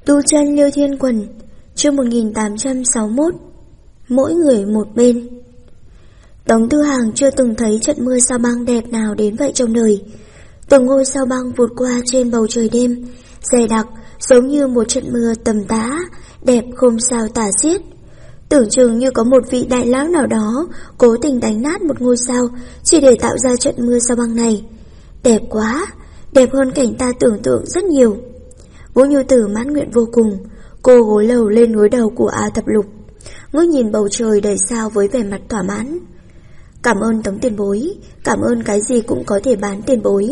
Tu chân Liêu Thiên Quần, chương 1861. Mỗi người một bên. Tống Tư Hằng chưa từng thấy trận mưa sao băng đẹp nào đến vậy trong đời. Từng ngôi sao băng vụt qua trên bầu trời đêm, dày đặc giống như một trận mưa tầm tã, đẹp không sao tả xiết. Tưởng chừng như có một vị đại lão nào đó cố tình đánh nát một ngôi sao chỉ để tạo ra trận mưa sao băng này. Đẹp quá, đẹp hơn cảnh ta tưởng tượng rất nhiều. Vũ Như Tử mãn nguyện vô cùng. Cô gối lầu lên gối đầu của A Thập Lục, ngước nhìn bầu trời đầy sao với vẻ mặt thỏa mãn. Cảm ơn Tống tiền bối, cảm ơn cái gì cũng có thể bán tiền bối.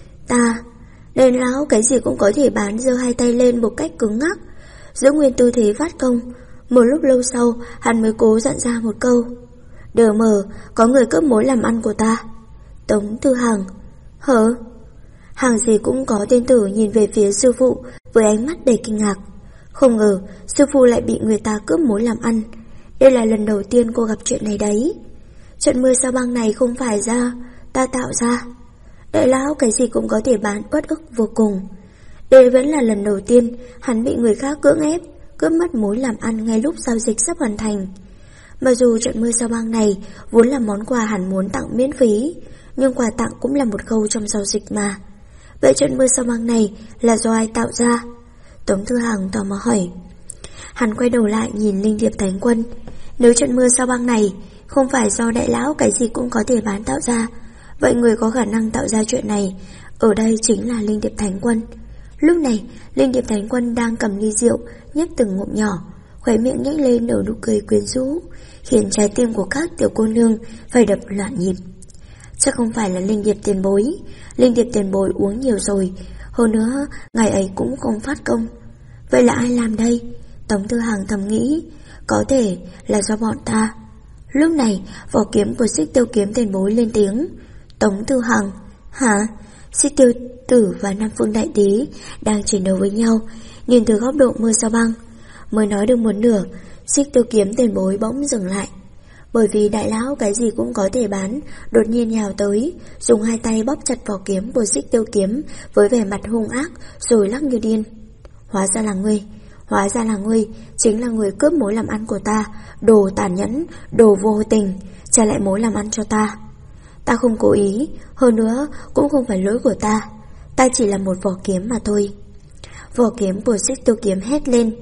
Đền lão cái gì cũng có thể bán giơ hai tay lên một cách cứng ngắc, giữ nguyên tư thế phát công. Một lúc lâu sau, hắn mới cố dặn ra một câu: Đờ mờ, có người cướp mối làm ăn của ta. Tống Tư Hằng: Hở? Hàng gì cũng có tên tử nhìn về phía sư phụ với ánh mắt đầy kinh ngạc. Không ngờ sư phụ lại bị người ta cướp mối làm ăn. Đây là lần đầu tiên cô gặp chuyện này đấy. Trận mưa sao băng này không phải ta tạo ra. Đại lão cái gì cũng có thể bán, bất ức vô cùng. Đây vẫn là lần đầu tiên hắn bị người khác cưỡng ép cướp mất mối làm ăn ngay lúc giao dịch sắp hoàn thành. Mặc dù trận mưa sao băng này vốn là món quà hắn muốn tặng miễn phí, nhưng quà tặng cũng là một khâu trong giao dịch mà. Vậy trận mưa sao băng này là do ai tạo ra? Tống Tư Hằng tò mò hỏi. Hắn quay đầu lại nhìn Linh Điệp Thánh Quân. Nếu trận mưa sao băng này không phải do đại lão cái gì cũng có thể bán tạo ra, vậy người có khả năng tạo ra chuyện này ở đây chính là Linh Điệp Thánh Quân. Lúc này Linh Điệp Thánh Quân đang cầm ly rượu nhấp từng ngụm nhỏ, khóe miệng nhếch lên nở nụ cười quyến rũ, khiến trái tim của các tiểu cô nương phải đập loạn nhịp. Chắc không phải là Linh Điệp tiền bối. Linh Điệp tiền bối uống nhiều rồi, hơn nữa ngày ấy cũng không phát công. Vậy là ai làm đây? Tống Tư Hằng thầm nghĩ. Có thể là do bọn ta. Lúc này vỏ kiếm của Xích Tiêu Kiếm tiền bối lên tiếng. Tống Tư Hằng: Hả? Xích Tiêu Tử và Nam Phương Đại Đế đang chiến đấu với nhau. Nhìn từ góc độ mưa sao băng, mới nói được một nửa, Xích Tiêu Kiếm tiền bối bỗng dừng lại. Bởi vì đại lão cái gì cũng có thể bán đột nhiên nhào tới, dùng hai tay bóp chặt vỏ kiếm của Xích Tiêu Kiếm với vẻ mặt hung ác, rồi lắc như điên. Hóa ra là ngươi chính là người cướp mối làm ăn của ta. Đồ tàn nhẫn, đồ vô tình, trả lại mối làm ăn cho ta. Ta không cố ý, hơn nữa cũng không phải lỗi của ta. Ta chỉ là một vỏ kiếm mà thôi. Vỏ kiếm của Xích Tiêu Kiếm hét lên.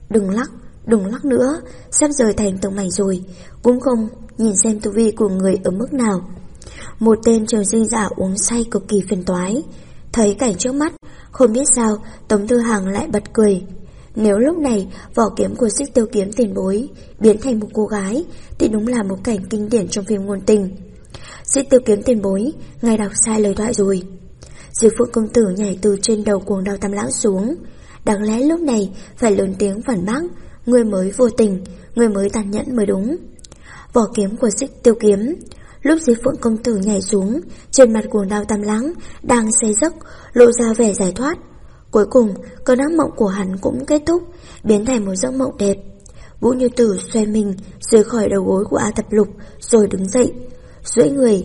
Đừng lắc nữa, sắp rời thành từng mảnh rồi, cũng không nhìn xem tu vi của người ở mức nào. Một tên trường sinh giả uống say cực kỳ phiền toái. Thấy cảnh trước mắt, không biết sao Tống Tư Hằng lại bật cười. Nếu lúc này vỏ kiếm của Xích Tiêu Kiếm tiền bối biến thành một cô gái thì đúng là một cảnh kinh điển trong phim ngôn tình. Xích Tiêu Kiếm tiền bối, ngài đọc sai lời thoại rồi. Diệp Phượng công tử nhảy từ trên đầu Cuồng Đao Tam Lão xuống. Đáng lẽ lúc này phải lớn tiếng phản bác. Người mới vô tình, người mới tàn nhẫn mới đúng. Vỏ kiếm của Xích Tiêu Kiếm. Lúc Diệp Phượng công tử nhảy xuống, trên mặt Cuồng Đao Tam Lãng đang say giấc, lộ ra vẻ giải thoát. Cuối cùng cơn ác mộng của hắn cũng kết thúc, biến thành một giấc mộng đẹp. Vũ Như Tử xoay mình rời khỏi đầu gối của A Thập Lục, rồi đứng dậy, duỗi người.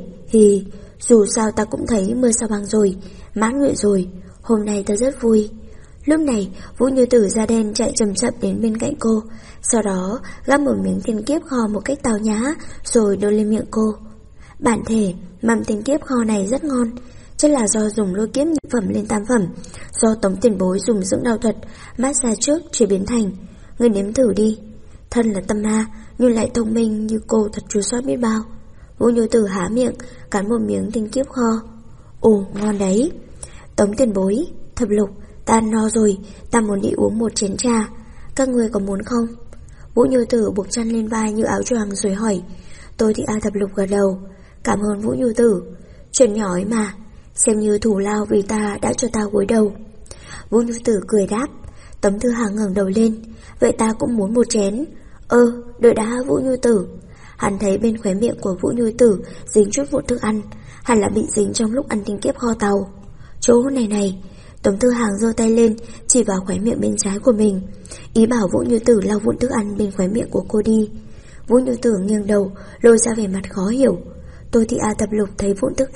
Dù sao ta cũng thấy mưa sao băng rồi, mãn nguyện rồi, hôm nay ta rất vui. Lúc này Vũ Như Tử da đen chạy chậm chậm đến bên cạnh cô, sau đó gắp một miếng thiên kiếp kho một cách tao nhã, rồi đưa lên miệng cô. Bản thể mầm thiên kiếp kho này rất ngon, chắc là do dùng lôi kiếp nhị phẩm lên tam phẩm, do Tống tiền bối dùng dưỡng đao thuật massage trước chế biến thành. Người nếm thử đi. Thân là tâm ma nhưng lại thông minh như cô thật chua xót biết bao. Vũ Như Tử há miệng cắn một miếng thiên kiếp kho. Ồ, ngon đấy. Tống tiền bối, Thập Lục, ta ăn no rồi, ta muốn đi uống một chén trà, các người có muốn không? Vũ Như Tử buộc chăn lên vai như áo choàng rồi hỏi. Tôi thì A Thập Lục gật đầu. Cảm ơn Vũ Như Tử, chuyện nhỏ ấy mà, xem như thù lao vì ta đã cho ta gối đầu. Vũ Như Tử cười đáp. Tống Tư Hằng ngẩng đầu lên. Vậy ta cũng muốn một chén. Đợi đã Vũ Như Tử. Hắn thấy bên khóe miệng của Vũ Như Tử dính chút vụn thức ăn, hẳn là bị dính trong lúc ăn thiên kiếp kho tàu. Chỗ này. Tống Tư Hằng giơ tay lên chỉ vào khóe miệng bên trái của mình, ý bảo Vũ Như Tử lau vụn thức ăn bên khóe miệng của cô đi. Vũ Như Tử nghiêng đầu, lôi ra vẻ mặt khó hiểu. Tôi thì A Thập Lục thấy vụn thức ăn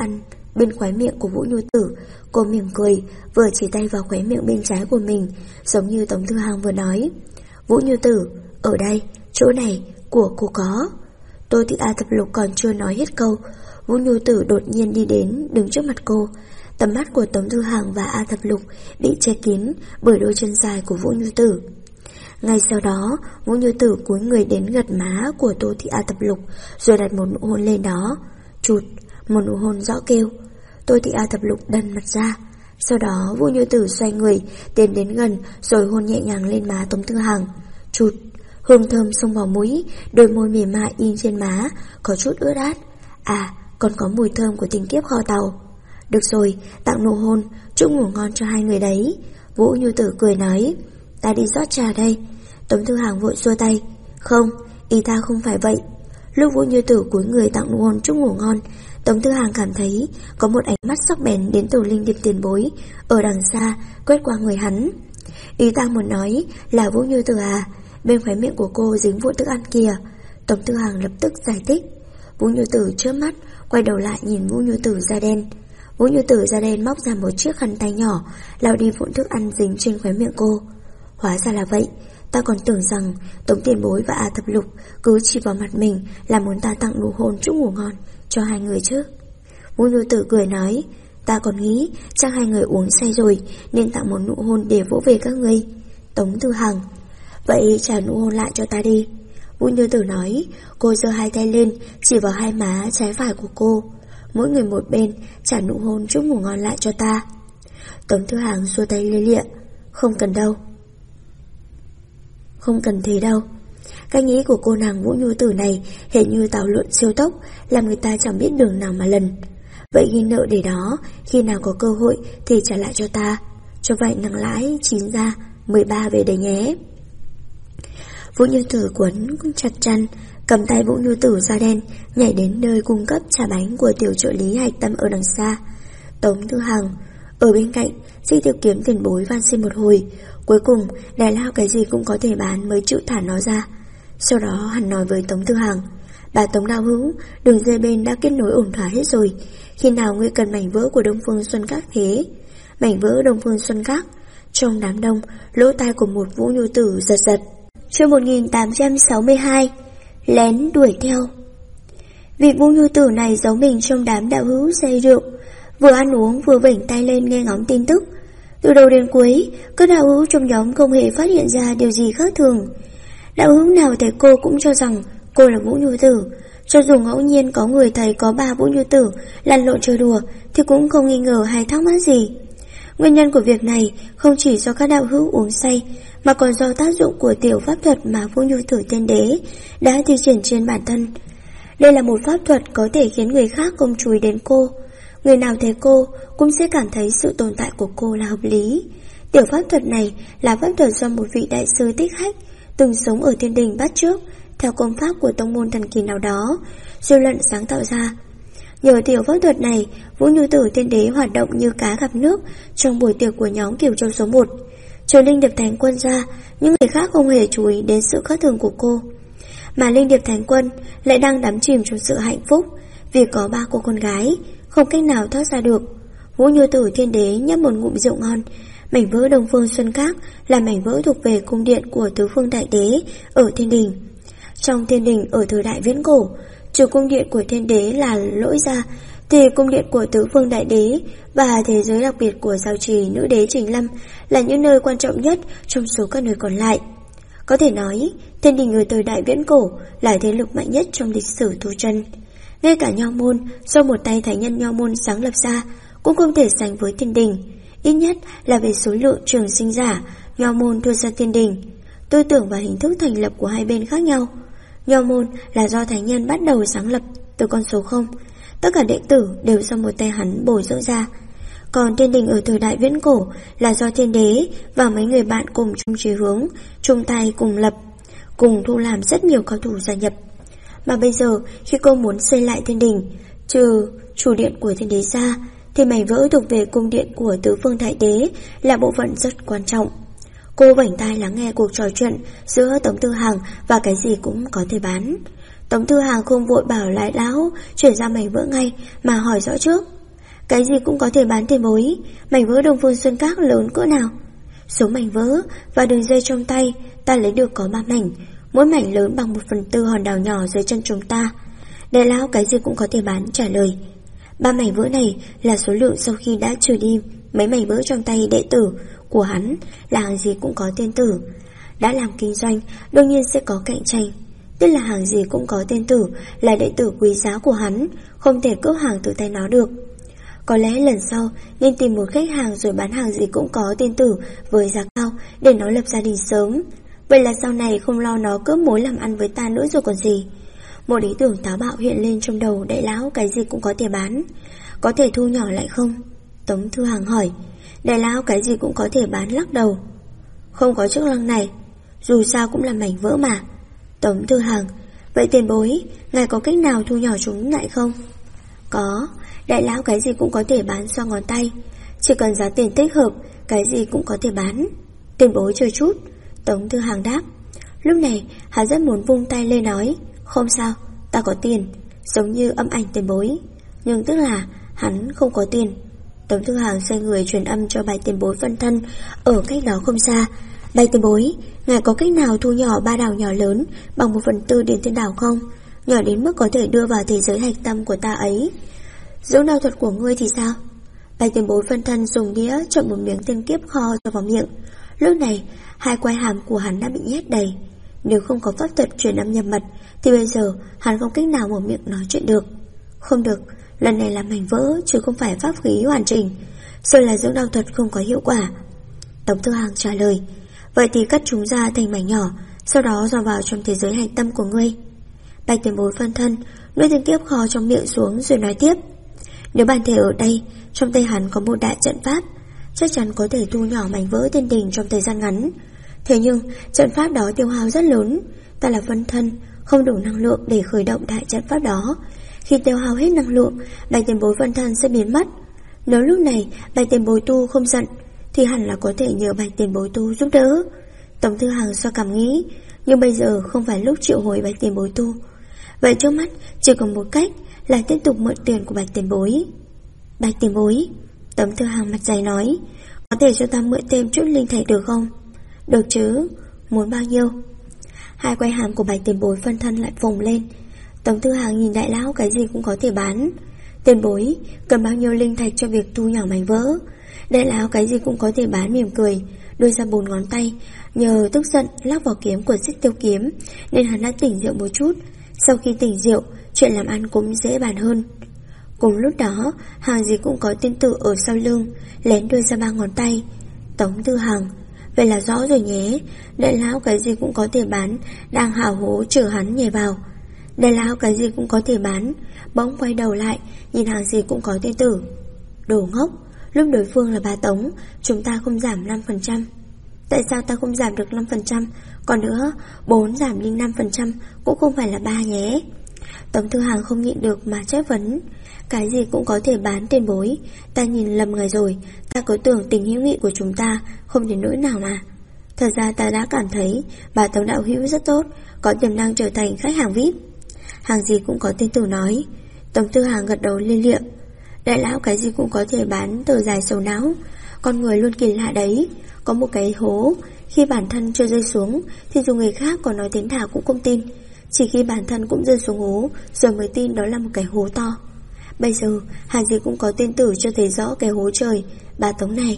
Bên khóe miệng của Vũ Nhu Tử, cô mỉm cười, vừa chỉ tay vào khóe miệng bên trái của mình, giống như Tống Thư Hàng vừa nói. Vũ Nhu Tử, ở đây, chỗ này, của cô có. Tô Thị A Thập Lục còn chưa nói hết câu, Vũ Nhu Tử đột nhiên đi đến, đứng trước mặt cô. Tầm mắt của Tống Thư Hàng và A Thập Lục bị che kín bởi đôi chân dài của Vũ Nhu Tử. Ngay sau đó, Vũ Nhu Tử cúi người đến gật má của Tô Thị A Thập Lục, rồi đặt một nụ hôn lên đó. Chụt, một nụ hôn rõ kêu. Tô Thị A Thập Lục đần mặt ra. Sau đó Vũ Nhu Tử xoay người, tiến đến gần, rồi hôn nhẹ nhàng lên má Tống Thư Hàng. Chụt, hương thơm xông vào mũi, đôi môi mềm mại in trên má, có chút ướt át. À, còn có mùi thơm của tình kiếp kho tàu. Được rồi, tặng nụ hôn, chúc ngủ ngon cho hai người đấy. Vũ Nhu Tử cười nói. Ta đi rót trà đây. Tống Thư Hàng vội xua tay. Không, ý ta không phải vậy. Lúc Vũ Nhu Tử cúi người tặng nụ hôn chúc ngủ ngon, Tống Thư Hàng cảm thấy có một ánh mắt sắc bén đến từ linh điệp tiền bối ở đằng xa quét qua người hắn. Ý ta muốn nói là Vũ Nhu Tử à, bên khóe miệng của cô dính vụ thức ăn kìa. Tống Thư Hàng lập tức giải thích. Vũ Nhu Tử chớp mắt, quay đầu lại nhìn Vũ Nhu Tử da đen. Vũ Nhu Tử da đen móc ra một chiếc khăn tay nhỏ, lau đi vụn thức ăn dính trên khóe miệng cô. Hóa ra là vậy, ta còn tưởng rằng Tống Tiền Bối và A Thập Lục cứ chỉ vào mặt mình là muốn ta tặng nụ hôn chúc ngủ ngon cho hai người chứ. Vũ Nhu Tử cười nói. Ta còn nghĩ chắc hai người uống say rồi nên tặng một nụ hôn để vỗ về các ngươi. Tống Thư Hàng. Vậy trả nụ hôn lại cho ta đi. Vũ Nhu Tử nói. Cô giơ hai tay lên, chỉ vào hai má trái phải của cô. Mỗi người một bên, trả nụ hôn chúc ngủ ngon lại cho ta. Tống Thư Hàng xua tay lia lịa. Không cần đâu. Không cần thế đâu. Cái nghĩ của cô nàng Vũ Nhu Tử này hệt như tàu lượn siêu tốc, làm người ta chẳng biết đường nào mà lần. Vậy ghi nợ để đó, khi nào có cơ hội thì trả lại cho ta. Cho vậy nặng lãi 9 ra 13 về đây nhé. Vũ Nhu Tử quấn chặt chăn, cầm tay Vũ Nhu Tử da đen nhảy đến nơi cung cấp trà bánh của tiểu trợ lý Hạch Tâm ở đằng xa. Tống Thư Hàng ở bên cạnh, Di Tiểu Kiếm Tiền Bối van xin một hồi. Cuối cùng Đại Lao cái gì cũng có thể bán mới chịu thả nó ra. Sau đó hắn nói với Tống Thư Hàng. Bà Tống Đạo Hữu, đường dây bên đã kết nối ổn thỏa hết rồi. Khi nào ngươi cần mảnh vỡ của Đông Phương Xuân Các thế? Mảnh vỡ Đông Phương Xuân Các. Trong đám đông, lỗ tai của một Vũ Nhu Tử giật giật. Chương 1862. Lén đuổi theo. Vị Vũ Nhu Tử này giấu mình trong đám đạo hữu say rượu, vừa ăn uống vừa vểnh tay lên nghe ngóng tin tức. Từ đầu đến cuối, các đạo hữu trong nhóm không hề phát hiện ra điều gì khác thường. Đạo hữu nào thấy cô cũng cho rằng cô là Vũ Nhu Tử. Cho dù ngẫu nhiên có người thấy có 3 Vũ Nhu Tử lăn lộn chơi đùa thì cũng không nghi ngờ hay thắc mắc gì. Nguyên nhân của việc này không chỉ do các đạo hữu uống say, mà còn do tác dụng của tiểu pháp thuật mà Vũ Nhu Tử Tiên Đế đã thi triển trên bản thân. Đây là một pháp thuật có thể khiến người khác không chú ý đến cô. Người nào thấy cô cũng sẽ cảm thấy sự tồn tại của cô là hợp lý. Tiểu pháp thuật này là pháp thuật do một vị đại sư Tích Hách từng sống ở thiên đình bắt chước theo công pháp của tông môn thần kỳ nào đó, rồi luận sáng tạo ra. Nhờ tiểu pháp thuật này, Vũ Nhu Tử Tiên Đế hoạt động như cá gặp nước trong buổi tiệc của nhóm Kiều Châu số 1. Trừ Linh Điệp Thánh Quân ra, những người khác không hề chú ý đến sự khác thường của cô. Mà Linh Điệp Thánh Quân lại đang đắm chìm trong sự hạnh phúc vì có 3 cô con gái, không cách nào thoát ra được. Vũ Nhu Tử Tiên Đế nhấp một ngụm rượu ngon. Mảnh vỡ Đông Phương Xuân Các là mảnh vỡ thuộc về cung điện của Tứ Phương Đại Đế ở thiên đình. Trong thiên đình ở thời đại viễn cổ, trừ cung điện của thiên đế là lỗi ra, thì cung điện của Tứ Phương Đại Đế và thế giới đặc biệt của giao trì nữ đế Trình Lâm là những nơi quan trọng nhất trong số các nơi còn lại. Có thể nói, thiên đình ở thời đại viễn cổ là thế lực mạnh nhất trong lịch sử tu chân. Ngay cả Nho Môn do một tay thánh nhân Nho Môn sáng lập ra cũng không thể sánh với thiên đình. Ít nhất là về số lượng trường sinh giả, Nho Môn thua xa thiên đình. Tư tưởng và hình thức thành lập của hai bên khác nhau. Nho Môn là do thánh nhân bắt đầu sáng lập từ con số 0. Tất cả đệ tử đều do một tay hắn bồi dưỡng ra. Còn thiên đình ở thời đại viễn cổ là do thiên đế và mấy người bạn cùng chung chí hướng, chung tay cùng lập, cùng thu làm rất nhiều cao thủ gia nhập. Mà bây giờ khi cô muốn xây lại thiên đình, trừ chủ điện của thiên đế ra, thì mảnh vỡ thuộc về cung điện của Tứ Phương Đại Đế là bộ phận rất quan trọng. Cô vảnh tai lắng nghe cuộc trò chuyện giữa Tống Thư Hàng và cái gì cũng có thể bán. Tống Thư Hàng không vội bảo lại lão chuyển ra mảnh vỡ ngay mà hỏi rõ trước. Cái gì cũng có thể bán tiền bối. Mảnh vỡ Đông Phương Xuân Các lớn cỡ nào? Số mảnh vỡ và đường dây trong tay ta lấy được có 3 mảnh, mỗi mảnh lớn bằng 1/4 hòn đảo nhỏ dưới chân chúng ta. Đại lão cái gì cũng có thể bán trả lời. 3 mảnh vỡ này là số lượng sau khi đã trừ đi mấy mảnh vỡ trong tay đệ tử của hắn, là hàng gì cũng có tên tử. Đã làm kinh doanh, đương nhiên sẽ có cạnh tranh. Tức là hàng gì cũng có tên tử, là đệ tử quý giá của hắn, không thể cướp hàng từ tay nó được. Có lẽ lần sau nên tìm một khách hàng rồi bán hàng gì cũng có tên tử với giá cao để nó lập gia đình sớm. Vậy là sau này không lo nó cướp mối làm ăn với ta nữa rồi còn gì. Một ý tưởng táo bạo hiện lên trong đầu đại lão cái gì cũng có thể bán. Có thể thu nhỏ lại không? Tống Thư Hàng hỏi. Đại lão cái gì cũng có thể bán lắc đầu. Không có chức năng này, dù sao cũng là mảnh vỡ mà. Tống Thư Hàng. Vậy tiền bối, ngài có cách nào thu nhỏ chúng lại không? Có. Đại lão cái gì cũng có thể bán xoa ngón tay. Chỉ cần giá tiền thích hợp, cái gì cũng có thể bán. Tiền bối chờ chút. Tống Thư Hàng đáp. Lúc này hắn rất muốn vung tay lên nói, không sao, ta có tiền. Giống như âm ảnh tiền bối. Nhưng tức là hắn không có tiền. Tống Thư Hàng xoay người truyền âm cho Bạch tiền bối phân thân ở cách đó không xa. Bạch tiền bối, ngài có cách nào thu nhỏ 3 đảo nhỏ lớn bằng 1/4 Điền Thiên Đảo không? Nhỏ đến mức có thể đưa vào thế giới hạch tâm của ta ấy. Dưỡng đao thuật của ngươi thì sao? Bạch tiền bối phân thân dùng đĩa trộn một miếng tiên kiếp kho cho vào miệng. Lúc này 2 quai hàm của hắn đã bị nhét đầy. Nếu không có pháp thuật truyền âm nhập mật thì bây giờ hắn không cách nào mở miệng nói chuyện được. Không được, lần này là mảnh vỡ chứ không phải pháp khí hoàn chỉnh. Rồi là dưỡng đao thuật không có hiệu quả. Tống Thư Hàng trả lời. Vậy thì cắt chúng ra thành mảnh nhỏ, sau đó dò vào trong thế giới hạch tâm của ngươi. Bạch tiền bối phân thân nuốt tiên kiếp kho trong miệng xuống rồi nói tiếp. Nếu bản thể ở đây, trong tay hắn có một đại trận pháp, chắc chắn có thể thu nhỏ mảnh vỡ thiên đình trong thời gian ngắn. Thế nhưng trận pháp đó tiêu hao rất lớn. Ta là phân thân, không đủ năng lượng để khởi động đại trận pháp đó. Khi tiêu hao hết năng lượng, Bạch tiền bối phân thân sẽ biến mất. Nếu lúc này Bạch tiền bối tu không giận thì hẳn là có thể nhờ Bạch tiền bối tu giúp đỡ. Tống Thư Hàng xoa cằm nghĩ, nhưng bây giờ không phải lúc triệu hồi Bạch tiền bối tu. Vậy trước mắt chỉ còn một cách là tiếp tục mượn tiền của Bạch tiền bối. Bạch tiền bối, Tống Thư Hàng mặt dày nói, có thể cho ta mượn thêm chút linh thạch được không? Được chứ, muốn bao nhiêu? 2 quai hàm của Bạch tiền bối phân thân lại phồng lên. Tống Thư Hàng nhìn đại lão cái gì cũng có thể bán. Tiền bối, cần bao nhiêu linh thạch cho việc thu nhỏ mảnh vỡ? Đại lão cái gì cũng có thể bán mỉm cười, đưa ra 4 ngón tay. Nhờ tức giận lắc vào kiếm của Xích Tiêu kiếm nên hắn đã tỉnh rượu một chút. Sau khi tỉnh rượu, chuyện làm ăn cũng dễ bàn hơn. Cùng lúc đó, hàng gì cũng có tên tử ở sau lưng lén đưa ra 3 ngón tay. Tống Thư Hàng. Vậy là rõ rồi nhé. Đại lão cái gì cũng có thể bán đang hào hố chờ hắn nhảy vào. Đại lão cái gì cũng có thể bán bỗng quay đầu lại nhìn hàng gì cũng có tên tử. Đồ ngốc, lúc đối phương là bà Tống, chúng ta không giảm 5%. Tại sao ta không giảm được 5%? Còn nữa, 4 giảm đi 5% cũng không phải là 3 nhé. Tống Thư Hàng không nhịn được mà chất vấn. Cái gì cũng có thể bán tiền bối. Ta nhìn lầm người rồi. Ta có tưởng tình hữu nghị của chúng ta không đến nỗi nào mà. Thật ra ta đã cảm thấy bà Tống đạo hữu rất tốt, có tiềm năng trở thành khách hàng VIP. Hàng gì cũng có tên tử nói. Tống Thư Hàng gật đầu liên liệm. Đại lão cái gì cũng có thể bán tờ dài sầu não. Con người luôn kỳ lạ đấy. Có một cái hố, khi bản thân chưa rơi xuống thì dù người khác còn nói tiếng thảo cũng không tin. Chỉ khi bản thân cũng rơi xuống hố rồi mới tin đó là một cái hố to. Bây giờ hàng gì cũng có tên tử cho thấy rõ cái hố trời bà Tống này.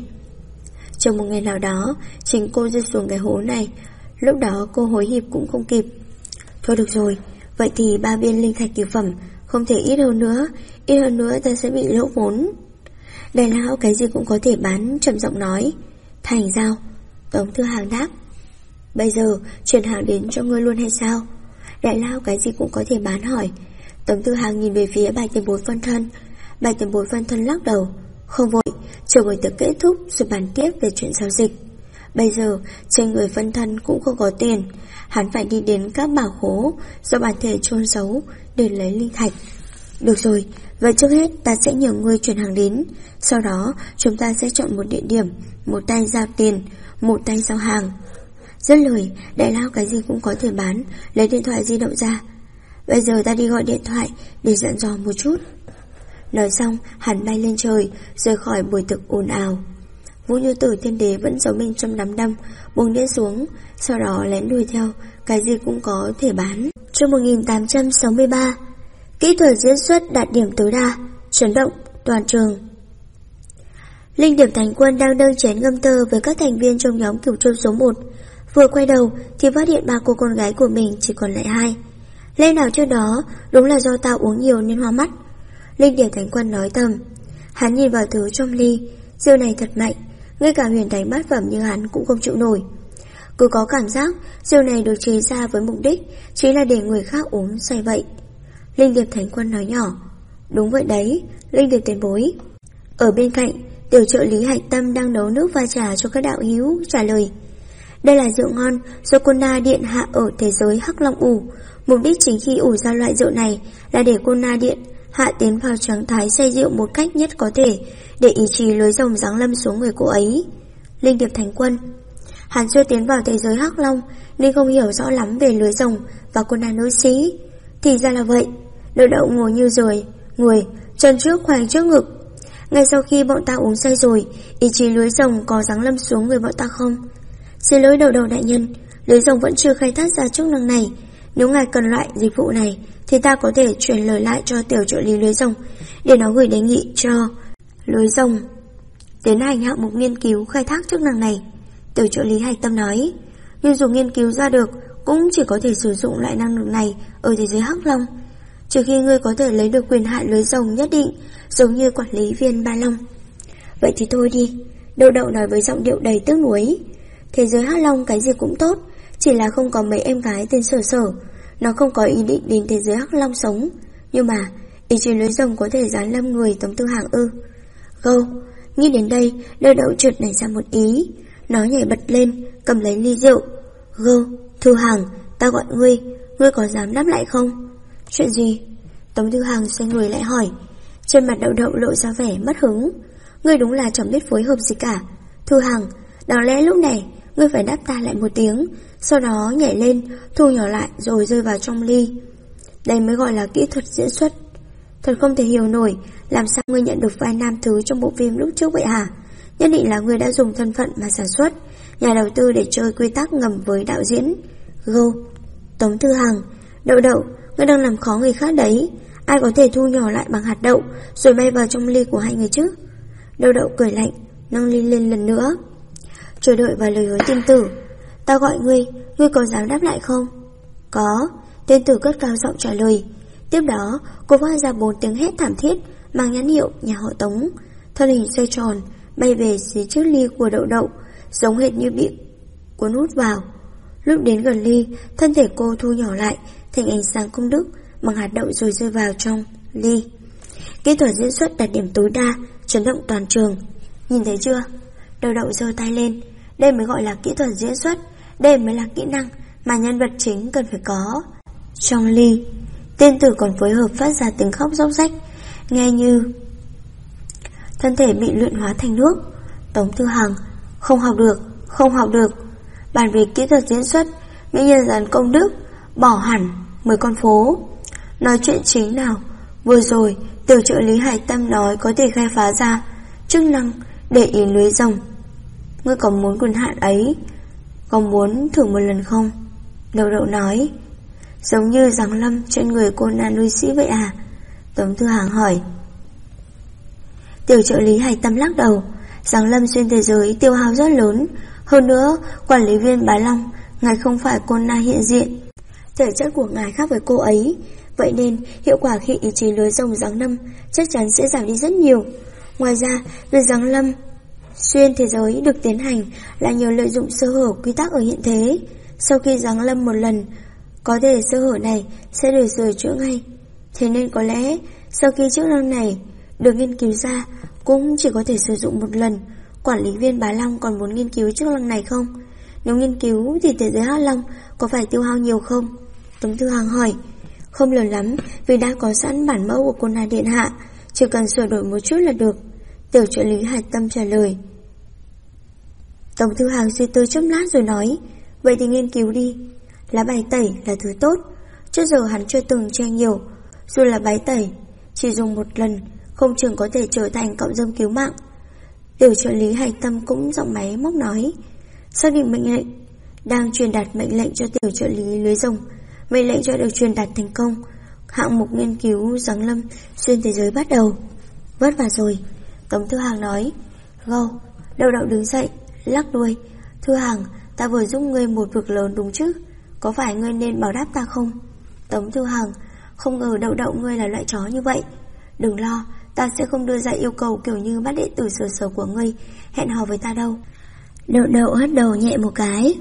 Trong một ngày nào đó chính cô rơi xuống cái hố này. Lúc đó cô hối hịp cũng không kịp. Thôi được rồi, vậy thì 3 viên linh thạch cực phẩm, không thể ít hơn nữa. Ít hơn nữa ta sẽ bị lỗ vốn. Đại lão cái gì cũng có thể bán trầm giọng nói. Thành giao. Tống Thư Hàng đáp. Bây giờ chuyển hàng đến cho ngươi luôn hay sao? Đại lão cái gì cũng có thể bán hỏi. Tống Thư Hàng nhìn về phía Bạch tiền bối phân thân. Bạch tiền bối phân thân lắc đầu. Không vội, chờ buổi tiệc kết thúc rồi bàn tiếp về chuyện giao dịch. Bây giờ trên người phân thân cũng không có tiền. Hắn phải đi đến các bảo khố do bản thể chôn giấu để lấy linh thạch. Được rồi, vậy trước hết ta sẽ nhờ ngươi chuyển hàng đến. Sau đó chúng ta sẽ chọn một địa điểm, một tay giao tiền, một tay giao hàng. Dứt lời, đại lao cái gì cũng có thể bán, lấy điện thoại di động ra. Bây giờ ta đi gọi điện thoại để dặn dò một chút. Nói xong, hắn bay lên trời, rời khỏi buổi tiệc ồn ào. Vũ Như Tử Thiên Đế vẫn giấu bên trong đám đông, buông đĩa xuống, sau đó lén đuổi theo, cái gì cũng có thể bán. Chương 1863, kỹ thuật diễn xuất đạt điểm tối đa, chấn động toàn trường. Linh Điểm Thánh Quân đang nâng chén ngâm thơ với các thành viên trong nhóm Cửu Châu số 1. Vừa quay đầu thì phát hiện 3 cô con gái của mình chỉ còn lại 2. Lẽ nào trước đó đúng là do tao uống nhiều nên hoa mắt? Linh Điểm Thánh Quân nói thầm. Hắn nhìn vào thứ trong ly, rượu này thật mạnh, ngay cả huyền thánh bát phẩm như hắn cũng không chịu nổi. Cứ có cảm giác rượu này được chế ra với mục đích chính là để người khác uống say vậy. Linh Điểm Thánh Quân nói nhỏ. Đúng vậy đấy, Linh Điểm tiền bối. Ở bên cạnh, tiểu trợ lý Hạch Tâm đang nấu nước pha trà cho các đạo hữu trả lời. Đây là rượu ngon do Cô Na Điện hạ ở thế giới Hắc Long ủ. Mục đích chính khi ủ ra loại rượu này là để Cô Na Điện hạ tiến vào trạng thái say rượu một cách nhất có thể, để ý chí lưới rồng giáng lâm xuống người cô ấy. Linh Điệp Thánh Quân. Hắn chưa tiến vào thế giới Hắc Long nên không hiểu rõ lắm về lưới rồng và cô nàng nữ sĩ. Thì ra là vậy. Đậu đậu ngồi như rồi, người chân trước khoanh trước ngực. Ngay sau khi bọn ta uống say rồi, ý chí lưới rồng có giáng lâm xuống người bọn ta không? Xin lỗi Đậu Đậu đại nhân, lưới rồng vẫn chưa khai thác ra chức năng này. Nếu ngài cần loại dịch vụ này thì ta có thể chuyển lời lại cho tiểu trợ lý lưới rồng để nó gửi đề nghị cho lưới rồng tiến hành hạng mục nghiên cứu khai thác chức năng này. Tiểu trợ lý Hạch Tâm nói. Nhưng dù nghiên cứu ra được cũng chỉ có thể sử dụng loại năng lượng này ở thế giới Hắc Long, trừ khi ngươi có thể lấy được quyền hạn lưới rồng nhất định, giống như quản lý viên Ba Long. Vậy thì thôi đi, Đậu Đậu nói với giọng điệu đầy tiếc nuối. Thế giới Hắc Long cái gì cũng tốt, chỉ là không có mấy em gái tên Sở Sở. Nó không có ý định đến thế giới Hắc Long sống. Nhưng mà ý chí lưới rồng có thể giáng lâm người Tống Tư Hàng ư? Gâu. Nghĩ đến đây, Đậu Đậu chợt nảy ra một ý. Nó nhảy bật lên, cầm lấy ly rượu. Gâu, Thư Hàng, ta gọi ngươi, ngươi có dám đáp lại không? Chuyện gì? Tống Thư Hàng xoay người lại hỏi. Trên mặt Đậu Đậu lộ ra vẻ mất hứng. Ngươi đúng là chẳng biết phối hợp gì cả. Thư Hàng, đáng lẽ lúc này ngươi phải đáp ta lại một tiếng, sau đó nhảy lên, thu nhỏ lại rồi rơi vào trong ly. Đây mới gọi là kỹ thuật diễn xuất. Thật không thể hiểu nổi, làm sao ngươi nhận được vai nam thứ trong bộ phim lúc trước vậy hả? Nhất định là ngươi đã dùng thân phận mà sản xuất, nhà đầu tư để chơi quy tắc ngầm với đạo diễn. Gô. Tống Thư Hàng, Đậu Đậu, ngươi đang làm khó người khác đấy. Ai có thể thu nhỏ lại bằng hạt đậu rồi bay vào trong ly của hai người chứ? Đậu Đậu cười lạnh, nâng ly lên lần nữa. Chờ đợi vào lời hứa tiên tử. Ta gọi ngươi, ngươi có dám đáp lại không? Có. Tiên tử cất cao giọng trả lời. Tiếp đó cô phát ra 4 tiếng hét thảm thiết mang nhãn hiệu nhà họ Tống. Thân hình xoay tròn bay về phía trước ly của Đậu Đậu, giống hệt như bị cuốn hút vào. Lúc đến gần ly, thân thể cô thu nhỏ lại thành ánh sáng công đức bằng hạt đậu rồi rơi vào trong ly. Kỹ thuật diễn xuất đạt điểm tối đa, chấn động toàn trường. Nhìn thấy chưa? Đậu Đậu giơ tay lên. Đây mới gọi là kỹ thuật diễn xuất, đây mới là kỹ năng mà nhân vật chính cần phải có. Trong ly, tiên tử còn phối hợp phát ra tiếng khóc róc rách, nghe như thân thể bị luyện hóa thành nước. Tống Tư Hằng, không học được, không học được. Bàn về kỹ thuật diễn xuất, mỹ nhân dàn công đức, bỏ hẳn 10 con phố. Nói chuyện chính nào, vừa rồi tiểu trợ lý Hải Tâm nói có thể khai phá ra chức năng để ý lưới rồng. Ngươi có muốn quyền hạn ấy, có muốn thử một lần không? Đậu Đậu nói. Giống như giáng lâm trên người cô nàng nuôi sĩ vậy à? Tống Tư Hàng hỏi. Tiểu trợ lý Hải Tâm lắc đầu. Giáng lâm xuyên thế giới tiêu hao rất lớn. Hơn nữa, quản lý viên Bá Long, ngài không phải cô na hiện diện, thể chất của ngài khác với cô ấy. Vậy nên hiệu quả khi ý chí lưới rồng giáng lâm chắc chắn sẽ giảm đi rất nhiều. Ngoài ra, việc giáng lâm xuyên thế giới được tiến hành là nhờ lợi dụng sơ hở quy tắc ở hiện thế. Sau khi giáng lâm một lần, có thể sơ hở này sẽ được sửa chữa ngay. Thế nên có lẽ sau khi chức năng này được nghiên cứu ra, cũng chỉ có thể sử dụng một lần. Quản lý viên Bá Long còn muốn nghiên cứu chức năng này không? Nếu nghiên cứu thì thế giới Hắc Long có phải tiêu hao nhiều không? Tống Tư Hàng hỏi. Không lớn lắm, vì đã có sẵn bản mẫu của cô nàng điện hạ, chỉ cần sửa đổi một chút là được. Tiểu trợ lý Hải Tâm trả lời. Tống Tư Hàng suy tư chốc lát rồi nói. Vậy thì nghiên cứu đi. Lá bài tẩy là thứ tốt. Trước giờ hắn chưa từng chơi nhiều. Dù là bài tẩy, chỉ dùng một lần không chừng có thể trở thành cọng rơm cứu mạng. Tiểu trợ lý Hành Tâm cũng giọng máy móc nói. Xác định mệnh lệnh. Đang truyền đạt mệnh lệnh cho tiểu trợ lý lưới rồng. Mệnh lệnh cho được truyền đạt thành công. Hạng mục nghiên cứu giáng lâm xuyên thế giới bắt đầu. Vất vả rồi, Tống Thư Hàng nói. Gâu, Đậu Đậu đứng dậy, lắc đuôi. Thư Hàng, ta vừa giúp ngươi một việc lớn đúng chứ? Có phải ngươi nên báo đáp ta không? Tống Thư Hàng, không ngờ Đậu Đậu ngươi là loại chó như vậy. Đừng lo, ta sẽ không đưa ra yêu cầu kiểu như bắt đệ tử sở sở của ngươi hẹn hò với ta đâu. Đậu Đậu hất đầu nhẹ một cái.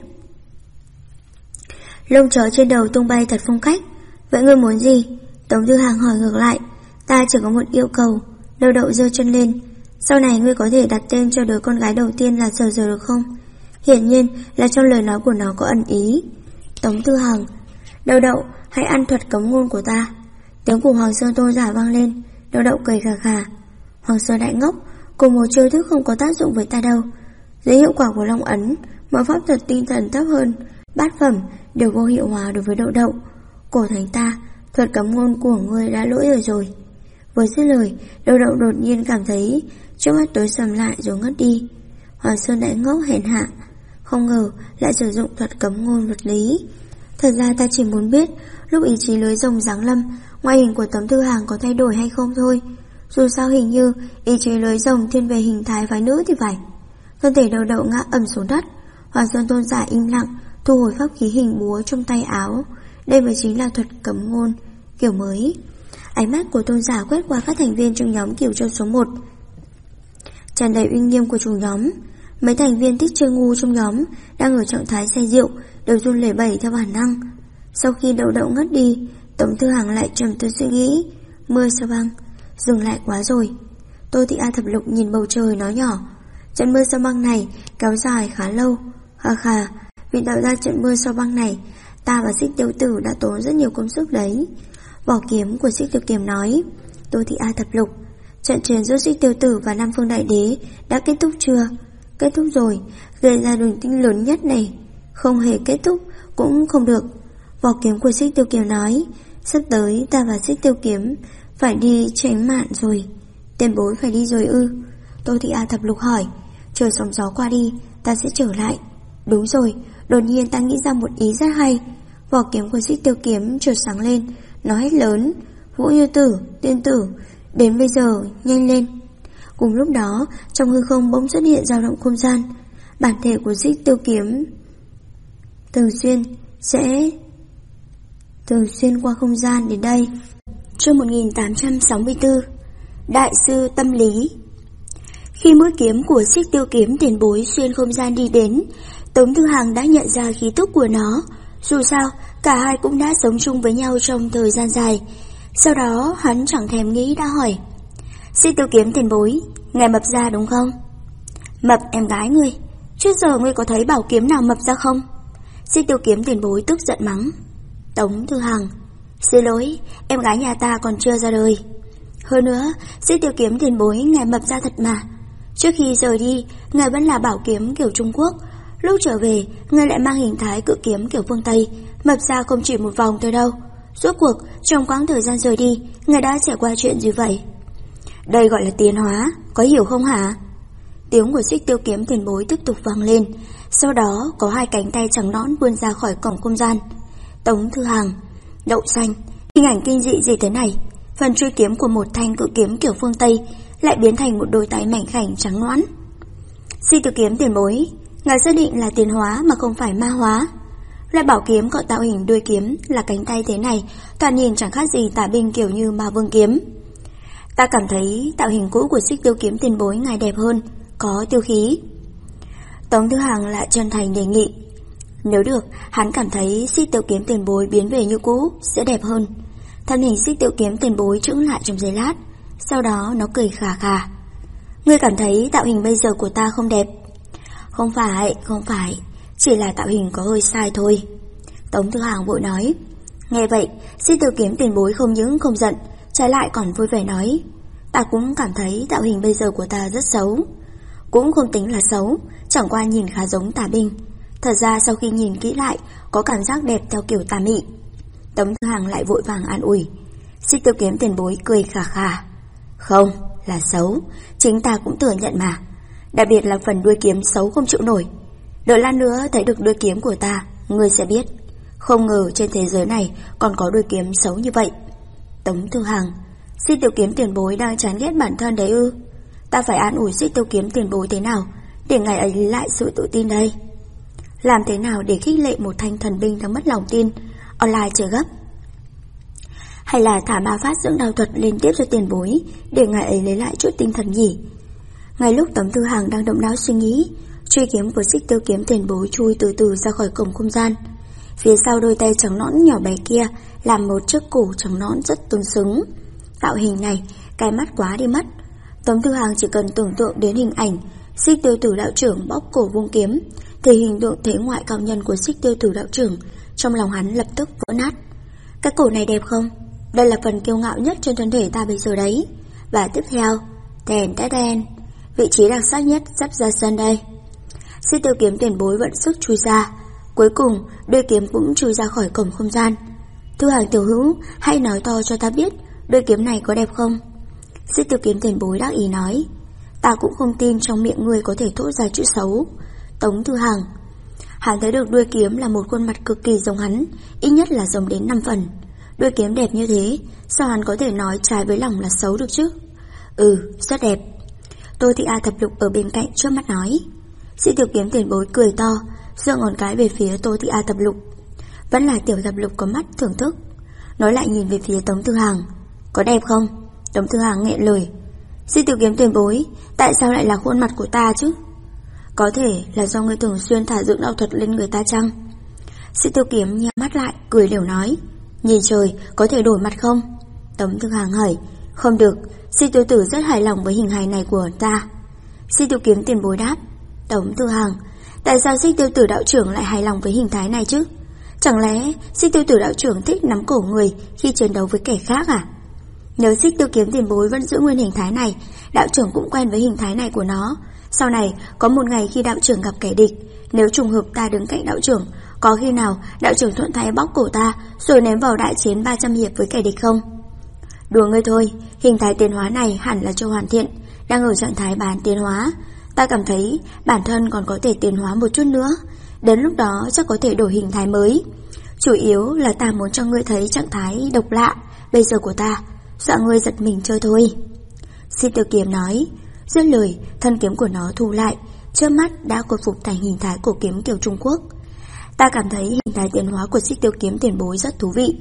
Lông chó trên đầu tung bay thật phong cách. Vậy ngươi muốn gì? Tống Thư Hàng hỏi ngược lại. Ta chỉ có một yêu cầu. Đậu Đậu giơ chân lên. Sau này ngươi có thể đặt tên cho đứa con gái đầu tiên là Sở Sở được không? Hiển nhiên là trong lời nói của nó có ẩn ý. Tống Thư Hàng, Đậu Đậu, hãy ăn thuật cấm ngôn của ta. Tiếng của Hoàng Sơn Tôn giả vang lên. Đậu Đậu cười khà khà. Hoàng Sơn đại ngốc, cùng một chiêu thức không có tác dụng với ta đâu. Dưới hiệu quả của Long Ấn, mọi pháp thuật tinh thần thấp hơn bát phẩm đều vô hiệu hóa đối với Đậu Đậu. Cổ thánh ta, thuật cấm ngôn của ngươi đã lỗi rồi. Vừa dứt lời, Đậu Đậu đột nhiên cảm thấy trước mắt tối sầm lại rồi ngất đi. Hoàng Sơn đại ngốc hèn hạ, không ngờ lại sử dụng thuật cấm ngôn vật lý. Thật ra ta chỉ muốn biết lúc ý chí lưới rồng giáng lâm, ngoại hình của Tống Thư Hàng có thay đổi hay không thôi. Dù sao hình như ý chí lưới rồng thiên về hình thái phái nữ thì phải. Thân thể Đậu Đậu ngã ầm xuống đất. Hoàng Sơn Tôn giả im lặng thu hồi pháp khí hình búa trong tay áo. Đây mới chính là thuật cấm ngôn kiểu mới. Ánh mắt của tôn giả quét qua các thành viên trong nhóm Cửu Châu số 1, tràn đầy uy nghiêm của chủ nhóm. Mấy thành viên thích chơi ngu trong nhóm đang ở trạng thái say rượu đều run lẩy bẩy theo bản năng. Sau khi Đậu Đậu ngất đi, Tống Thư Hàng lại trầm tư suy nghĩ. Mưa sao băng, dừng lại quá rồi. Tô Thị A Thập Lục nhìn bầu trời nói nhỏ. Trận mưa sao băng này kéo dài khá lâu. Khà khà, vì tạo ra trận mưa sao băng này, ta và Xích Tiêu Tử đã tốn rất nhiều công sức đấy. Vỏ kiếm của Xích Tiêu Kiếm nói. Tô Thị A Thập Lục, trận chiến giữa Xích Tiêu Tử và Nam Phương Đại Đế đã kết thúc chưa? Kết thúc rồi, gây ra đồn tinh lớn nhất này. Không hề kết thúc cũng không được. Vỏ kiếm của Xích Tiêu Kiếm nói. Sắp tới ta và Xích Tiêu Kiếm phải đi tránh mạn rồi. Tiền bối phải đi rồi ư? Tô Thị A Thập Lục hỏi. Chờ sóng gió qua đi, ta sẽ trở lại. Đúng rồi, đột nhiên ta nghĩ ra một ý rất hay. Vỏ kiếm của Xích Tiêu Kiếm chợt sáng lên, nói hết lớn. Vũ Như Tử, Tiên Tử, đến bây giờ, nhanh lên. Cùng lúc đó, trong hư không bỗng xuất hiện dao động không gian. Bản thể của Xích Tiêu Kiếm thường xuyên qua không gian đến đây. Chương 1864. Đại sư tâm lý. Khi mũi kiếm của Xích Tiêu Kiếm tiền bối xuyên không gian đi đến, Tống Thư Hàng đã nhận ra khí tức của nó. Dù sao, cả hai cũng đã sống chung với nhau trong thời gian dài. Sau đó hắn chẳng thèm nghĩ đã hỏi. Xích Tiêu Kiếm tiền bối, ngài mập ra đúng không? Mập em gái ngươi, trước giờ ngươi có thấy bảo kiếm nào mập ra không? Xích Tiêu Kiếm tiền bối tức giận mắng. Tống Thư Hàng, xin lỗi, em gái nhà ta còn chưa ra đời. Hơn nữa, Xích Tiêu Kiếm tiền bối ngài mập ra thật mà. Trước khi rời đi, ngài vẫn là bảo kiếm kiểu Trung Quốc. Lúc trở về, ngài lại mang hình thái cự kiếm kiểu phương Tây, mập ra không chỉ một vòng thôi đâu. Rốt cuộc, trong quãng thời gian rời đi, ngài đã trải qua chuyện gì vậy? Đây gọi là tiến hóa, có hiểu không hả? Tiếng của Xích Tiêu Kiếm tiền bối tiếp tục vang lên. Sau đó có hai cánh tay trắng nõn vươn ra khỏi cổng không gian. Tống Thư Hàng, đậu xanh, hình ảnh kinh dị gì thế này? Phần chuôi kiếm của một thanh cự kiếm kiểu phương Tây lại biến thành một đôi tay mảnh khảnh trắng nõn. Xích Tiêu Kiếm tiền bối, ngài xác định là tiến hóa mà không phải ma hóa. Loại bảo kiếm có tạo hình đuôi kiếm là cánh tay thế này, toàn nhìn chẳng khác gì tả binh kiểu như Ma Vương kiếm. Ta cảm thấy tạo hình cũ của Xích Tiêu Kiếm tiền bối ngài đẹp hơn, có tiêu khí. Tống Thư Hàng lại chân thành đề nghị. Nếu được, hắn cảm thấy Xích Tiêu Kiếm tiền bối biến về như cũ sẽ đẹp hơn. Thân hình Xích Tiêu Kiếm tiền bối chững lại trong giây lát, sau đó nó cười khà khà. Ngươi cảm thấy tạo hình bây giờ của ta không đẹp? Không phải, chỉ là tạo hình có hơi sai thôi. Tống Thư Hàng vội nói. Nghe vậy, Xích Tiêu Kiếm tiền bối không những không giận, trái lại còn vui vẻ nói. Ta cũng cảm thấy tạo hình bây giờ của ta rất xấu. Cũng không tính là xấu, chẳng qua nhìn khá giống tà binh. Thật ra sau khi nhìn kỹ lại, có cảm giác đẹp theo kiểu tà mị. Tống Thư Hàng lại vội vàng an ủi. Xích Tiêu Kiếm tiền bối cười khà khà. Không, là xấu, chính ta cũng thừa nhận mà. Đặc biệt là phần đuôi kiếm xấu không chịu nổi. Đợi lát nữa thấy được đuôi kiếm của ta, ngươi sẽ biết. Không ngờ trên thế giới này còn có đuôi kiếm xấu như vậy. Tống Thư Hằng: Xích Tiêu Kiếm tiền bối đang chán ghét bản thân đấy ư? Ta phải an ủi Xích Tiêu Kiếm tiền bối thế nào để ngài ấy lấy lại sự tự tin đây? Làm thế nào để khích lệ một thanh thần binh đang mất lòng tin, online chờ gấp? Hay là thả ma phát dưỡng đao thuật liên tiếp cho tiền bối để ngài ấy lấy lại chút tinh thần nhỉ? Ngay lúc Tống Thư Hằng đang động não suy nghĩ, chuôi kiếm của Xích Tiêu Kiếm tiền bối chui từ từ ra khỏi cổng không gian. Phía sau đôi tay trắng nõn nhỏ bé kia làm một chiếc cổ trắng nõn rất tương xứng. Tạo hình này cái mắt quá đi mất. Tống Thư Hằng chỉ cần tưởng tượng đến hình ảnh Xích Tiêu Tử đạo trưởng bóp cổ vung kiếm thì hình tượng thế ngoại cao nhân của Xích Tiêu Tử đạo trưởng trong lòng hắn lập tức vỡ nát. Cái cổ này đẹp không? Đây là phần kiêu ngạo nhất trên thân thể ta bây giờ đấy. Và tiếp theo, đèn tét đen, vị trí đặc sắc nhất sắp ra sân đây. Xích Tiêu Kiếm tiền bối vận sức chui ra. Cuối cùng đuôi kiếm cũng chui ra khỏi cổng không gian. Thư Hằng tiểu hữu, hãy nói to cho ta biết đuôi kiếm này có đẹp không? Xích Tiêu Kiếm tiền bối đắc ý nói. Ta cũng không tin trong miệng người có thể thốt ra chữ xấu. Tống Thư Hằng: Hắn thấy được đuôi kiếm là một khuôn mặt cực kỳ giống hắn, ít nhất là giống đến 5 phần. Đuôi kiếm đẹp như thế, sao hắn có thể nói trái với lòng là xấu được chứ? Rất đẹp. Tô Thị A Thập Lục ở bên cạnh trước mắt nói. Xích Tiêu Kiếm tiền bối cười to, giơ ngón cái về phía Tô Thị A Thập Lục. Vẫn là Tiểu Thập Lục có mắt thưởng thức, nói lại nhìn về phía Tống Thư Hằng. Có đẹp không? Tống Thư Hằng nghẹn lời. Xích Tiêu Kiếm tiền bối, tại sao lại là khuôn mặt của ta chứ? Có thể là do ngươi thường xuyên thả dưỡng đạo thuật lên người ta chăng? Xích Tiêu Kiếm nhắm mắt lại, cười đều nói. Nhìn trời, có thể đổi mặt không? Tống Thư Hằng hỏi. Không được, Xích Tiêu Tử rất hài lòng với hình hài này của ta. Xích Tiêu Kiếm tiền bối đáp. Tống Thư Hằng: Tại sao Xích Tiêu Tử đạo trưởng lại hài lòng với hình thái này chứ? Chẳng lẽ Xích Tiêu Tử đạo trưởng thích nắm cổ người khi chiến đấu với kẻ khác à? Nếu Xích Tiêu Kiếm tiền bối vẫn giữ nguyên hình thái này, đạo trưởng cũng quen với hình thái này của nó. Sau này có một ngày khi đạo trưởng gặp kẻ địch, nếu trùng hợp ta đứng cạnh đạo trưởng, có khi nào đạo trưởng thuận tay bóc cổ ta rồi ném vào đại chiến 300 hiệp với kẻ địch không? Đùa ngươi thôi, hình thái tiến hóa này hẳn là chưa hoàn thiện, đang ở trạng thái bán tiến hóa. Ta cảm thấy bản thân còn có thể tiến hóa một chút nữa, đến lúc đó chắc có thể đổi hình thái mới. Chủ yếu là ta muốn cho ngươi thấy trạng thái độc lạ bây giờ của ta, dọa ngươi giật mình chơi thôi. Xích Tiêu Kiếm nói. Dứt lời, thân kiếm của nó thu lại, trước mắt đã khôi phục thành hình thái cổ kiếm kiểu Trung Quốc. Ta cảm thấy hình thái tiến hóa của Xích Tiêu Kiếm tiền bối rất thú vị.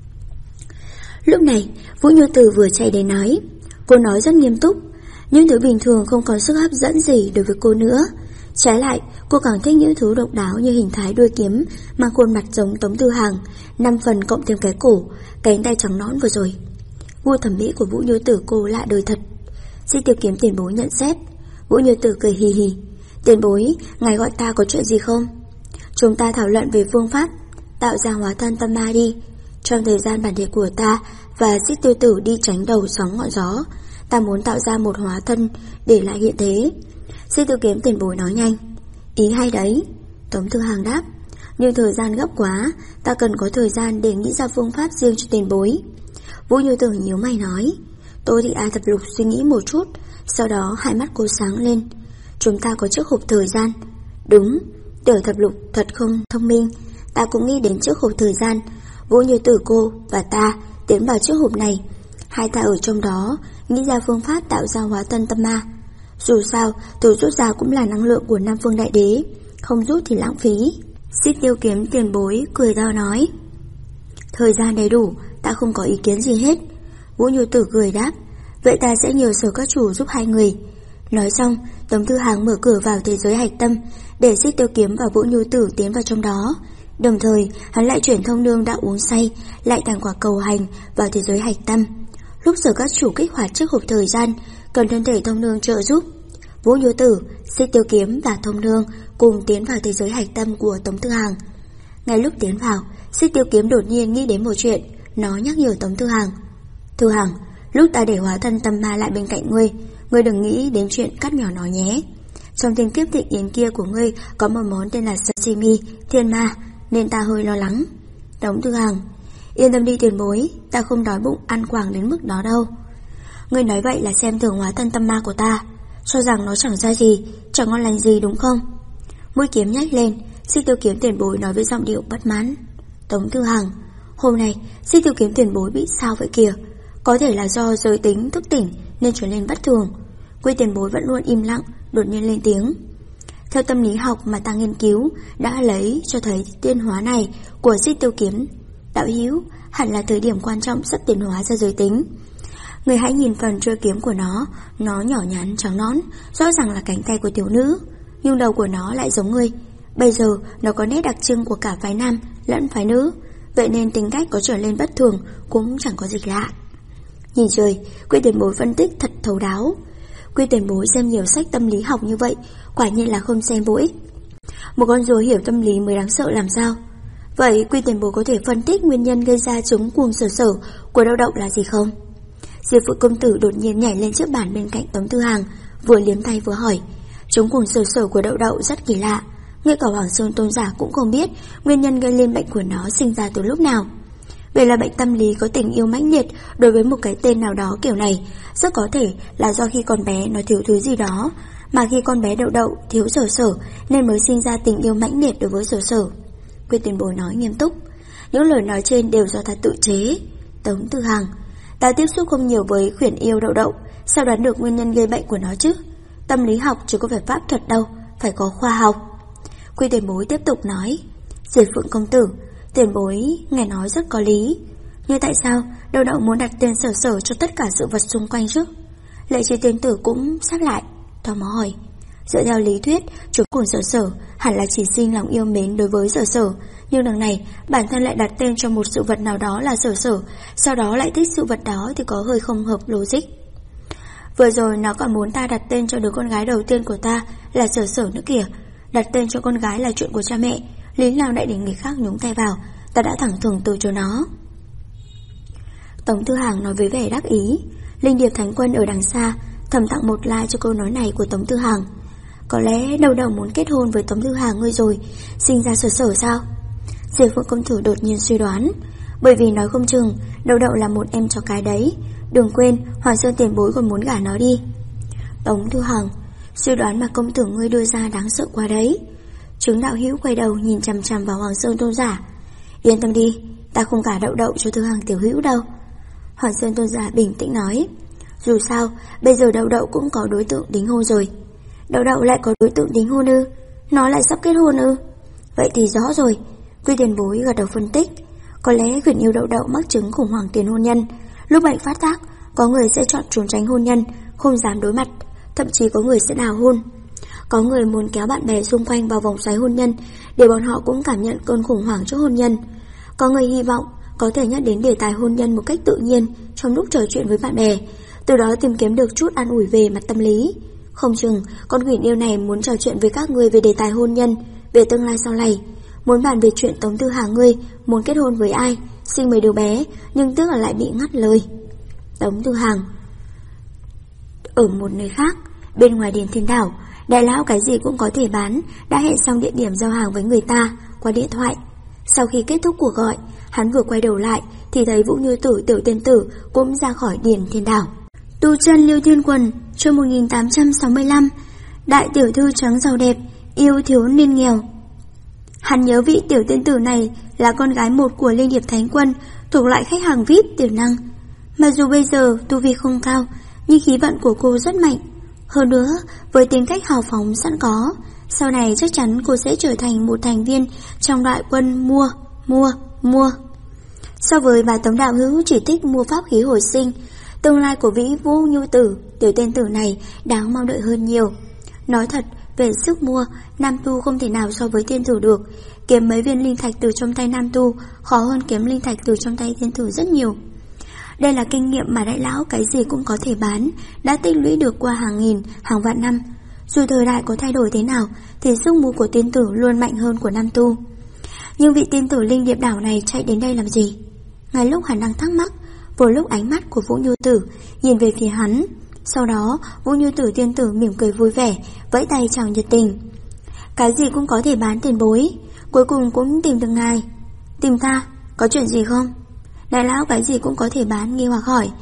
Lúc này, Vũ Như Tử vừa chạy đến nói. Cô nói rất nghiêm túc, những thứ bình thường không còn sức hấp dẫn gì đối với cô nữa. Trái lại, cô càng thích những thứ độc đáo như hình thái đuôi kiếm mang khuôn mặt giống Tống Thư Hằng, 5 phần cộng thêm cái cổ, cánh tay trắng nõn vừa rồi. Gu thẩm mỹ của Vũ Như Tử cô lạ đời thật. Xích Tiêu Kiếm tiền bối nhận xét. Vũ Như Tử cười hì hì. Tiền bối, ngài gọi ta có chuyện gì không? Chúng ta thảo luận về phương pháp tạo ra hóa thân tâm ma đi. Trong thời gian bản thể của ta và Xích Tiêu Tử đi tránh đầu sóng ngọn gió, ta muốn tạo ra một hóa thân để lại hiện thế. Xích Tiêu Kiếm tiền bối nói nhanh. Ý hay đấy. Tống Thư Hằng đáp. Nhưng thời gian gấp quá, ta cần có thời gian để nghĩ ra phương pháp riêng cho tiền bối. Vũ Như Tử nhíu mày nói. Tô Thị A Thập Lục suy nghĩ một chút, sau đó hai mắt cô sáng lên. Chúng ta có chiếc hộp thời gian. Đúng, Tiểu Thập Lục thật không thông minh. Ta cũng nghĩ đến chiếc hộp thời gian. Vũ Như Tử cô và ta tiến vào chiếc hộp này, hai ta ở trong đó nghĩ ra phương pháp tạo ra hóa thân tâm ma. Dù sao, từ rút ra cũng là năng lượng của Nam Phương Đại Đế, không rút thì lãng phí. Xích Tiêu Kiếm tiền bối cười to nói. Thời gian đầy đủ, ta không có ý kiến gì hết. Vũ Như Tử cười đáp. Vậy ta sẽ nhờ Sở các chủ giúp hai người. Nói xong, Tống Thư Hằng mở cửa vào thế giới hạch tâm, để Xích Tiêu Kiếm và Vũ Như Tử tiến vào trong đó. Đồng thời, hắn lại chuyển Thông Nương đã uống say lại thành quả cầu hành vào thế giới hạch tâm. Lúc Sở các chủ kích hoạt chiếc hộp thời gian, cần thân thể Thông Nương trợ giúp. Vũ Như Tử, Xích Tiêu Kiếm và Thông Nương cùng tiến vào thế giới hạch tâm của Tống Thư Hằng. Ngay lúc tiến vào, Xích Tiêu Kiếm đột nhiên nghĩ đến một chuyện, nó nhắc nhở Tống Thư Hằng. Thư Hằng, lúc ta để hóa thân tâm ma lại bên cạnh ngươi đừng nghĩ đến chuyện cắt nhỏ nó nhé. Trong tình kiếp thịnh yến kia của ngươi có một món tên là sashimi, thiên ma, nên ta hơi lo lắng. Tống Thư Hằng, yên tâm đi tiền bối, ta không đói bụng ăn quàng đến mức đó đâu. Ngươi nói vậy là xem thường hóa thân tâm ma của ta, cho rằng nó chẳng ra gì, chẳng ngon lành gì đúng không? Mũi kiếm nhếch lên, Xích Tiêu Kiếm tiền bối nói với giọng điệu bất mãn. Tống Tư Hằng, hôm nay Xích Tiêu Kiếm tiền bối bị sao vậy kìa? Có thể là do giới tính thức tỉnh nên trở nên bất thường. Quy tiền bối vẫn luôn im lặng, đột nhiên lên tiếng. Theo tâm lý học mà ta nghiên cứu đã lấy cho thấy tiến hóa này của Xích Tiêu Kiếm đạo hữu hẳn là thời điểm quan trọng sắp tiến hóa ra giới tính. Người hãy nhìn phần chuôi kiếm của nó nhỏ nhắn trắng nõn, rõ ràng là cánh tay của tiểu nữ, nhưng đầu của nó lại giống ngươi. Bây giờ nó có nét đặc trưng của cả phái nam lẫn phái nữ, vậy nên tính cách có trở lên bất thường cũng chẳng có gì lạ. Nhìn trời, Quy tiền bối phân tích thật thấu đáo. Quy tiền bối xem nhiều sách tâm lý học như vậy, quả nhiên là không xem vô ích. Một con rùa hiểu tâm lý mới đáng sợ làm sao? Vậy Quy tiền bối có thể phân tích nguyên nhân gây ra chứng cuồng sở sở của đau động là gì không? Diệp Phượng công tử đột nhiên nhảy lên chiếc bàn bên cạnh Tống Tư Hằng, vừa liếm tay vừa hỏi. Chứng cuồng sở sở của đậu đậu rất kỳ lạ, ngay cả Hoàng Sơn tôn giả cũng không biết nguyên nhân gây lên bệnh của nó sinh ra từ lúc nào. Vì là bệnh tâm lý có tình yêu mãnh liệt đối với một cái tên nào đó kiểu này, rất có thể là do khi con bé nó thiếu thứ gì đó, mà khi con bé đậu đậu thiếu sở sở nên mới sinh ra tình yêu mãnh liệt đối với sở sở. Quy tiền bối nói nghiêm túc. Những lời nói trên đều do ta tự chế. Tống Tư Hằng, ta tiếp xúc không nhiều với khuyển yêu đậu đậu, sao đoán được nguyên nhân gây bệnh của nó chứ? Tâm lý học chứ có phải pháp thuật đâu, phải có khoa học. Quy tiền bối tiếp tục nói. Diệp Phượng công tử, tiền bối ngài nói rất có lý, nhưng tại sao đậu đậu muốn đặt tên sở sở cho tất cả sự vật xung quanh chứ? Lệ Chi tiên tử cũng sát lại, tò mò hỏi. Dựa theo lý thuyết, chúng của sở sở hẳn là chỉ sinh lòng yêu mến đối với sở sở, nhưng đằng này bản thân lại đặt tên cho một sự vật nào đó là sở sở, sau đó lại thích sự vật đó thì có hơi không hợp logic. Vừa rồi nó còn muốn ta đặt tên cho đứa con gái đầu tiên của ta là sở sở nữa kìa. Đặt tên cho con gái là chuyện của cha mẹ, lý nào lại để người khác nhúng tay vào, ta đã thẳng thừng từ cho nó. Tống Tư Hằng nói với vẻ đắc ý. Linh Điệp Thánh Quân ở đằng xa thầm tặng một like cho câu nói này của Tống Tư Hằng. Có lẽ đầu đầu muốn kết hôn với Tống Tư Hằng ngươi rồi, sinh ra sở sở sao? Diệp Phượng công tử đột nhiên suy đoán. Bởi vì nói không chừng đầu đậu là một em chó cái đấy. Đừng quên Hoàng Sơn tiền bối còn muốn gả nó đi. Tống Tư Hằng, suy đoán mà công tử ngươi đưa ra đáng sợ quá đấy. Chứng đạo hữu quay đầu nhìn chằm chằm vào Hoàng Sơn tôn giả. Yên tâm đi, ta không gả đậu đậu cho Tư Hằng tiểu hữu đâu. Hoàng Sơn tôn giả bình tĩnh nói. Dù sao bây giờ đậu đậu cũng có đối tượng đính hôn rồi. Đậu đậu lại có đối tượng đính hôn ư? Nó lại sắp kết hôn ư? Vậy thì rõ rồi. Quy tiền bối gật đầu phân tích. Có lẽ khuyển yêu đậu đậu mắc chứng khủng hoảng tiền hôn nhân. Lúc bệnh phát tác, có người sẽ chọn trốn tránh hôn nhân, không dám đối mặt, thậm chí có người sẽ đào hôn. Có người muốn kéo bạn bè xung quanh vào vòng xoáy hôn nhân để bọn họ cũng cảm nhận cơn khủng hoảng trước hôn nhân. Có người hy vọng có thể nhắc đến đề tài hôn nhân một cách tự nhiên trong lúc trò chuyện với bạn bè, từ đó tìm kiếm được chút an ủi về mặt tâm lý. Không chừng con khuyển yêu này muốn trò chuyện với các người về đề tài hôn nhân, về tương lai sau này, muốn bàn về chuyện Tống Tư Hằng ngươi muốn kết hôn với ai, sinh mấy đứa bé, nhưng tiếc là lại bị ngắt lời. Tống Tư Hằng. Ở một nơi khác, bên ngoài đền Thiên Đảo, đại lão cái gì cũng có thể bán đã hẹn xong địa điểm giao hàng với người ta qua điện thoại. Sau khi kết thúc cuộc gọi, hắn vừa quay đầu lại thì thấy Vũ Như Tử tiểu tiên tử cũng ra khỏi đền Thiên Đảo. Tu chân Liêu Thiên Quần, chương 1865. Đại tiểu thư trắng giàu đẹp, yêu thiếu niên nghèo. Hắn nhớ vị tiểu tiên tử này là con gái một của Linh Điệp Thánh Quân, thuộc loại khách hàng VIP tiểu năng. Mặc dù bây giờ tu vi không cao, nhưng khí vận của cô rất mạnh. Hơn nữa, với tính cách hào phóng sẵn có, sau này chắc chắn cô sẽ trở thành một thành viên trong đội quân mua. So với bà Tống đạo hữu chỉ thích mua pháp khí hồi sinh, tương lai của Vĩ Vũ Như Tử, tiểu tiên tử này đáng mong đợi hơn nhiều. Nói thật, về sức mua, nam tu không thể nào so với tiên tử được. Kiếm mấy viên linh thạch từ trong tay nam tu khó hơn kiếm linh thạch từ trong tay tiên tử rất nhiều. Đây là kinh nghiệm mà đại lão cái gì cũng có thể bán đã tích lũy được qua hàng nghìn, hàng vạn năm. Dù thời đại có thay đổi thế nào thì sức mua của tiên tử luôn mạnh hơn của nam tu. Nhưng vị tiên tử Linh Điệp Đảo này chạy đến đây làm gì? Ngay lúc hắn đang thắc mắc, vừa lúc ánh mắt của Vũ Như Tử nhìn về phía hắn. Sau đó Vũ Như Tử tiên tử mỉm cười vui vẻ, vẫy tay chào nhiệt tình. Cái gì cũng có thể bán tiền bối, cuối cùng cũng tìm được ngài. Tìm ta, có chuyện gì không? Đại lão cái gì cũng có thể bán nghi hoặc hỏi.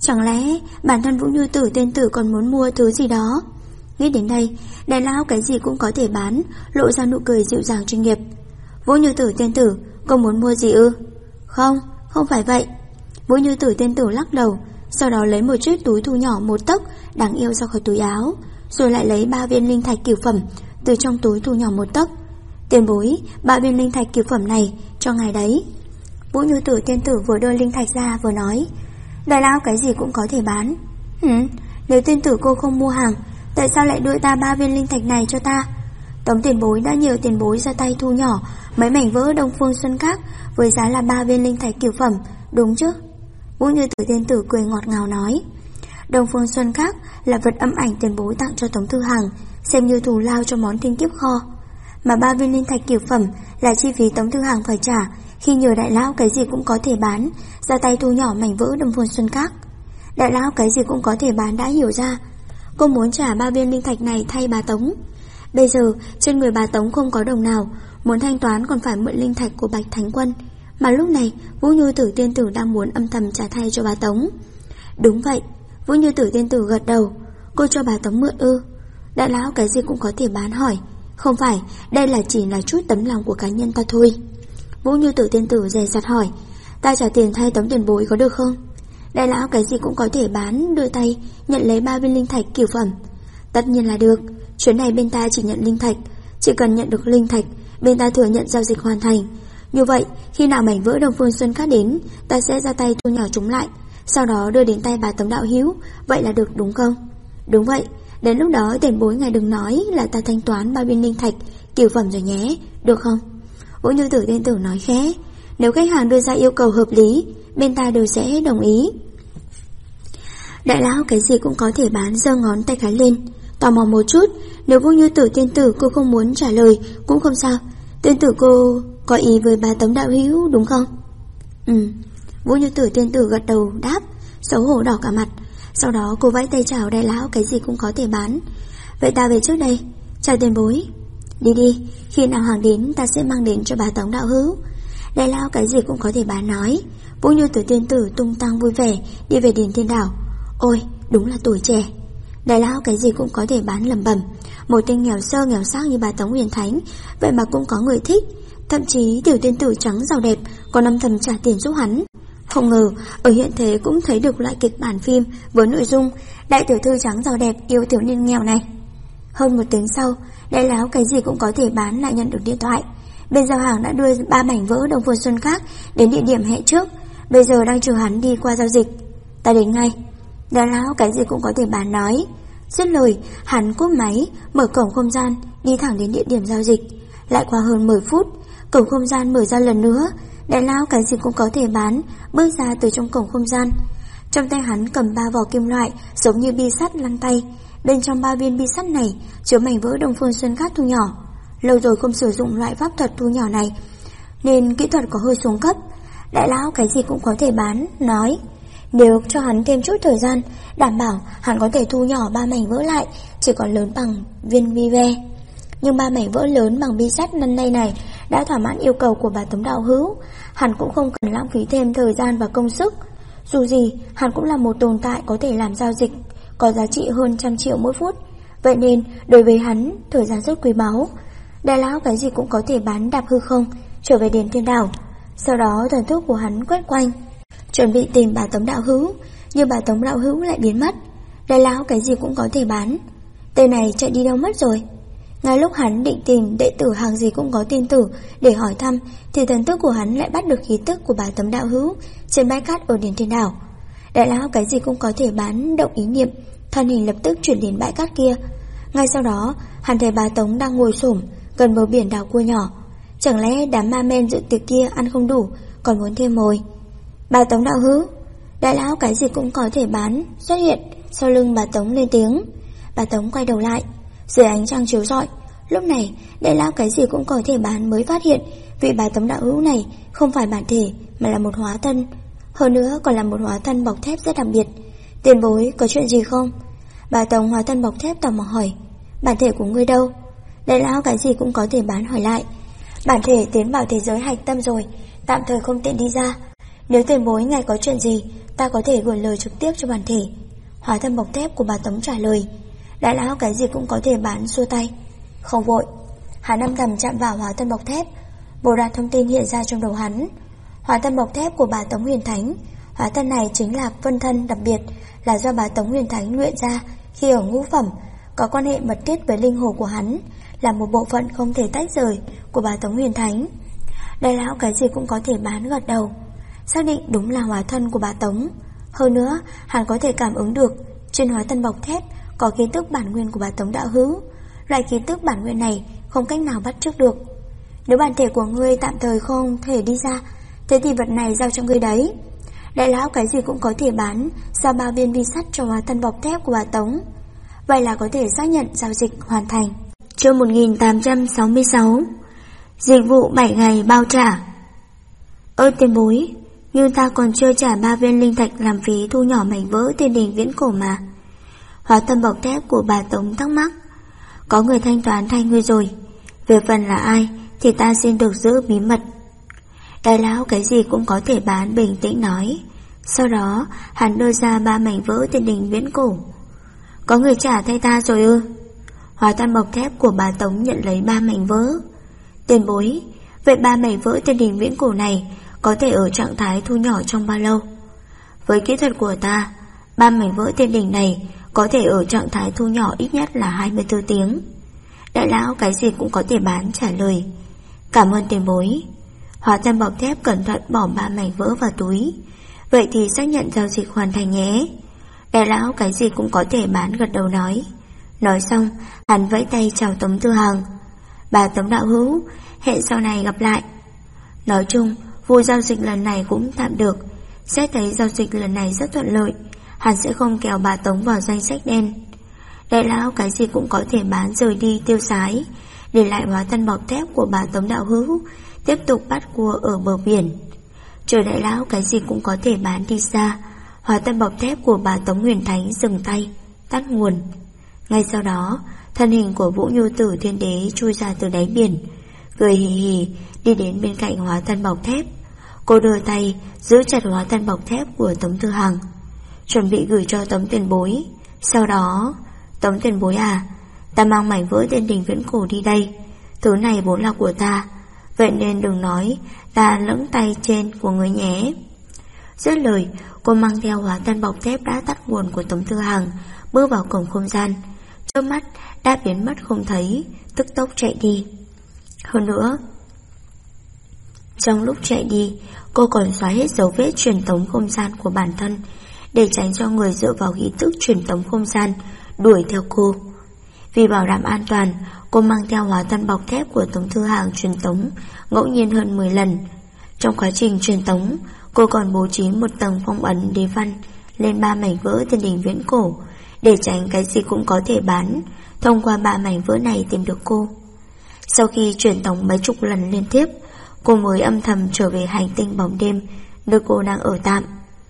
Chẳng lẽ bản thân Vũ Như Tử tên tử còn muốn mua thứ gì đó? Nghĩ đến đây, đại lão cái gì cũng có thể bán, lộ ra nụ cười dịu dàng chuyên nghiệp. Vũ Như Tử tên tử, cô muốn mua gì ư? Không, không phải vậy. Vũ Như Tử tên tử lắc đầu, sau đó lấy một chiếc túi thu nhỏ một tấc đáng yêu ra khỏi túi áo, rồi lại lấy 3 viên linh thạch cửu phẩm từ trong túi thu nhỏ một tấc. Tiền bối, 3 viên linh thạch cửu phẩm này cho ngài đấy. Vũ Như Tử tiên tử vừa đưa linh thạch ra vừa nói, đại lão cái gì cũng có thể bán. Nếu tiên tử cô không mua hàng, tại sao lại đưa ta 3 viên linh thạch này cho ta? Tống tiền bối đã nhờ tiền bối ra tay thu nhỏ mấy mảnh vỡ Đông Phương Xuân Các với giá là 3 viên linh thạch cửu phẩm, đúng chứ? Vũ Như Tử tiên tử cười ngọt ngào nói, Đông Phương Xuân Các là vật âm ảnh tiền bối tặng cho Tống Thư Hàng, xem như thù lao cho món thiên kiếp kho. Mà 3 viên linh thạch cửu phẩm là chi phí Tống Thư Hàng phải trả khi nhờ đại lão cái gì cũng có thể bán ra tay thu nhỏ mảnh vỡ Đông Phương Xuân Các. Đại lão cái gì cũng có thể bán đã hiểu ra. Cô muốn trả 3 viên linh thạch này thay bà Tống. Bây giờ trên người bà Tống không có đồng nào, muốn thanh toán còn phải mượn linh thạch của Bạch Thánh Quân. Mà lúc này Vũ Như Tử tiên tử đang muốn âm thầm trả thay cho bà Tống. Đúng vậy, Vũ Như Tử tiên tử gật đầu. Cô cho bà Tống mượn ư? Đại lão cái gì cũng có thể bán hỏi. Không phải, đây là chỉ là chút tấm lòng của cá nhân ta thôi. Vũ Như Tử tiên tử dè dặt hỏi, ta trả tiền thay Tống tiền bối có được không? Đại lão cái gì cũng có thể bán, đưa tay nhận lấy 3 viên linh thạch cửu phẩm. Tất nhiên là được, chuyến này bên ta chỉ nhận linh thạch, chỉ cần nhận được linh thạch, bên ta thừa nhận giao dịch hoàn thành. Như vậy, khi nào mảnh vỡ Đông Phương Xuân Các đến, ta sẽ ra tay thu nhỏ chúng lại, sau đó đưa đến tay bà Tống đạo hữu, vậy là được đúng không? Đúng vậy, đến lúc đó tiền bối ngài đừng nói là ta thanh toán 3 viên linh thạch cửu phẩm rồi nhé, được không? Vũ Như Tử tiên tử nói khẽ, nếu khách hàng đưa ra yêu cầu hợp lý, bên ta đều sẽ đồng ý. Đại lão cái gì cũng có thể bán giơ ngón tay cái lên, tò mò một chút. Nếu Vũ Như Tử tiên tử cô không muốn trả lời cũng không sao, tiên tử cô có ý với bà Tống đạo hữu đúng không? Vũ Như Tử tiên tử gật đầu đáp, xấu hổ đỏ cả mặt. Sau đó cô vẫy tay chào đại lão cái gì cũng có thể bán. Vậy ta về trước đây, chào tiền bối. Đi đi, khi nào hàng đến ta sẽ mang đến cho bà Tống đạo hữu. Đại lão cái gì cũng có thể bán nói. Vũ Như Tử tiên tử tung tăng vui vẻ đi về Điền Thiên Đảo. Ôi, đúng là tuổi trẻ. Đại lão cái gì cũng có thể bán lẩm bẩm, một tên nghèo sơ nghèo xác như bà Tống Huyền Thánh, vậy mà cũng có người thích. Thậm chí tiểu tiên tử trắng giàu đẹp còn âm thầm trả tiền giúp hắn. Không ngờ ở hiện thế cũng thấy được loại kịch bản phim với nội dung đại tiểu thư trắng giàu đẹp yêu tiểu niên nghèo này. Hơn 1 tiếng sau, đại lão cái gì cũng có thể bán lại nhận được điện thoại. Bên giao hàng đã đưa 3 mảnh vỡ Đông Phương Xuân Các đến địa điểm hẹn trước, bây giờ đang chờ hắn đi qua giao dịch. Ta đến ngay. Đại lão cái gì cũng có thể bán nói. Dứt lời, hắn cúp máy, mở cổng không gian, đi thẳng đến địa điểm giao dịch. Lại qua hơn 10 phút, cổng không gian mở ra lần nữa. Đại lão cái gì cũng có thể bán bước ra từ trong cổng không gian. Trong tay hắn cầm 3 vỏ kim loại giống như bi sắt lăn tay. Bên trong 3 viên bi sắt này chứa mảnh vỡ Đông Phương Xuân Các thu nhỏ. Lâu rồi không sử dụng loại pháp thuật thu nhỏ này nên kỹ thuật có hơi xuống cấp. Đại lão cái gì cũng có thể bán nói, nếu cho hắn thêm chút thời gian, đảm bảo hắn có thể thu nhỏ 3 mảnh vỡ lại, chỉ còn lớn bằng viên bi ve. Nhưng 3 mảnh vỡ lớn bằng bi sắt lăn tay này đã thỏa mãn yêu cầu của bà Tống đạo hữu. Hắn cũng không cần lãng phí thêm thời gian và công sức. Dù gì, hắn cũng là một tồn tại có thể làm giao dịch có giá trị hơn 100 triệu mỗi phút. Vậy nên, đối với hắn, thời gian rất quý báu. Đại lão cái gì cũng có thể bán đạp hư không, trở về Điền Thiên Đảo. Sau đó thần thức của hắn quét quanh, chuẩn bị tìm bà Tống đạo hữu, nhưng bà Tống đạo hữu lại biến mất. Đại lão cái gì cũng có thể bán. Tên này chạy đi đâu mất rồi? Ngay lúc hắn định tìm đệ tử hàng gì cũng có tin tử để hỏi thăm, thì thần thức của hắn lại bắt được khí tức của bà Tống đạo hữu trên bãi cát ở Điền Thiên Đảo. Đại lão cái gì cũng có thể bán động ý niệm, thân hình lập tức chuyển đến bãi cát kia. Ngay sau đó, hắn thấy bà Tống đang ngồi xổm gần bờ biển đảo cua nhỏ. Chẳng lẽ đám ma men dự tiệc kia ăn không đủ, còn muốn thêm mồi? Bà Tống đạo hữu. Đại lão cái gì cũng có thể bán xuất hiện sau lưng bà Tống lên tiếng. Bà Tống quay đầu lại, dưới ánh trăng chiếu rọi. Lúc này, đại lão cái gì cũng có thể bán mới phát hiện vị bà Tống đạo hữu này không phải bản thể mà là một hóa thân. Hơn nữa còn là một hóa thân bọc thép rất đặc biệt. Tiền bối có chuyện gì không? Bà Tống hóa thân bọc thép tò mò hỏi. Bản thể của ngươi đâu? Đại lão cái gì cũng có thể bán hỏi lại. Bản thể tiến vào thế giới hạch tâm rồi, tạm thời không tiện đi ra. Nếu tiền bối ngài có chuyện gì, ta có thể gửi lời trực tiếp cho bản thể. Hóa thân bọc thép của bà Tống trả lời. Đại lão cái gì cũng có thể bán, xua tay. Không vội. Hắn âm thầm chạm vào hóa thân bọc thép. Một loạt thông tin hiện ra trong đầu hắn. Hóa thân bọc thép của bà Tống Huyền Thánh. Hóa thân này chính là phân thân đặc biệt, là do bà Tống Huyền Thánh luyện ra khi ở ngũ phẩm, có quan hệ mật thiết với linh hồn của hắn, là một bộ phận không thể tách rời của bà Tống Huyền Thánh. Đại lão cái gì cũng có thể bán, gật đầu, xác định đúng là hóa thân của bà Tống. Hơn nữa, hắn có thể cảm ứng được trên hóa thân bọc thép có khí tức bản nguyên của bà Tống đạo hữu. Loại khí tức bản nguyên này không cách nào bắt chước được. Nếu bản thể của ngươi tạm thời không thể đi ra, thế thì vật này giao cho ngươi đấy. Đại lão cái gì cũng có thể bán, giao 3 viên bi sắt cho hóa thân bọc thép của bà Tống. Vậy là có thể xác nhận giao dịch hoàn thành. Chương 1866. Dịch vụ 7 ngày bao trả. Tiền bối, nhưng ta còn chưa trả 3 viên linh thạch làm phí thu nhỏ mảnh vỡ Thiên Đình Viễn Cổ mà. Hóa thân bọc thép của bà Tống thắc mắc. Có người thanh toán thay ngươi rồi. Về phần là ai thì ta xin được giữ bí mật. Đại lão cái gì cũng có thể bán bình tĩnh nói. Sau đó hắn đưa ra 3 mảnh vỡ Thiên Đình Viễn Cổ. Có người trả thay ta rồi ư? Hóa thân bọc thép của bà Tống nhận lấy 3 mảnh vỡ. Tiền bối, vậy 3 mảnh vỡ Thiên Đình Viễn Cổ này có thể ở trạng thái thu nhỏ trong bao lâu? Với kỹ thuật của ta, 3 mảnh vỡ Thiên Đình này có thể ở trạng thái thu nhỏ ít nhất là 24 tiếng. Đại lão cái gì cũng có thể bán trả lời. Cảm ơn tiền bối. Hóa thân bọc thép cẩn thận bỏ 3 mảnh vỡ vào túi. Vậy thì xác nhận giao dịch hoàn thành nhé. Đại lão cái gì cũng có thể bán gật đầu nói. Nói xong, hắn vẫy tay chào Tống Tư Hằng. Bà Tống đạo hữu, hẹn sau này gặp lại. Nói chung, vụ giao dịch lần này cũng tạm được. Xét thấy giao dịch lần này rất thuận lợi, hắn sẽ không kéo bà Tống vào danh sách đen. Đại lão cái gì cũng có thể bán rời đi tiêu sái, để lại hóa thân bọc thép của bà Tống đạo hữu tiếp tục bắt cua ở bờ biển. Chờ đại lão cái gì cũng có thể bán đi xa, hóa thân bọc thép của bà Tống Huyền Thánh dừng tay, tắt nguồn. Ngay sau đó, thân hình của Vũ Nhu Tử Thiên Đế chui ra từ đáy biển, cười hì hì đi đến bên cạnh hóa thân bọc thép. Cô đưa tay giữ chặt hóa thân bọc thép của Tống Tư Hằng, chuẩn bị gửi cho Tống tiền bối. Sau đó, Tống tiền bối à, ta mang mảnh vỡ Thiên Đình Viễn Cổ đi đây. Thứ này vốn là của ta, vậy nên đừng nói ta lẫm tay trên của người nhé. Dứt lời, cô mang theo hóa thân bọc thép đã tắt nguồn của Tống Tư Hằng, bước vào cổng không gian. Trước mắt đã biến mất không thấy, tức tốc chạy đi. Hơn nữa, trong lúc chạy đi, cô còn xóa hết dấu vết truyền tống không gian của bản thân, để tránh cho người dựa vào khí tức truyền tống không gian đuổi theo cô. Vì bảo đảm an toàn, cô mang theo hóa thân bọc thép của Tống Tư Hằng truyền tống ngẫu nhiên hơn 10 lần. Trong quá trình truyền tống, cô còn bố trí một tầng phong ấn đế văn lên 3 mảnh vỡ Thiên Đình Viễn Cổ, để tránh cái gì cũng có thể bán thông qua 3 mảnh vỡ này tìm được cô. Sau khi truyền tống mấy chục lần liên tiếp, cô mới âm thầm trở về hành tinh bóng đêm nơi cô đang ở tạm.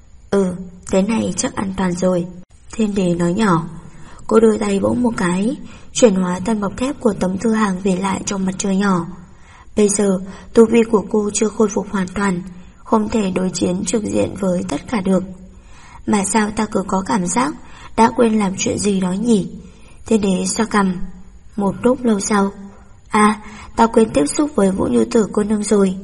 Thế này chắc an toàn rồi, Thiên Đế nói nhỏ. Cô đưa tay vỗ một cái, chuyển hóa thân bọc thép của Tống Tư Hằng về lại trong mặt trời nhỏ. Bây giờ tu vi của cô chưa khôi phục hoàn toàn, không thể đối chiến trực diện với tất cả được. Mà sao ta cứ có cảm giác đã quên làm chuyện gì đó nhỉ? Thiên Đế xoa cằm. Một lúc lâu sau, ta quên tiếp xúc với Vũ Nhu Tử cô nương rồi.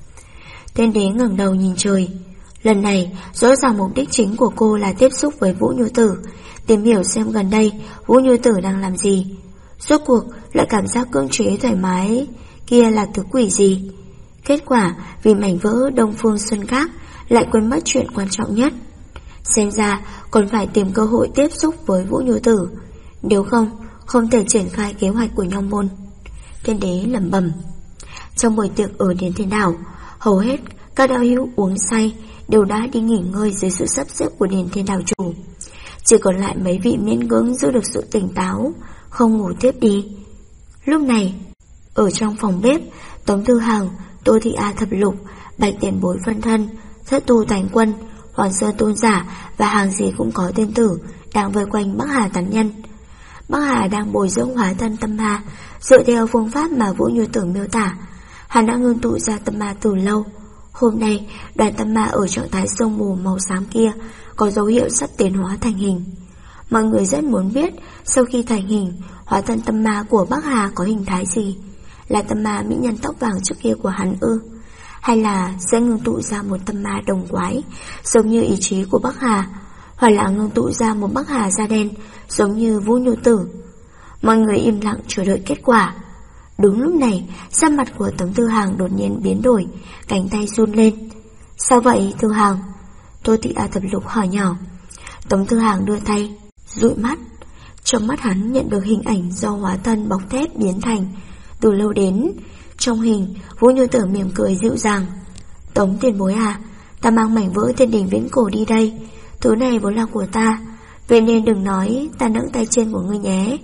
Thiên Đế ngẩng đầu nhìn trời. Lần này rõ ràng mục đích chính của cô là tiếp xúc với Vũ Nhu Tử, tìm hiểu xem gần đây Vũ Nhu Tử đang làm gì. Rốt cuộc lại cảm giác cưỡng chế thoải mái kia là thứ quỷ gì. Kết quả vì mảnh vỡ Đông Phương Xuân Các lại quên mất chuyện quan trọng nhất. Xem ra còn phải tìm cơ hội tiếp xúc với Vũ Nhu Tử, nếu không thể triển khai kế hoạch của Nho Môn. Thiên Đế lẩm bẩm. Trong buổi tiệc ở Điền Thiên Đảo, hầu hết các đạo hữu uống say đều đã đi nghỉ ngơi dưới sự sắp xếp của Điền Thiên Đảo chủ. Chỉ còn lại mấy vị miễn cưỡng giữ được sự tỉnh táo, không ngủ tiếp đi. Lúc này, ở trong phòng bếp, Tống Tư Hằng, Tô Thị A Thập Lục, Bạch Tiền Bối phân thân, Thất Tu Thành Quân, Hoàng Sơn Tôn Giả và hàng gì cũng có tên tử đang vây quanh Bắc Hà tán nhân. Bắc Hà đang bồi dưỡng hóa thân tâm ma, dựa theo phương pháp mà Vũ Nhu Tử miêu tả. Hắn đã ngưng tụ ra tâm ma từ lâu, Hôm nay, đoàn tâm ma ở trạng thái sương mù màu xám kia có dấu hiệu sắp tiến hóa thành hình. Mọi người rất muốn biết sau khi thành hình, hóa thân tâm ma của Bắc Hà có hình thái gì? Là tâm ma mỹ nhân tóc vàng trước kia của hắn ư? Hay là sẽ ngưng tụ ra một tâm ma đồng quái giống như ý chí của Bắc Hà? Hoặc là ngưng tụ ra một Bắc Hà da đen giống như Vũ Nhu Tử? Mọi người im lặng chờ đợi kết quả. Đúng lúc này, sắc mặt của Tống Tư Hàng đột nhiên biến đổi, cánh tay run lên. Sao vậy Tư Hàng? Tô Thị A Thập Lục hỏi nhỏ. Tống Tư Hàng đưa tay, dụi mắt. Trong mắt hắn nhận được hình ảnh do hóa thân bọc thép biến thành. Từ lâu đến, trong hình, Vũ Nhu Tử mỉm cười dịu dàng. Tống tiền bối à, ta mang mảnh vỡ Thiên Đình Viễn Cổ đi đây. Thứ này vốn là của ta, vậy nên đừng nói ta nẫng tay trên của ngươi nhé.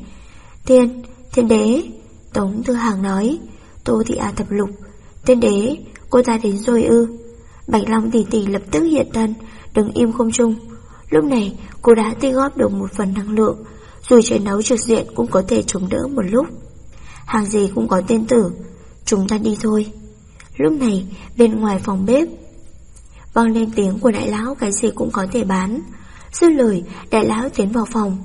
Thiên đế. Tống Tư Hàng nói. Tô Thị A Thập Lục. Thiên đế, cô ta đến rồi ư? Bạch Long tỷ tỷ lập tức hiện thân, đứng im không trung. Lúc này cô đã tích góp được một phần năng lượng, dù chiến đấu trực diện cũng có thể chống đỡ một lúc. Hàng gì cũng có tên tử, chúng ta đi thôi. Lúc này bên ngoài phòng bếp vang lên tiếng của đại lão cái gì cũng có thể bán. Dứt lời, đại lão tiến vào phòng.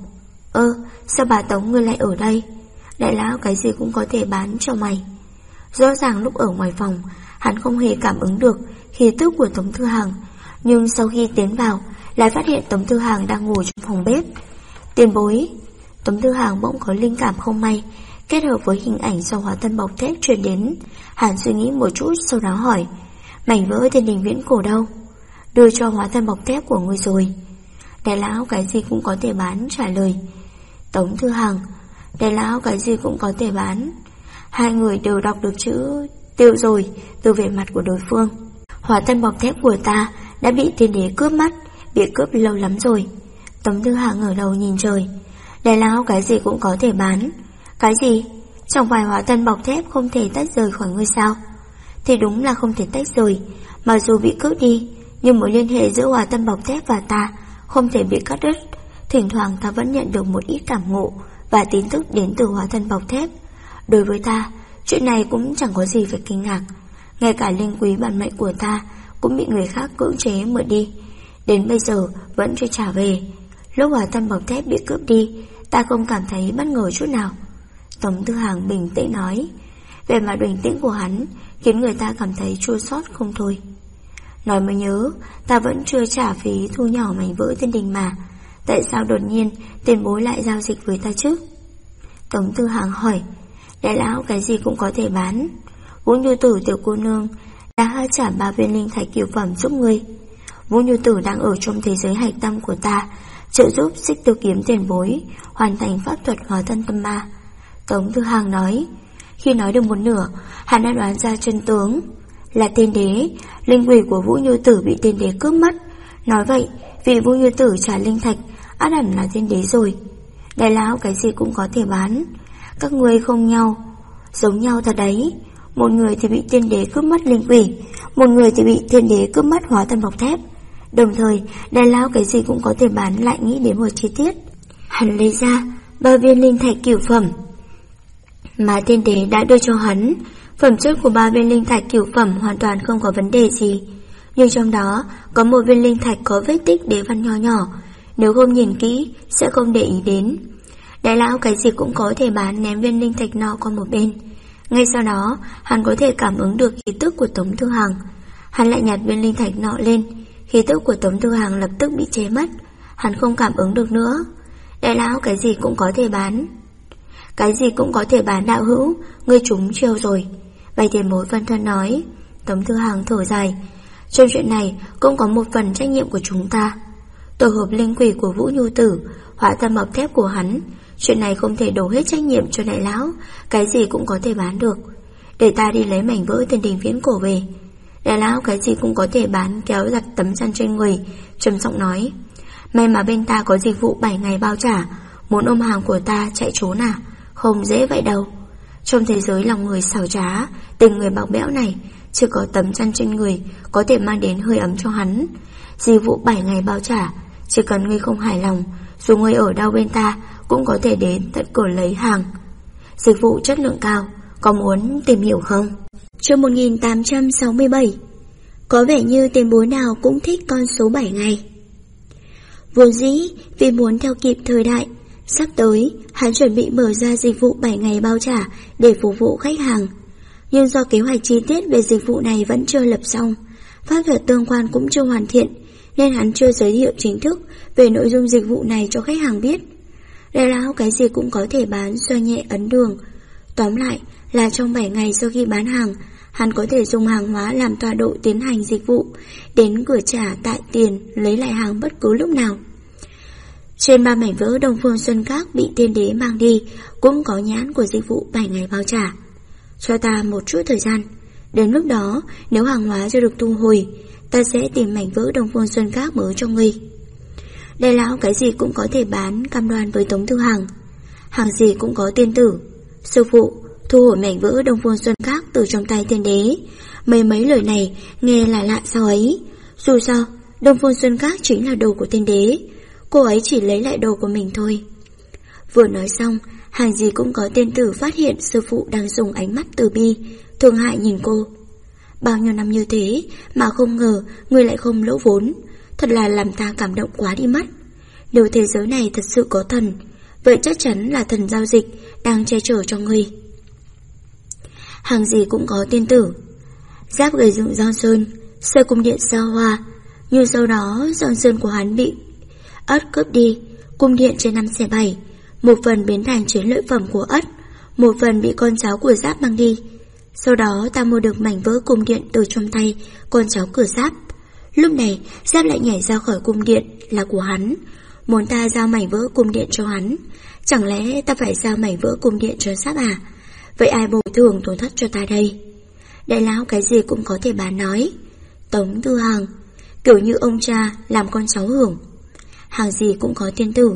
Sao bà Tống ngươi lại ở đây? Đại lão cái gì cũng có thể bán cho mày. Rõ ràng lúc ở ngoài phòng, hắn không hề cảm ứng được khí tức của Tống Tư Hàng, nhưng sau khi tiến vào lại phát hiện Tống Tư Hàng đang ngồi trong phòng bếp. Tiền bối. Tống Tư Hàng bỗng có linh cảm không may, kết hợp với hình ảnh do hóa thân bọc thép truyền đến. Hắn suy nghĩ một chút, sau đó hỏi, mảnh vỡ Thiên Đình Viễn Cổ đâu? Đưa cho hóa thân bọc thép của ngươi rồi. Đại lão cái gì cũng có thể bán trả lời. Tống Tư Hàng. Đại lão cái gì cũng có thể bán. Hai người đều đọc được chữ tiêu rồi từ vẻ mặt của đối phương. Hóa thân bọc thép của ta đã bị Thiên Đế cướp mất, bị cướp lâu lắm rồi. Tống Tư Hàng ngẩng đầu nhìn trời. Đại lão cái gì cũng có thể bán. Cái gì? Chẳng phải hóa thân bọc thép không thể tách rời khỏi ngươi sao? Thì đúng là không thể tách rời. Mặc dù bị cướp đi, nhưng mối liên hệ giữa hóa thân bọc thép và ta không thể bị cắt đứt. Thỉnh thoảng ta vẫn nhận được một ít cảm ngộ và tin tức đến từ hóa thân bọc thép. Đối với ta, chuyện này cũng chẳng có gì phải kinh ngạc. Ngay cả linh quý bản mệnh của ta cũng bị người khác cưỡng chế mượn đi, đến bây giờ vẫn chưa trả về. Lúc hóa thân bọc thép bị cướp đi, ta không cảm thấy bất ngờ chút nào. Tống Tư Hàng bình tĩnh nói. Về mặt bình tĩnh của hắn khiến người ta cảm thấy chua xót không thôi. Nói mới nhớ, ta vẫn chưa trả phí thu nhỏ mảnh vỡ Thiên Đình mà. Tại sao đột nhiên tiền bối lại giao dịch với ta chứ? Tống Tư Hàng hỏi. Đại lão cái gì cũng có thể bán. Vũ Nhu Tử tiểu cô nương đã trả 3 viên linh thạch cửu phẩm giúp ngươi. Vũ Nhu Tử đang ở trong thế giới hạch tâm của ta, trợ giúp Xích Tiêu Kiếm tiền bối hoàn thành pháp thuật hóa thân tâm ma. Tống Tư Hàng nói. Khi nói được một nửa, hắn đã đoán ra chân tướng. Là Thiên Đế, linh quỷ của Vũ Nhu Tử bị Thiên Đế cướp mất. Nói vậy, vì Vũ Nhu Tử trả linh thạch ắt hẳn là Thiên Đế rồi. Đại lão cái gì cũng có thể bán. Các ngươi không nhau, giống nhau thật đấy. Một người thì bị Thiên Đế cướp mất linh quỷ, một người thì bị Thiên Đế cướp mất hóa thân bọc thép. Đồng thời, đại lão cái gì cũng có thể bán lại nghĩ đến một chi tiết. Hắn lấy ra 3 viên linh thạch cửu phẩm mà Thiên Đế đã đưa cho hắn. Phẩm chất của 3 viên linh thạch cửu phẩm hoàn toàn không có vấn đề gì, nhưng trong đó có một viên linh thạch có vết tích đế văn nho nhỏ, nếu không nhìn kỹ sẽ không để ý đến. Đại lão cái gì cũng có thể bán ném viên linh thạch nọ qua một bên. Ngay sau đó hắn có thể cảm ứng được khí tức của Tống Tư Hàng. Hắn lại nhặt viên linh thạch nọ lên, khí tức của Tống Tư Hàng lập tức bị che mất. Hắn không cảm ứng được nữa. Đại lão cái gì cũng có thể bán. Cái gì cũng có thể bán đạo hữu, ngươi trúng chiêu rồi. Bạch Tiền Bối phân thân nói. Tống Tư Hàng thở dài. Trong chuyện này cũng có một phần trách nhiệm của chúng ta. Tổ hợp linh quỷ của Vũ Nhu Tử, hóa thân bọc thép của hắn, chuyện này không thể đổ hết trách nhiệm cho đại lão. Cái gì cũng có thể bán được. Để ta đi lấy mảnh vỡ Thiên Đình Viễn Cổ về. Đại lão cái gì cũng có thể bán kéo giặt tấm chăn trên người, trầm giọng nói. May mà bên ta có dịch vụ 7 ngày bao trả. Muốn ôm hàng của ta chạy trốn à? Không dễ vậy đâu. Trong thế giới lòng người xảo trá, tình người bạc bẽo này, chỉ có tấm chăn trên người có thể mang đến hơi ấm cho hắn. Dịch vụ 7 ngày bao trả, chỉ cần ngươi không hài lòng, dù ngươi ở đâu bên ta cũng có thể đến tận cửa lấy hàng. Dịch vụ chất lượng cao, có muốn tìm hiểu không? Chương 1867. Có vẻ như tiền bối nào cũng thích con số 7 ngày. Vốn dĩ vì muốn theo kịp thời đại, sắp tới hắn chuẩn bị mở ra dịch vụ 7 ngày bao trả để phục vụ khách hàng. Nhưng do kế hoạch chi tiết về dịch vụ này vẫn chưa lập xong, pháp luật tương quan cũng chưa hoàn thiện, nên hắn chưa giới thiệu chính thức về nội dung dịch vụ này cho khách hàng biết. Đại lão cái gì cũng có thể bán, xoa nhẹ ấn đường. Tóm lại là trong 7 ngày sau khi bán hàng, hắn có thể dùng hàng hóa làm tọa độ tiến hành dịch vụ, đến cửa trả tại tiền, lấy lại hàng bất cứ lúc nào. Trên 3 mảnh vỡ Đông Phương Xuân Các bị tiên đế mang đi cũng có nhãn của dịch vụ 7 ngày bao trả. Cho ta một chút thời gian, đến lúc đó nếu hàng hóa chưa được thu hồi, ta sẽ tìm mảnh vỡ Đông Phương Xuân Các mới cho ngươi. Đại lão cái gì cũng có thể bán, cam đoan với Tống Tư Hàng. Hàng gì cũng có tiên tử. Sư phụ, thu hồi mảnh vỡ Đông Phương Xuân Các từ trong tay tiên đế. Mấy lời này nghe là lạ sao ấy. Dù sao Đông Phương Xuân Các chính là đồ của tiên đế, cô ấy chỉ lấy lại đồ của mình thôi. Vừa nói xong, hàng gì cũng có tiên tử phát hiện sư phụ đang dùng ánh mắt từ bi, thương hại nhìn cô. Bao nhiêu năm như thế mà không ngờ người lại không lỗ vốn, thật là làm ta cảm động quá đi mất. Nếu thế giới này thật sự có thần, vậy chắc chắn là thần giao dịch đang che chở cho ngươi. Hàng gì cũng có tiên tử. Giáp gây dựng Giang Sơn, xây cung điện xa hoa, nhưng sau đó Giang Sơn của hắn bị Ất cướp đi, cung điện trên 5 xe 7, một phần biến thành chiến lợi phẩm của Ất, một phần bị con cháu của Giáp mang đi. Sau đó ta mua được mảnh vỡ cung điện từ trong tay con cháu của Giáp. Lúc này Giáp lại nhảy ra khỏi cung điện là của hắn, muốn ta giao mảnh vỡ cung điện cho hắn. Chẳng lẽ ta phải giao mảnh vỡ cung điện cho Giáp à? Vậy ai bồi thường tổn thất cho ta đây? Đại lão cái gì cũng có thể bán nói. Tống Tư Hàng, kiểu như ông cha làm con cháu hưởng. Hàng gì cũng có tiên tử.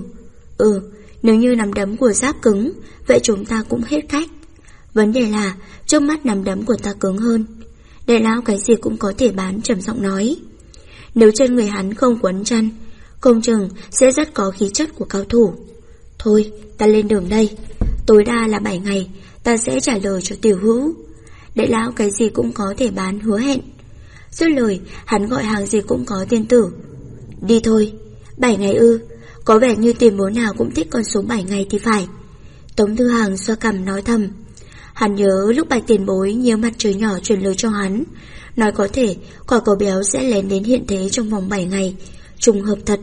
Nếu như nắm đấm của Giáp cứng, vậy chúng ta cũng hết cách. Vấn đề là trước mắt nắm đấm của ta cứng hơn. Đại lão cái gì cũng có thể bán trầm giọng nói. Nếu trên người hắn không quấn chăn, không chừng sẽ rất có khí chất của cao thủ. Thôi, ta lên đường đây. Tối đa là 7 ngày, ta sẽ trả lời cho tiểu hữu. Đại lão cái gì cũng có thể bán hứa hẹn. Dứt lời, hắn gọi hàng gì cũng có tiên tử. Đi thôi. 7 ngày ư? Có vẻ như tiền bối nào cũng thích con số 7 ngày thì phải. Tống Tư Hàng xoa cằm nói thầm. Hắn nhớ lúc Bạch tiền bối nhiều mặt trời nhỏ truyền lời cho hắn, nói có thể quả cầu béo sẽ lén đến hiện thế trong vòng 7 ngày. Trùng hợp thật.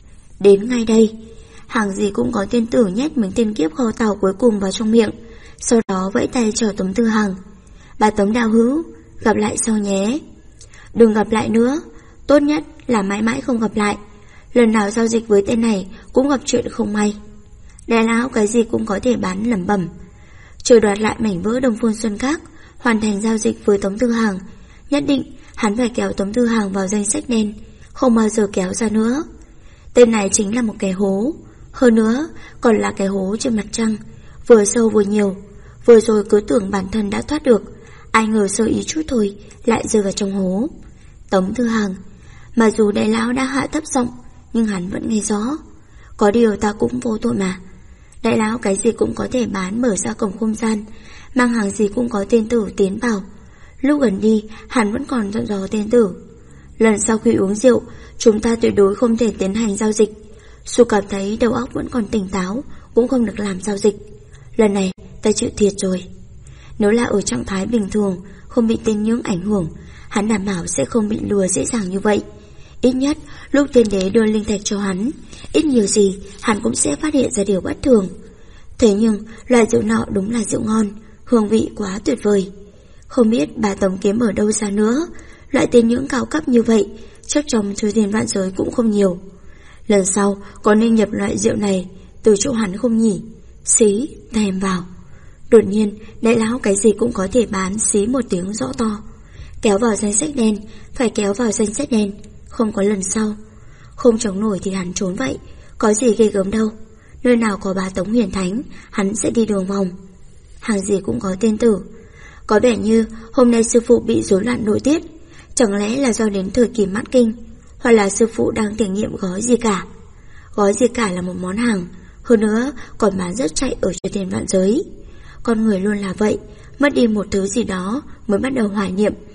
Đến ngay đây. Hàng gì cũng có tiên tử nhét miếng tiên kiếp kho tàu cuối cùng vào trong miệng, sau đó vẫy tay cho Tống Tư Hàng. Bà Tống đạo hữu, gặp lại sau nhé. Đừng gặp lại nữa, tốt nhất là mãi mãi không gặp lại. Lần nào giao dịch với tên này cũng gặp chuyện không may. Đại lão cái gì cũng có thể bán lẩm bẩm. Trừ đoạt lại mảnh vỡ Đông Phương Xuân Các, hoàn thành giao dịch với Tống Tư Hàng, nhất định hắn phải kéo Tống Tư Hàng vào danh sách đen, không bao giờ kéo ra nữa. Tên này chính là một cái hố, hơn nữa còn là cái hố trên mặt trăng, vừa sâu vừa nhiều. Vừa rồi cứ tưởng bản thân đã thoát được, ai ngờ sơ ý chút thôi lại rơi vào trong hố. Tống Tư Hàng, mà dù đại lão đã hạ thấp giọng, nhưng hắn vẫn nghe rõ. Có điều ta cũng vô tội mà. Đại lão cái gì cũng có thể bán, mở ra cổng không gian, mang hàng gì cũng có tiên tử tiến vào. Lúc gần đi, hắn vẫn còn dặn dò tiên tử. Lần sau khi uống rượu, chúng ta tuyệt đối không thể tiến hành giao dịch. Dù cảm thấy đầu óc vẫn còn tỉnh táo, cũng không được làm giao dịch. Lần này ta chịu thiệt rồi. Nếu là ở trạng thái bình thường, không bị tiên nhưỡng ảnh hưởng, hắn đảm bảo sẽ không bị lừa dễ dàng như vậy. Ít nhất lúc tiên đế đưa linh thạch cho hắn, ít nhiều gì hắn cũng sẽ phát hiện ra điều bất thường. Thế nhưng loại rượu nọ đúng là rượu ngon, hương vị quá tuyệt vời. Không biết bà Tống kiếm ở đâu ra nữa. Loại tiên nhưỡng cao cấp như vậy chắc trong chư thiên vạn giới cũng không nhiều. Lần sau có nên nhập loại rượu này từ chỗ hắn không nhỉ? Xí, thèm vào. Đột nhiên đại lão cái gì cũng có thể bán xí một tiếng rõ to. Kéo vào danh sách đen, phải kéo vào danh sách đen, không có lần sau. Không chống nổi thì hắn trốn vậy, có gì ghê gớm đâu. Nơi nào có bà Tống Huyền Thánh, hắn sẽ đi đường vòng. Hàng gì cũng có tiên tử. Có vẻ như hôm nay sư phụ bị rối loạn nội tiết. Chẳng lẽ là do đến thời kỳ mãn kinh, hoặc là sư phụ đang thử nghiệm gói gì cả. Gói gì cả là một món hàng, hơn nữa còn bán rất chạy ở chư thiên vạn giới. Con người luôn là vậy, mất đi một thứ gì đó mới bắt đầu hoài niệm.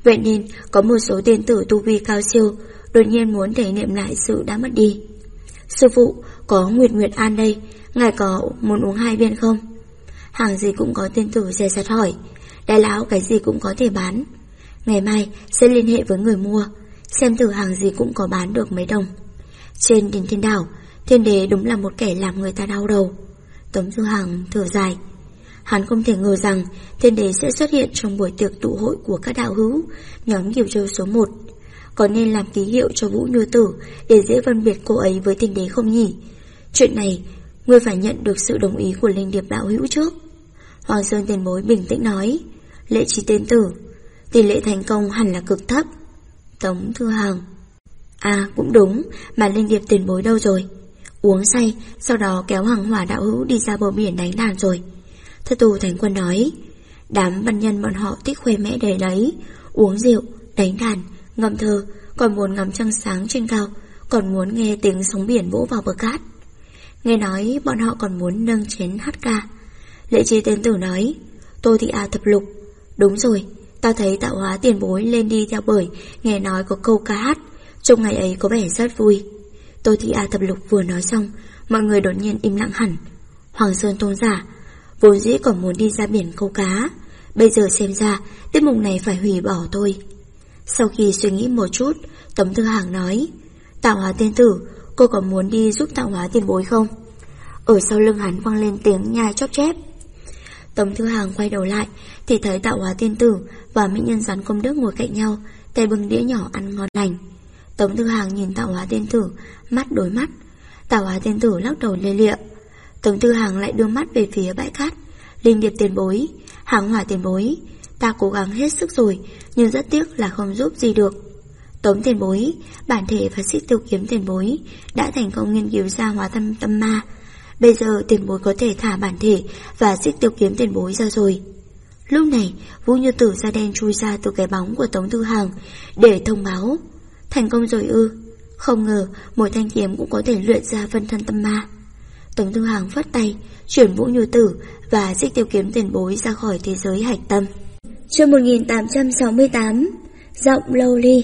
Vậy nên có một số tiên tử tu vi cao siêu đột nhiên muốn thể nghiệm lại sự đã mất đi. Sư phụ, có Nguyệt Nguyệt An đây, ngài có muốn uống 2 viên không? Hàng gì cũng có tiên tử dè dặt hỏi. Đại lão cái gì cũng có thể bán. Ngày mai sẽ liên hệ với người mua, xem thử hàng gì cũng có bán được mấy đồng. Trên đỉnh Thiên Đảo, Thiên Đế đúng là một kẻ làm người ta đau đầu. Tống Thư Hàng thở dài. Hắn không thể ngờ rằng Thiên Đế sẽ xuất hiện trong buổi tiệc tụ hội của các đạo hữu nhóm Kiều Châu số 1. Có nên làm ký hiệu cho Vũ Như Tử để dễ phân biệt cô ấy với Thiên Đế không nhỉ? Chuyện này ngươi phải nhận được sự đồng ý của Linh Điệp đạo hữu trước. Hoàng Sơn tiền bối bình tĩnh nói. Lệ Trí tiên tử, tỷ lệ thành công hẳn là cực thấp. Tống Thư Hàng. À cũng đúng, mà Linh Điệp tiền bối đâu rồi? Uống say, sau đó kéo Hàng Hỏa đạo hữu đi ra bờ biển đánh đàn rồi. Thất Tu Thánh Quân nói. Đám văn nhân bọn họ thích khoe mẽ đầy đấy, uống rượu, đánh đàn, ngâm thơ, còn muốn ngắm trăng sáng trên cao, còn muốn nghe tiếng sóng biển vỗ vào bờ cát. Nghe nói bọn họ còn muốn nâng chén hát ca. Lệ Trí tiên tử nói. Tô Thị A thập lục. Đúng rồi, ta thấy Tạo Hóa tiền bối lên đi theo bởi, nghe nói có câu ca hát, trong ngày ấy có vẻ rất vui. Tô Thị A thập lục vừa nói xong, mọi người đột nhiên im lặng hẳn. Hoàng Sơn tôn giả vốn dĩ còn muốn đi ra biển câu cá, bây giờ xem ra tiết mục này phải hủy bỏ thôi. Sau khi suy nghĩ một chút, Tống Thư Hàng nói. Tạo Hóa tiên tử, cô có muốn đi giúp Tạo Hóa tiền bối không? Ở sau lưng hắn vang lên tiếng nhai chóp chép. Tống Thư Hàng quay đầu lại thì thấy Tạo Hóa tiên tử và mỹ nhân rắn công đức ngồi cạnh nhau, tay bưng đĩa nhỏ ăn ngon lành. Tống Thư Hàng nhìn Tạo Hóa tiên tử, mắt đối mắt. Tạo Hóa tiên tử lắc đầu lê lịa. Tống Thư Hàng lại đưa mắt về phía bãi cát. Linh Điệp tiền bối, Hàng Hỏa tiền bối, ta cố gắng hết sức rồi, nhưng rất tiếc là không giúp gì được. Tống tiền bối, bản thể và Xích Tiêu Kiếm tiền bối đã thành công nghiên cứu ra hóa thân tâm ma. Bây giờ tiền bối có thể thả bản thể và Xích Tiêu Kiếm tiền bối ra rồi. Lúc này Vũ Như Tử da đen chui ra từ cái bóng của Tống Thư Hàng để thông báo. Thành công rồi ư? Không ngờ một thanh kiếm cũng có thể luyện ra phân thân tâm ma. Tống Thư Hàng phất tay chuyển Vũ Như Tử và Xích Tiêu Kiếm tiền bối ra khỏi thế giới hạch tâm. Chương 1868. Giọng lâu ly.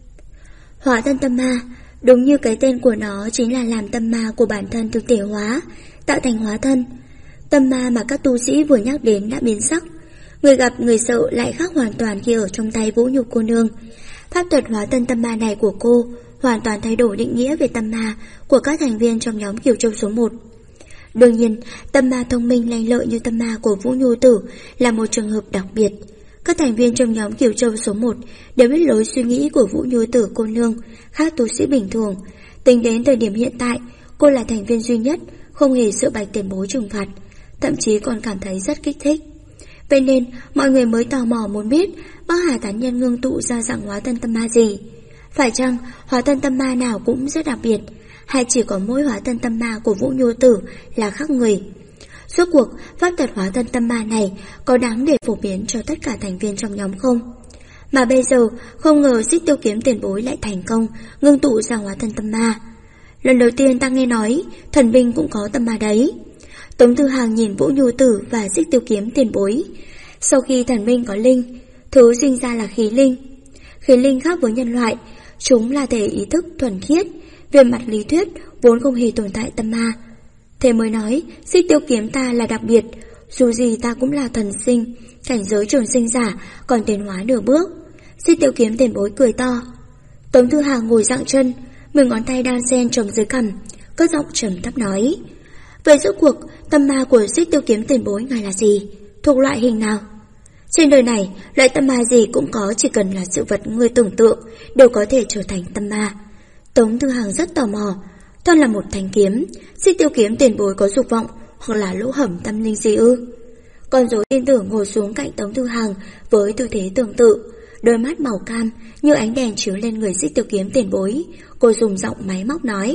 Hóa thân tâm ma, đúng như cái tên của nó, chính là làm tâm ma của bản thân thực thể hóa, tạo thành hóa thân. Tâm ma mà các tu sĩ vừa nhắc đến đã biến sắc. Người gặp người sợ lại khác hoàn toàn khi ở trong tay Vũ Nhục cô nương. Pháp thuật hóa thân tâm ma này của cô hoàn toàn thay đổi định nghĩa về tâm ma của các thành viên trong nhóm Kiều Châu số 1. Đương nhiên, tâm ma thông minh lanh lợi như tâm ma của Vũ Nhu Tử là một trường hợp đặc biệt. Các thành viên trong nhóm Kiều Châu số 1 đều biết lối suy nghĩ của Vũ Nhu Tử cô nương khác tu sĩ bình thường. Tính đến thời điểm hiện tại, cô là thành viên duy nhất không hề sợ Bạch tiền bối trừng phạt, thậm chí còn cảm thấy rất kích thích. Vậy nên mọi người mới tò mò muốn biết Bắc Hà tán nhân ngưng tụ ra dạng hóa thân tâm ma gì. Phải chăng hóa thân tâm ma nào cũng rất đặc biệt, hay chỉ có mỗi hóa thân tâm ma của Vũ Nhu Tử là khác người? Suốt cuộc pháp thuật hóa thân tâm ma này có đáng để phổ biến cho tất cả thành viên trong nhóm không? Mà bây giờ không ngờ Xích Tiêu Kiếm tiền bối lại thành công ngưng tụ ra hóa thân tâm ma. Lần đầu tiên ta nghe nói thần binh cũng có tâm ma đấy. Tống Thư Hàng nhìn Vũ Nhu Tử và Xích Tiêu Kiếm tiền bối. Sau khi thần binh có linh, thứ sinh ra là khí linh. Khí linh khác với nhân loại, chúng là thể ý thức thuần khiết, về mặt lý thuyết vốn không hề tồn tại tâm ma. Thế mới nói Xích Tiêu Kiếm ta là đặc biệt, dù gì ta cũng là thần sinh, cảnh giới trường sinh giả, còn tiến hóa nửa bước. Xích Tiêu Kiếm tiền bối cười to. Tống Thư Hàng ngồi dặng chân, 10 ngón tay đan xen trồng dưới cằm, cất giọng trầm thấp nói. Vậy rốt cuộc tâm ma của Xích Tiêu Kiếm tiền bối ngài là gì? Thuộc loại hình nào? Trên đời này, loại tâm ma gì cũng có, chỉ cần là sự vật người tưởng tượng đều có thể trở thành tâm ma. Tống Thư Hàng rất tò mò. Toàn là một thanh kiếm, Xích Tiêu Kiếm tiền bối có dục vọng hoặc là lỗ hổng tâm linh gì ư? Con rối tin tưởng ngồi xuống cạnh Tống Thư Hàng với tư thế tương tự, đôi mắt màu cam như ánh đèn chiếu lên người Xích Tiêu Kiếm tiền bối. Cô dùng giọng máy móc nói.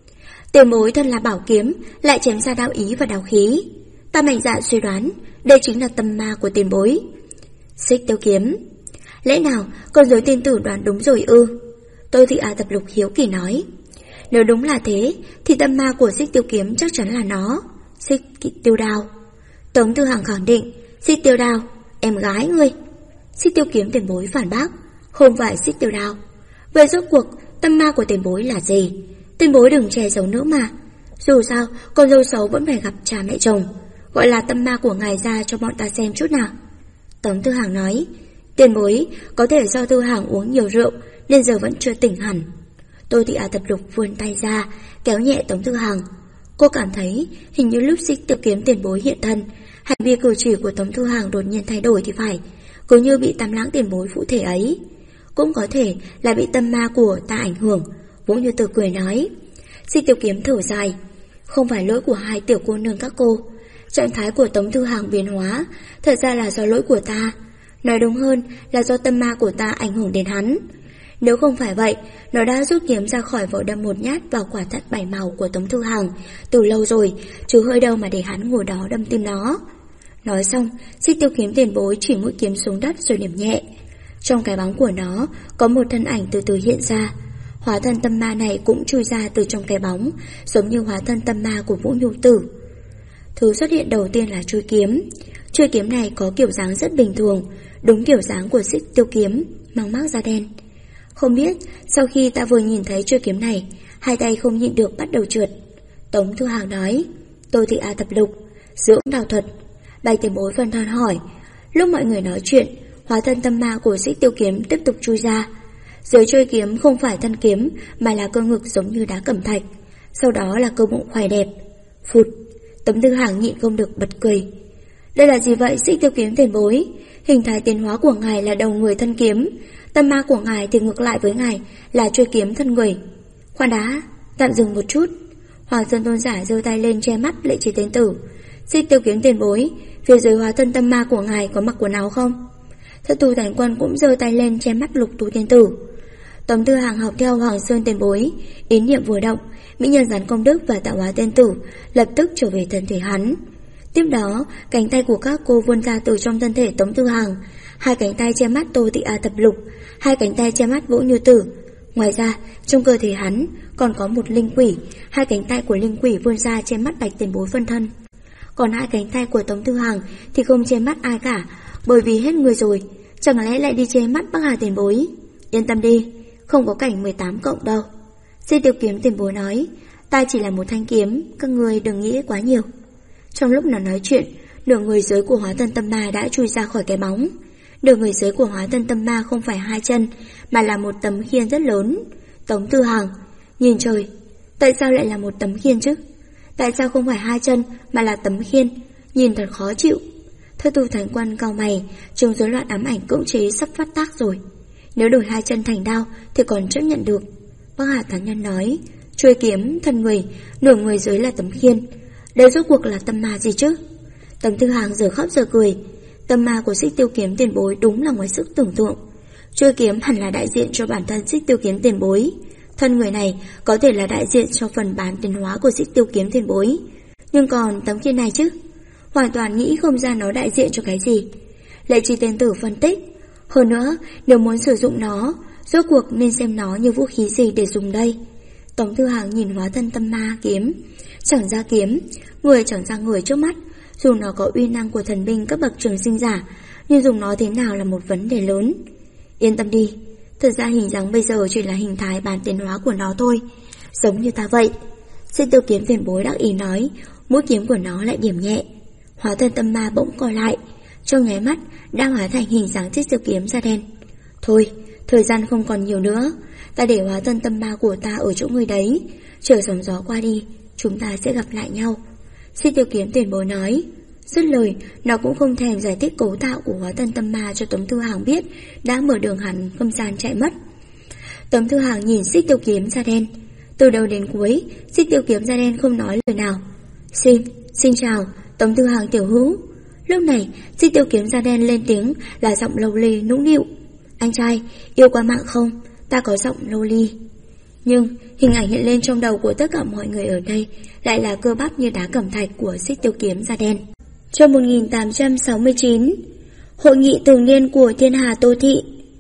Tiền bối thân là bảo kiếm, lại chém ra đao ý và đao khí. Ta mạnh dạn suy đoán đây chính là tâm ma của tiền bối. Xích Tiêu Kiếm. Lẽ nào con rối tiên tử đoán đúng rồi ư? Tôi Thị A Tập Lục hiếu kỳ nói. Nếu đúng là thế thì tâm ma của Xích Tiêu Kiếm chắc chắn là nó, Xích Tiêu Đao. Tống Thư Hàng khẳng định. Xích Tiêu Đao, em gái ngươi. Xích Tiêu Kiếm tiền bối phản bác. không phải Xích Tiêu Đao. Vậy rốt cuộc tâm ma của tiền bối là gì? Tiền bối đừng che giấu nữa mà. Dù sao con dâu xấu vẫn phải gặp cha mẹ chồng. Gọi là tâm ma của ngài ra cho bọn ta xem chút nào. Tống Tư Hàng nói, tiền bối có thể do Tư Hàng uống nhiều rượu nên giờ vẫn chưa tỉnh hẳn. Tô Thị A Thập Lục vươn tay ra kéo nhẹ Tống Tư Hàng. Cô cảm thấy hình như lúc Xích Tiêu Kiếm tiền bối hiện thân, hành vi cử chỉ của Tống Tư Hàng đột nhiên thay đổi thì phải, cứ như bị Tam Lãng tiền bối phụ thể ấy. Cũng có thể là bị tâm ma của ta ảnh hưởng. Vũ Như Từ cười nói. Xích Tiêu Kiếm thở dài, không phải lỗi của hai tiểu cô nương các cô. Trạng thái của Tống Tư Hàng biến hóa thật ra là do lỗi của ta. Nói đúng hơn là do tâm ma của ta ảnh hưởng đến hắn. Nếu không phải vậy, nó đã rút kiếm ra khỏi vỏ đâm một nhát vào quả thận 7 màu của Tống Tư Hàng từ lâu rồi, chứ hơi đâu mà để hắn ngồi đó đâm tim nó. Nói xong, Xích Tiêu Kiếm tiền bối chỉ mũi kiếm xuống đất rồi điểm nhẹ. Trong cái bóng của nó có một thân ảnh từ từ hiện ra. Hóa thân tâm ma này cũng chui ra từ trong cái bóng, giống như hóa thân tâm ma của Vũ Nhu Tử. Thứ xuất hiện đầu tiên là chuôi kiếm. Chuôi kiếm này có kiểu dáng rất bình thường, đúng kiểu dáng của Xích Tiêu Kiếm, mang mác da đen. Không biết sau khi ta vừa nhìn thấy chuôi kiếm này, hai tay không nhịn được bắt đầu trượt. Tống Tư Hàng nói, Tô Thị A Thập Lục, dưỡng đạo thuật. Bạch tiền bối phân thân hỏi. Lúc mọi người nói chuyện, hóa thân tâm ma của Xích Tiêu Kiếm tiếp tục chui ra. Dưới chuôi kiếm không phải thân kiếm mà là cơ ngực giống như đá cẩm thạch, sau đó là cơ bụng khỏe đẹp. Phụt, Tống Tư Hàng nhịn không được bật cười. Đây là gì vậy Xích Tiêu Kiếm tiền bối? Hình thái tiến hóa của ngài là đầu người thân kiếm, tâm ma của ngài thì ngược lại với ngài là chuôi kiếm thân người. Khoan đã, tạm dừng một chút. Hoàng Sơn Tôn giả giơ tay lên che mắt Lệ Trì Tiên Tử. Xích Tiêu Kiếm tiền bối, phía dưới hóa thân tâm ma của ngài có mặc quần áo không? Thất Tu Thánh Quân cũng giơ tay lên che mắt Lục Tu Tiên Tử. Tống Tư Hàng học theo Hoàng Sơn tiền bối, ý niệm vừa động, mỹ nhân gián công đức và tạo hóa tiên tử lập tức trở về thân thể hắn. Tiếp đó, cánh tay của các cô vươn ra từ trong thân thể Tống Tư Hàng, hai cánh tay che mắt Tô Thị A Thập Lục, hai cánh tay che mắt Vũ Như Tử. Ngoài ra, trong cơ thể hắn còn có một linh quỷ, hai cánh tay của linh quỷ vươn ra che mắt Bạch tiền bối phân thân. Còn hai cánh tay của Tống Tư Hàng thì không che mắt ai cả, bởi vì hết người rồi, chẳng lẽ lại đi che mắt Bắc Hà tiền bối? Yên tâm đi, không có cảnh 18 cộng đâu. Xích Tiêu Kiếm tiền bối nói, ta chỉ là một thanh kiếm, các người đừng nghĩ quá nhiều. Trong lúc nó nói chuyện, nửa người dưới của hóa thân tâm ma đã chui ra khỏi cái bóng. Nửa người dưới của hóa thân tâm ma không phải hai chân, mà là một tấm khiên rất lớn. Tống Tư Hàng nhìn trời, tại sao lại là một tấm khiên chứ? Tại sao không phải hai chân mà là tấm khiên? Nhìn thật khó chịu. Thất Tu Thánh Quân cau mày, trông rối loạn ám ảnh cưỡng chế sắp phát tác rồi. Nếu đổi hai chân thành đao thì còn chấp nhận được. Bắc Hà Tán Nhân nói, chuôi kiếm thân người, nửa người dưới là tấm khiên. Đây rốt cuộc là tâm ma gì chứ? Tống Tư Hàng giờ khóc giờ cười. Tâm ma của Xích Tiêu Kiếm tiền bối đúng là ngoài sức tưởng tượng. Chuôi kiếm hẳn là đại diện cho bản thân Xích Tiêu Kiếm tiền bối. Thân người này có thể là đại diện cho phần bán tiến hóa của Xích Tiêu Kiếm tiền bối. Nhưng còn tấm khiên này chứ? Hoàn toàn nghĩ không ra nó đại diện cho cái gì. Lệ Trì Tiên Tử phân tích. Hơn nữa, nếu muốn sử dụng nó, rốt cuộc nên xem nó như vũ khí gì để dùng đây. Tống Tư Hàng nhìn hóa thân tâm ma kiếm, chẳng ra kiếm, người chẳng ra người trước mắt. Dù nó có uy năng của thần binh cấp bậc trường sinh giả, nhưng dùng nó thế nào là một vấn đề lớn. Yên tâm đi, thật ra hình dáng bây giờ chỉ là hình thái bán tiến hóa của nó thôi, giống như ta vậy. Xích Tiêu Kiếm tiền bối đắc ý nói, mũi kiếm của nó lại điểm nhẹ. Hóa thân tâm ma bỗng co lại, trong nháy mắt đang hóa thành hình dáng Xích Tiêu Kiếm da đen. Thôi, thời gian không còn nhiều nữa, ta để hóa thân tâm ma của ta ở chỗ người đấy, chờ sóng gió qua đi, chúng ta sẽ gặp lại nhau. Xích Tiêu Kiếm tiền bối nói. Dứt lời, nó cũng không thèm giải thích cấu tạo của hóa thân tâm ma cho Tống Tư Hàng biết, đã mở đường hẳn không gian chạy mất. Tống Tư Hàng nhìn Xích Tiêu Kiếm da đen, từ đầu đến cuối, Xích Tiêu Kiếm da đen không nói lời nào. Xin chào, Tống Tư Hàng tiểu hữu. Lúc này, Xích Tiêu Kiếm da đen lên tiếng là giọng lâu ly nũng nịu. Anh trai, yêu qua mạng không? Ta có giọng lâu ly. Nhưng hình ảnh hiện lên trong đầu của tất cả mọi người ở đây lại là cơ bắp như đá cẩm thạch của Xích Tiêu Kiếm da đen. Trong 1869, Hội nghị thường niên của Thiên Hà Tô Thị.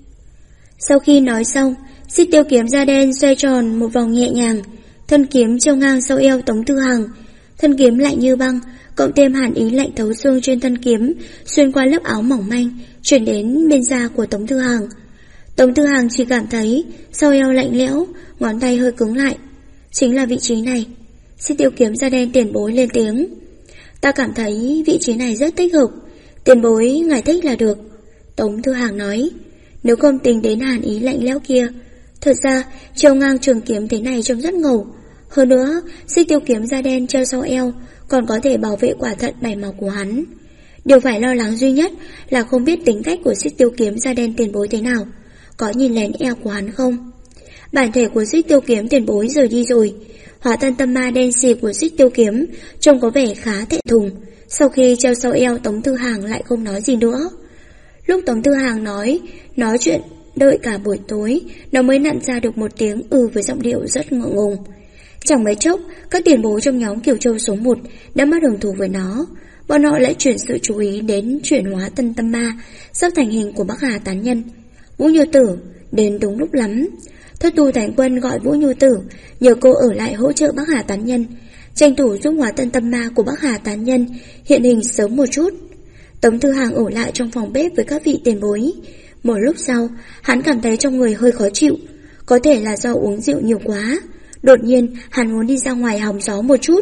Sau khi nói xong, Xích Tiêu Kiếm da đen xoay tròn một vòng nhẹ nhàng, thân kiếm treo ngang sau eo Tống Tư Hàng. Thân kiếm lạnh như băng, cộng thêm hàn ý lạnh thấu xương trên thân kiếm, xuyên qua lớp áo mỏng manh, chuyển đến bên da của Tống Tư Hàng. Tống Tư Hằng chỉ cảm thấy sau eo lạnh lẽo, ngón tay hơi cứng lại. Chính là vị trí này. Xích Tiêu kiếm da đen tiền bối lên tiếng. Ta cảm thấy vị trí này rất thích hợp. Tiền bối ngài thích là được. Tống Tư Hằng nói. Nếu không tính đến hàn ý lạnh lẽo kia, thật ra treo ngang trường kiếm thế này trông rất ngầu. Hơn nữa, xích tiêu kiếm da đen treo sau eo còn có thể bảo vệ quả thận 7 màu của hắn. Điều phải lo lắng duy nhất là không biết tính cách của xích tiêu kiếm da đen tiền bối thế nào, có nhìn lén eo của hắn không. Bản thể của xích tiêu kiếm tiền bối rời đi rồi. Hóa thân tâm ma đen xì của xích tiêu kiếm trông có vẻ khá thẹn thùng. Sau khi treo sau eo, Tống Tư Hằng lại không nói gì nữa. Lúc Tống Tư Hằng nói chuyện đợi cả buổi tối, nó mới nặn ra được một tiếng với giọng điệu rất ngượng ngùng. Chẳng mấy chốc, các tiền bối trong nhóm Kiều Châu số 1 đã mất hứng thú với nó. Bọn họ lại chuyển sự chú ý đến chuyển hóa tân tâm ma sắp thành hình của Bắc Hà tán nhân. Vũ Như Tử đến đúng lúc lắm. Thất tu Thánh Quân gọi Vũ Như Tử nhờ cô ở lại hỗ trợ Bắc Hà tán nhân, tranh thủ giúp hóa tân tâm ma của Bắc Hà tán nhân hiện hình sớm một chút. Tống Tư Hằng ở lại trong phòng bếp với các vị tiền bối. Một lúc sau, hắn cảm thấy trong người hơi khó chịu, có thể là do uống rượu nhiều quá. Đột nhiên, hắn muốn đi ra ngoài hóng gió một chút.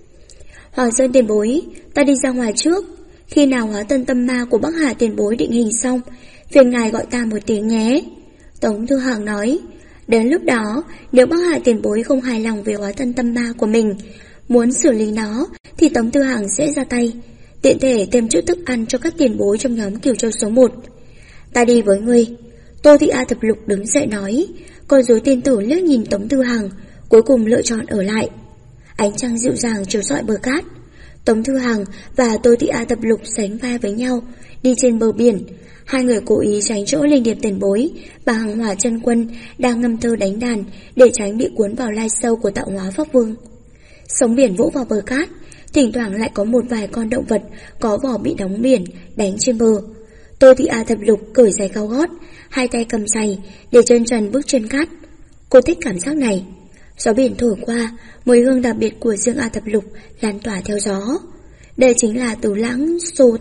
Hoàng Sơn tiền bối, ta đi ra ngoài trước. Khi nào hóa tân tâm ma của Bắc Hà tiền bối định hình xong, phiền ngài gọi ta một tiếng nhé. Tống Tư Hằng nói. Đến lúc đó, nếu Bắc Hà tiền bối không hài lòng về hóa tân tâm ma của mình, muốn xử lý nó, thì Tống Tư Hằng sẽ ra tay, tiện thể thêm chút thức ăn cho các tiền bối trong nhóm Kiều Châu số 1. Ta đi với ngươi. Tô Thị A Thập Lục đứng dậy nói. Con rối tiên tử liếc nhìn Tống Tư Hằng, cuối cùng lựa chọn ở lại. Ánh trăng dịu dàng chiếu rọi bờ cát. Tống Tư Hằng và Tô Thị A Thập Lục sánh vai với nhau, đi trên bờ biển. Hai người cố ý tránh chỗ Linh Điệp tiền bối và Hằng Hỏa chân quân đang ngâm thơ đánh đàn để tránh bị cuốn vào lai sâu của tạo hóa pháp vương. Sóng biển vỗ vào bờ cát, thỉnh thoảng lại có một vài con động vật có vỏ bị đóng biển đánh trên bờ. Tô Thị A Thập Lục cởi giày cao gót, hai tay cầm giày để chân trần bước trên cát. Cô thích cảm giác này. Gió biển thổi qua, mùi hương đặc biệt của riêng A Thập Lục lan tỏa theo gió. Đây chính là Tứ Lãng xô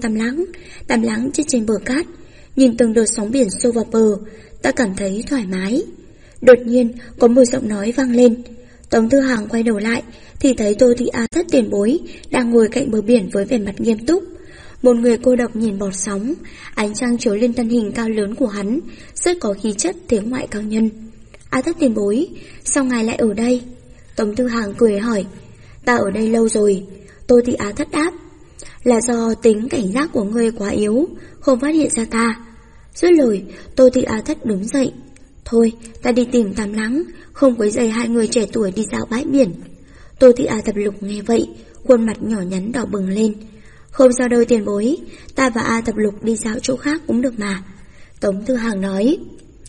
Tam Lãng chết trên bờ cát. Nhìn từng đợt sóng biển xô vào bờ, ta cảm thấy thoải mái. Đột nhiên có một giọng nói vang lên. Tống Tư Hằng quay đầu lại thì thấy Tô Thị A Thất tiền bối đang ngồi cạnh bờ biển với vẻ mặt nghiêm túc. Một người cô độc nhìn bọt sóng, ánh trăng chiếu lên thân hình cao lớn của hắn, rất có khí chất thế ngoại cao nhân. A Thất tiền bối, sao ngài lại ở đây? Tống Tư Hằng cười hỏi. Ta ở đây lâu rồi. Tô Thị A Thất đáp. Là do tính cảnh giác của ngươi quá yếu, không phát hiện ra ta. Dứt lời, Tô Thị A Thất đứng dậy. Thôi, ta đi tìm Tam Lãng, không quấy rầy hai người trẻ tuổi đi dạo bãi biển. Tô Thị A Thập Lục nghe vậy, khuôn mặt nhỏ nhắn đỏ bừng lên. Không sao đâu tiền bối, ta và A Thập Lục đi dạo chỗ khác cũng được mà. Tống Tư Hằng nói.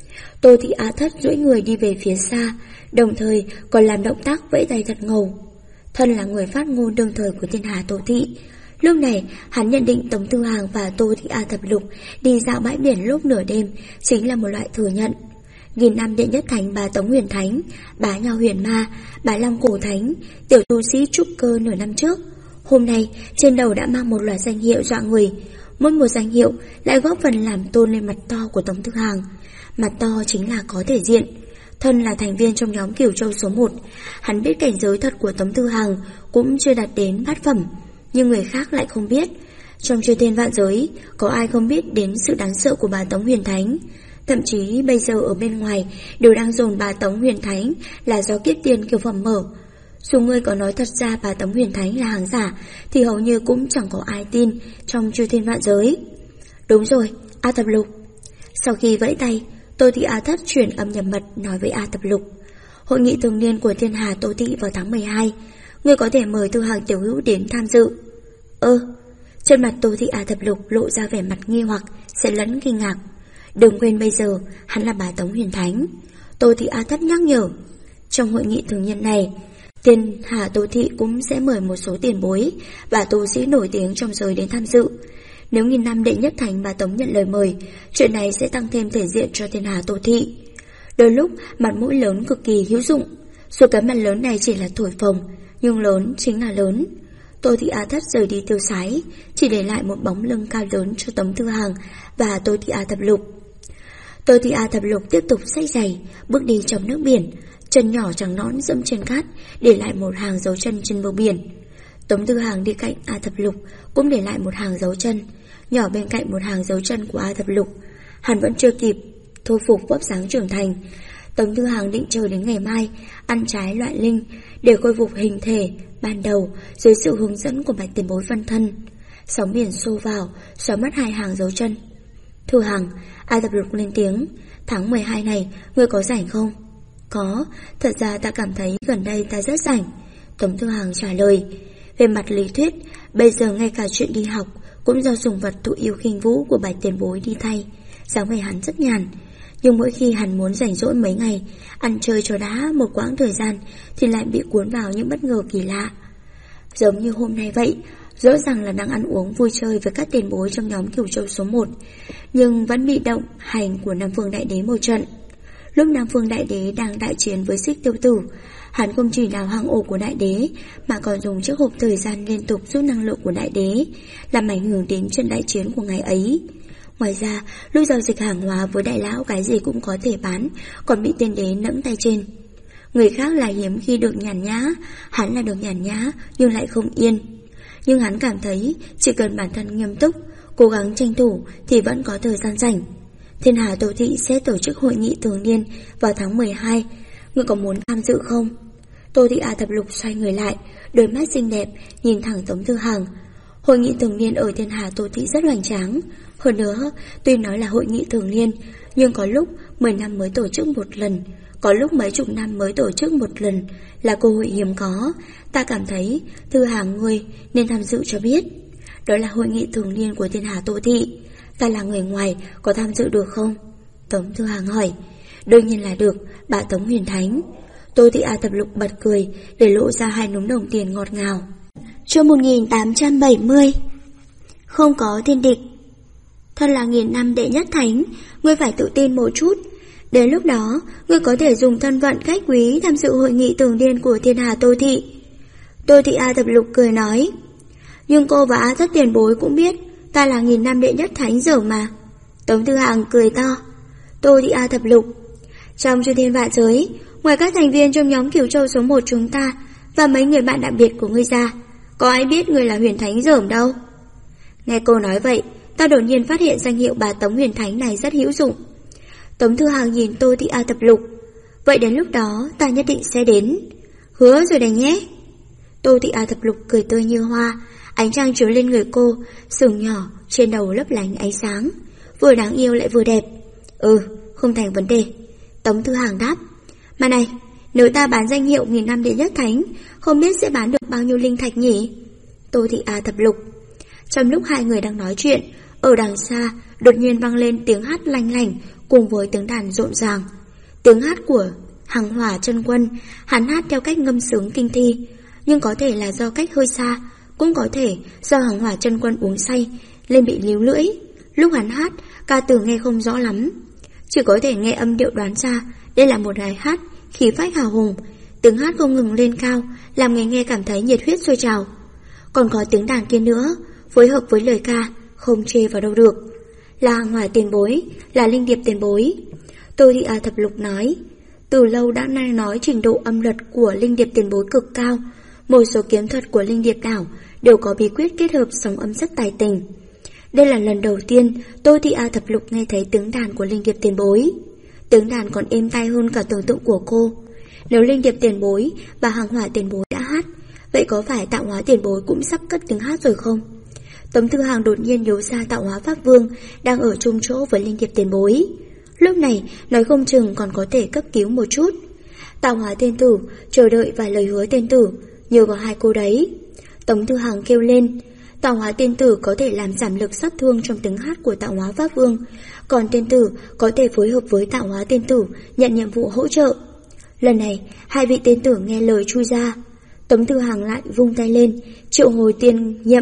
Tô Thị A Thất duỗi người đi về phía xa, đồng thời còn làm động tác vẫy tay thật ngầu. Thân là người phát ngôn đương thời của thiên hà Tô Thị. Lúc này, hắn nhận định Tống Tư Hằng và Tô Thị A Thập Lục đi dạo bãi biển lúc nửa đêm chính là một loại thừa nhận. Nghìn năm đệ nhất thánh Bá Tống Huyền Thánh, Bá Nho Huyền Ma, Bá Long Cổ Thánh, tiểu tu sĩ trúc cơ nửa năm trước, hôm nay trên đầu đã mang một loạt danh hiệu dọa người. Mỗi một danh hiệu lại góp phần làm tôn lên mặt to của Tống Tư Hằng. Mặt to chính là có thể diện. Thân là thành viên trong nhóm Kiều Châu số 1, hắn biết cảnh giới thật của Tống Tư Hằng cũng chưa đạt đến bát phẩm, nhưng người khác lại không biết. Trong chư thiên vạn giới, có ai không biết đến sự đáng sợ của Bá Tống Huyền Thánh? Thậm chí bây giờ ở bên ngoài đều đang dồn Bá Tống Huyền Thánh là do kiếp tiền kiều phẩm mở. Dù ngươi có nói thật ra Bá Tống Huyền Thánh là hàng giả thì hầu như cũng chẳng có ai tin trong chư thiên vạn giới. Đúng rồi, A Thập Lục. Sau khi vẫy tay, Tô Thị A Thất chuyển âm nhập mật nói với A Thập Lục. Hội nghị thường niên của thiên hà Tô Thị vào tháng 12, ngươi có thể mời Tư Hằng tiểu hữu đến tham dự. Trên mặt Tô Thị A Thập Lục lộ ra vẻ mặt nghi hoặc, xen lẫn kinh ngạc. Đừng quên bây giờ hắn là Bá Tống Huyền Thánh. Tô Thị A Thất nhắc nhở. Trong hội nghị thường niên này, thiên hà Tô Thị cũng sẽ mời một số tiền bối và tu sĩ nổi tiếng trong giới đến tham dự. Nếu nghìn năm đệ nhất thành Bá Tống nhận lời mời, chuyện này sẽ tăng thêm thể diện cho thiên hà Tô Thị. Đôi lúc mặt mũi lớn cực kỳ hữu dụng. Dù cái mặt lớn này chỉ là thổi phồng, nhưng lớn chính là lớn. Tô Thị A Thất rời đi tiêu sái, chỉ để lại một bóng lưng cao lớn cho Tống Tư Hằng và Tô Thị A Thập Lục. Tô Thị A Thập Lục tiếp tục xách giày, bước đi trong nước biển, chân nhỏ trắng nõn dẫm trên cát, để lại một hàng dấu chân trên bờ biển. Tống Tư Hàng đi cạnh A Thập Lục cũng để lại một hàng dấu chân, nhỏ bên cạnh một hàng dấu chân của A Thập Lục. Hắn vẫn chưa kịp thu phục vóc dáng trưởng thành. Tống Tư Hàng định chờ đến ngày mai ăn trái loại linh để khôi phục hình thể ban đầu dưới sự hướng dẫn của Bạch Tiền Bối phân thân. Sóng biển xô vào, xóa mất hai hàng dấu chân. Thư Hàng, A Thập Lục lên tiếng, tháng 12 này ngươi có rảnh không? Có, thật ra ta cảm thấy gần đây ta rất rảnh. Tống Thư Hàng trả lời. Về mặt lý thuyết, bây giờ ngay cả chuyện đi học cũng do sùng vật thụ yêu khinh vũ của Bạch Tiền Bối đi thay. Dáng vẻ hắn rất nhàn, nhưng mỗi khi hắn muốn rảnh rỗi mấy ngày, ăn chơi cho đã một quãng thời gian, thì lại bị cuốn vào những bất ngờ kỳ lạ. Giống như hôm nay vậy, rõ ràng là đang ăn uống vui chơi với các tiền bối trong nhóm Cửu Châu số 1, nhưng vẫn bị động hành của Nam Phương Đại Đế một trận. Lúc Nam Phương Đại Đế đang đại chiến với Xích Tiêu Tử, hắn không chỉ đào hang ổ của Đại Đế, mà còn dùng chiếc hộp thời gian liên tục rút năng lượng của Đại Đế, làm ảnh hưởng đến trận đại chiến của ngày ấy. Ngoài ra, lúc giao dịch hàng hóa với đại lão cái gì cũng có thể bán, còn bị tiên đế nẫm tay trên. Người khác là hiếm khi được nhàn nhã, hắn là được nhàn nhã nhưng lại không yên. Nhưng hắn cảm thấy chỉ cần bản thân nghiêm túc, cố gắng tranh thủ thì vẫn có thời gian rảnh. Thiên Hà Tô Thị sẽ tổ chức hội nghị thường niên vào tháng 12, ngươi có muốn tham dự không? Tô Thị A Thập Lục xoay người lại, đôi mắt xinh đẹp nhìn thẳng Tống Tư Hàng. Hội nghị thường niên ở Thiên Hà Tô Thị rất hoành tráng. Hơn nữa, tuy nói là hội nghị thường niên, nhưng có lúc 10 năm mới tổ chức một lần, có lúc mấy chục năm mới tổ chức một lần, là cơ hội hiếm có. Ta cảm thấy Thư Hàng ngươi nên tham dự cho biết. Đó là hội nghị thường niên của Thiên Hà Tô Thị, ta là người ngoài, có tham dự được không? Tống Thư Hàng hỏi. Đương nhiên là được, bà Tống Huyền Thánh. Tô Thị A Thập Lục bật cười để lộ ra hai núm đồng tiền ngọt ngào. Chương 1870. Không có thiên địch. Thân là 1000 năm đệ nhất thánh, ngươi phải tự tin một chút. Đến lúc đó, ngươi có thể dùng thân phận khách quý tham dự hội nghị thường niên của Thiên Hà Tô Thị. Tô Thị A Thập Lục cười nói. Nhưng cô và A Thất tiền bối cũng biết ta là 1000 năm đệ nhất thánh rồi mà. Tống Tư Hàng cười to. Tô Thị A Thập Lục, trong chư thiên vạn giới, ngoài các thành viên trong nhóm Cửu Châu số 1 chúng ta và mấy người bạn đặc biệt của ngươi ra, có ai biết ngươi là huyền thánh dởm đâu? Nghe cô nói vậy, ta đột nhiên phát hiện danh hiệu bà Tống Huyền Thánh này rất hữu dụng. Tống Thư Hàng nhìn Tô Thị A Thập Lục. Vậy đến lúc đó ta nhất định sẽ đến. Hứa rồi đấy nhé. Tô Thị A Thập Lục cười tươi như hoa, ánh trăng chiếu lên người cô, sừng nhỏ trên đầu lấp lánh ánh sáng, vừa đáng yêu lại vừa đẹp. Không thành vấn đề. Tống Thư Hàng đáp. Mà này, nếu ta bán danh hiệu 1000 năm đệ nhất thánh, không biết sẽ bán được bao nhiêu linh thạch nhỉ? Tô Thị A Thập Lục. Trong lúc hai người đang nói chuyện, ở đằng xa đột nhiên vang lên tiếng hát lanh lảnh cùng với tiếng đàn rộn ràng. Tiếng hát của Hằng Hỏa Chân Quân, hắn hát theo cách ngâm sướng kinh thi, nhưng có thể là do cách hơi xa, cũng có thể do Hằng Hỏa Chân Quân uống say nên bị líu lưỡi. Lúc hắn hát, ca từ nghe không rõ lắm, chỉ có thể nghe âm điệu đoán ra đây là một bài hát khí phách hào hùng. Tiếng hát không ngừng lên cao, làm người nghe cảm thấy nhiệt huyết sôi trào. Còn có tiếng đàn kia nữa, phối hợp với lời ca, không chê vào đâu được. Là Hằng Hỏa tiền bối, là Linh Điệp tiền bối. Tô Thị A Thập Lục nói. Từ lâu đã nói trình độ âm luật của Linh Điệp tiền bối cực cao. Một số kiếm thuật của Linh Điệp đảo đều có bí quyết kết hợp sóng âm rất tài tình. Đây là lần đầu tiên Tô Thị A Thập Lục nghe thấy tiếng đàn của Linh Điệp tiền bối. Tiếng đàn còn êm tai hơn cả tưởng tượng của cô. Nếu Linh Điệp tiền bối và Hằng Hỏa tiền bối đã hát, vậy có phải Tạo Hóa tiền bối cũng sắp cất tiếng hát rồi không? Tống Thư Hàng đột nhiên nhớ ra Tạo Hóa Pháp Vương đang ở chung chỗ với Linh Điệp tiền bối. Lúc này nói không chừng còn có thể cấp cứu một chút. Tạo Hóa tiên tử chờ đợi vài lời hứa tiên tử, nhờ vào hai cô đấy. Tống Thư Hàng kêu lên. Tạo Hóa tiên tử có thể làm giảm lực sát thương trong tiếng hát của Tạo Hóa Pháp Vương, còn tiên tử có thể phối hợp với Tạo Hóa tiên tử nhận nhiệm vụ hỗ trợ. Lần này hai vị tiên tử nghe lời chui ra. Tống Thư Hàng lại vung tay lên, triệu hồi tiên nhậm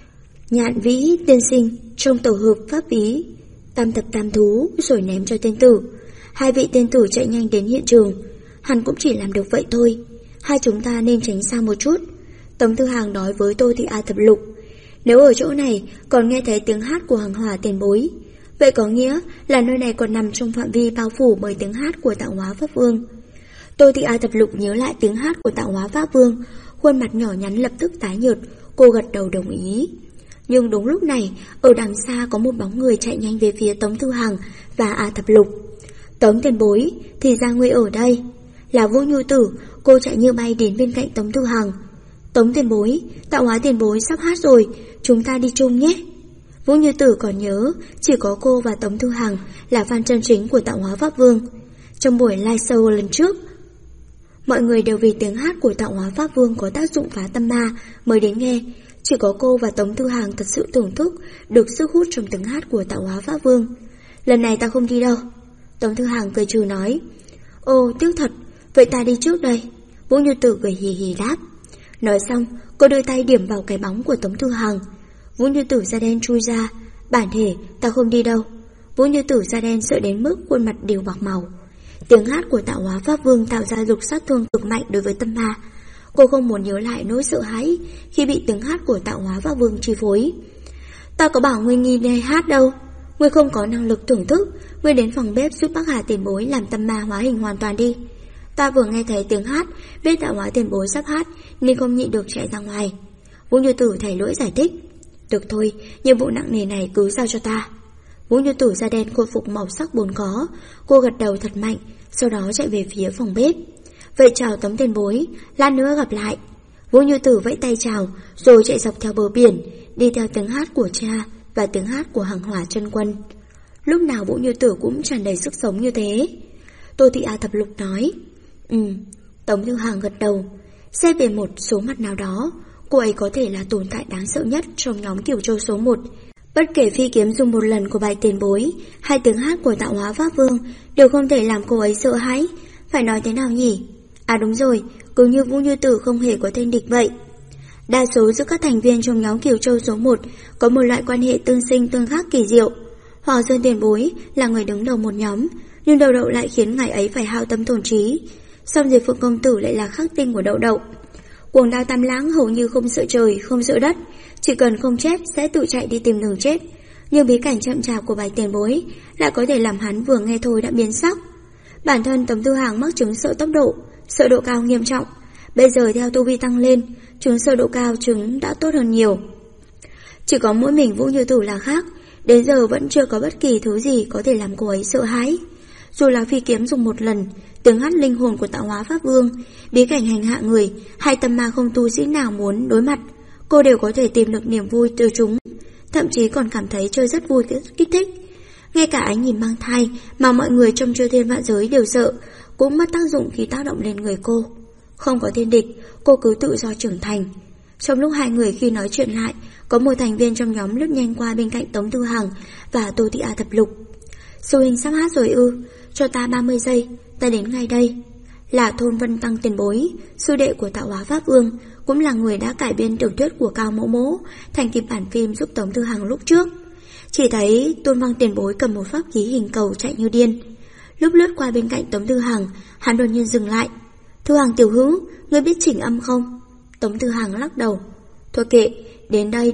Nhạn Vĩ tiên sinh trong tổ hợp pháp bí Tam Thập Tam Thú rồi ném cho tiên tử. Hai vị tiên tử chạy nhanh đến hiện trường. Hắn cũng chỉ làm được vậy thôi, hai chúng ta nên tránh xa một chút. Tống Thư Hàng nói với Tô Thị A Thập Lục. Nếu ở chỗ này còn nghe thấy tiếng hát của Hằng Hỏa tiền bối, Vậy có nghĩa là nơi này còn nằm trong phạm vi bao phủ bởi tiếng hát của Tạo Hóa Pháp Vương. Tô Thị A Thập Lục nhớ lại tiếng hát của Tạo Hóa Pháp Vương, khuôn mặt nhỏ nhắn lập tức tái nhợt, cô gật đầu đồng ý. Nhưng đúng lúc này, ở đằng xa có một bóng người chạy nhanh về phía Tống Thư Hằng và A Thập Lục. Tống tiền bối, thì ra ngươi ở đây. Là Vũ Nhu Tử, cô chạy như bay đến bên cạnh Tống Thư Hằng. Tống tiền bối, Tạo Hóa tiền bối sắp hát rồi, chúng ta đi chung nhé. Vũ Như Tử còn nhớ, chỉ có cô và Tống Thư Hằng là fan chân chính của Tạo Hóa Pháp Vương. Trong buổi live show lần trước, mọi người đều vì tiếng hát của Tạo Hóa Pháp Vương có tác dụng phá tâm ma mới đến nghe. Chỉ có cô và Tống Thư Hằng thật sự thưởng thức được sức hút trong tiếng hát của Tạo Hóa Pháp Vương. Lần này ta không đi đâu. Tống Thư Hằng cười trừ nói. Ồ, tiếc thật, vậy ta đi trước đây. Vũ Như Tử cười hì hì đáp. Nói xong, cô đưa tay điểm vào cái bóng của Tống Thư Hằng. Vũ Như Tử da đen chui ra. Bản thể, ta không đi đâu. Vũ Như Tử da đen sợ đến mức khuôn mặt đều bạc màu. Tiếng hát của Tạo Hóa Pháp Vương tạo ra lực sát thương cực mạnh đối với tâm ma. Cô không muốn nhớ lại nỗi sợ hãi khi bị tiếng hát của Tạo Hóa Pháp Vương chi phối. Ta có bảo ngươi nghi nghe hát đâu. Ngươi không có năng lực thưởng thức, ngươi đến phòng bếp giúp bác Hà tiền bối làm tâm ma hóa hình hoàn toàn đi. Ta vừa nghe thấy tiếng hát, biết Tạo Hóa tiền bối sắp hát nên không nhịn được chạy ra ngoài. Vũ Như Tử thảy lỗi giải thích. Được thôi, nhiệm vụ nặng nề này cứ giao cho ta. Vũ Như Tử da đen khôi phục màu sắc vốn có. Cô gật đầu thật mạnh, sau đó chạy về phía phòng bếp. Vậy chào Tống tiền bối, lát nữa gặp lại. Vũ Như Tử vẫy tay chào, rồi chạy dọc theo bờ biển, đi theo tiếng hát của cha và tiếng hát của Hằng Hỏa Chân Quân. Lúc nào Vũ Như Tử cũng tràn đầy sức sống như thế. Tô Thị A Thập Lục nói. Tống Thư Hằng gật đầu. Xét về một số mặt nào đó, cô ấy có thể là tồn tại đáng sợ nhất trong nhóm Cửu Châu số 1. Bất kể phi kiếm dùng một lần của Bạch tiền bối hay tiếng hát của Tạo Hóa Pháp Vương đều không thể làm cô ấy sợ hãi. Phải nói thế nào nhỉ? À đúng rồi, cứ như Vũ Như Tử không hề có tên địch vậy. Đa số giữa các thành viên trong nhóm Cửu Châu số 1 có một loại quan hệ tương sinh tương khắc kỳ diệu. Hoàng Sơn tiền bối là người đứng đầu một nhóm, nhưng Đậu Đậu lại khiến ngài ấy phải hao tâm tổn trí. Song Diệp Phượng công tử lại là khắc tinh của Đậu Đậu. Cuồng Đao Tam Lãng hầu như không sợ trời, không sợ đất, chỉ cần không chết sẽ tự chạy đi tìm đường chết. Nhưng bí cảnh chậm chạp của Bạch tiền bối lại có thể làm hắn vừa nghe thôi đã biến sắc. Bản thân Tống Thư Hằng mắc chứng sợ tốc độ, sợ độ cao nghiêm trọng. Bây giờ theo tu vi tăng lên, chứng sợ độ cao chứng đã tốt hơn nhiều. Chỉ có mỗi mình Vũ Như Tử là khác, đến giờ vẫn chưa có bất kỳ thứ gì có thể làm cô ấy sợ hãi. Dù là phi kiếm dùng một lần, tiếng hát linh hồn của Tạo Hóa Pháp Vương, bí cảnh hành hạ người, hay tâm ma không tu sĩ nào muốn đối mặt, cô đều có thể tìm được niềm vui từ chúng. Thậm chí còn cảm thấy chơi rất vui, kích thích. Ngay cả ánh nhìn mang thai mà mọi người trong Chư Thiên Vạn Giới đều sợ cũng mất tác dụng khi tác động lên người cô. Không có thiên địch, cô cứ tự do trưởng thành. Trong lúc hai người khi nói chuyện lại, có một thành viên trong nhóm lướt nhanh qua bên cạnh Tống Thư Hằng và Tô Thị A Thập Lục. Sư huynh sắp hát rồi ư? Cho ta 30 giây, ta đến ngay đây. Là Thôn Vân Tăng tiền bối, sư đệ của Tạo Hóa Pháp Vương, cũng là người đã cải biên tiểu thuyết của Cao Mẫu Mỗ thành kịch bản phim giúp Tống Thư Hằng lúc trước. Chỉ thấy Tôn Văn tiền bối cầm một pháp khí hình cầu chạy như điên. Lúc lướt qua bên cạnh Tống Thư Hằng, hắn đột nhiên dừng lại. Thư Hằng tiểu hữu, ngươi biết chỉnh âm không? Tống Thư Hằng lắc đầu. Thôi kệ, đến đây,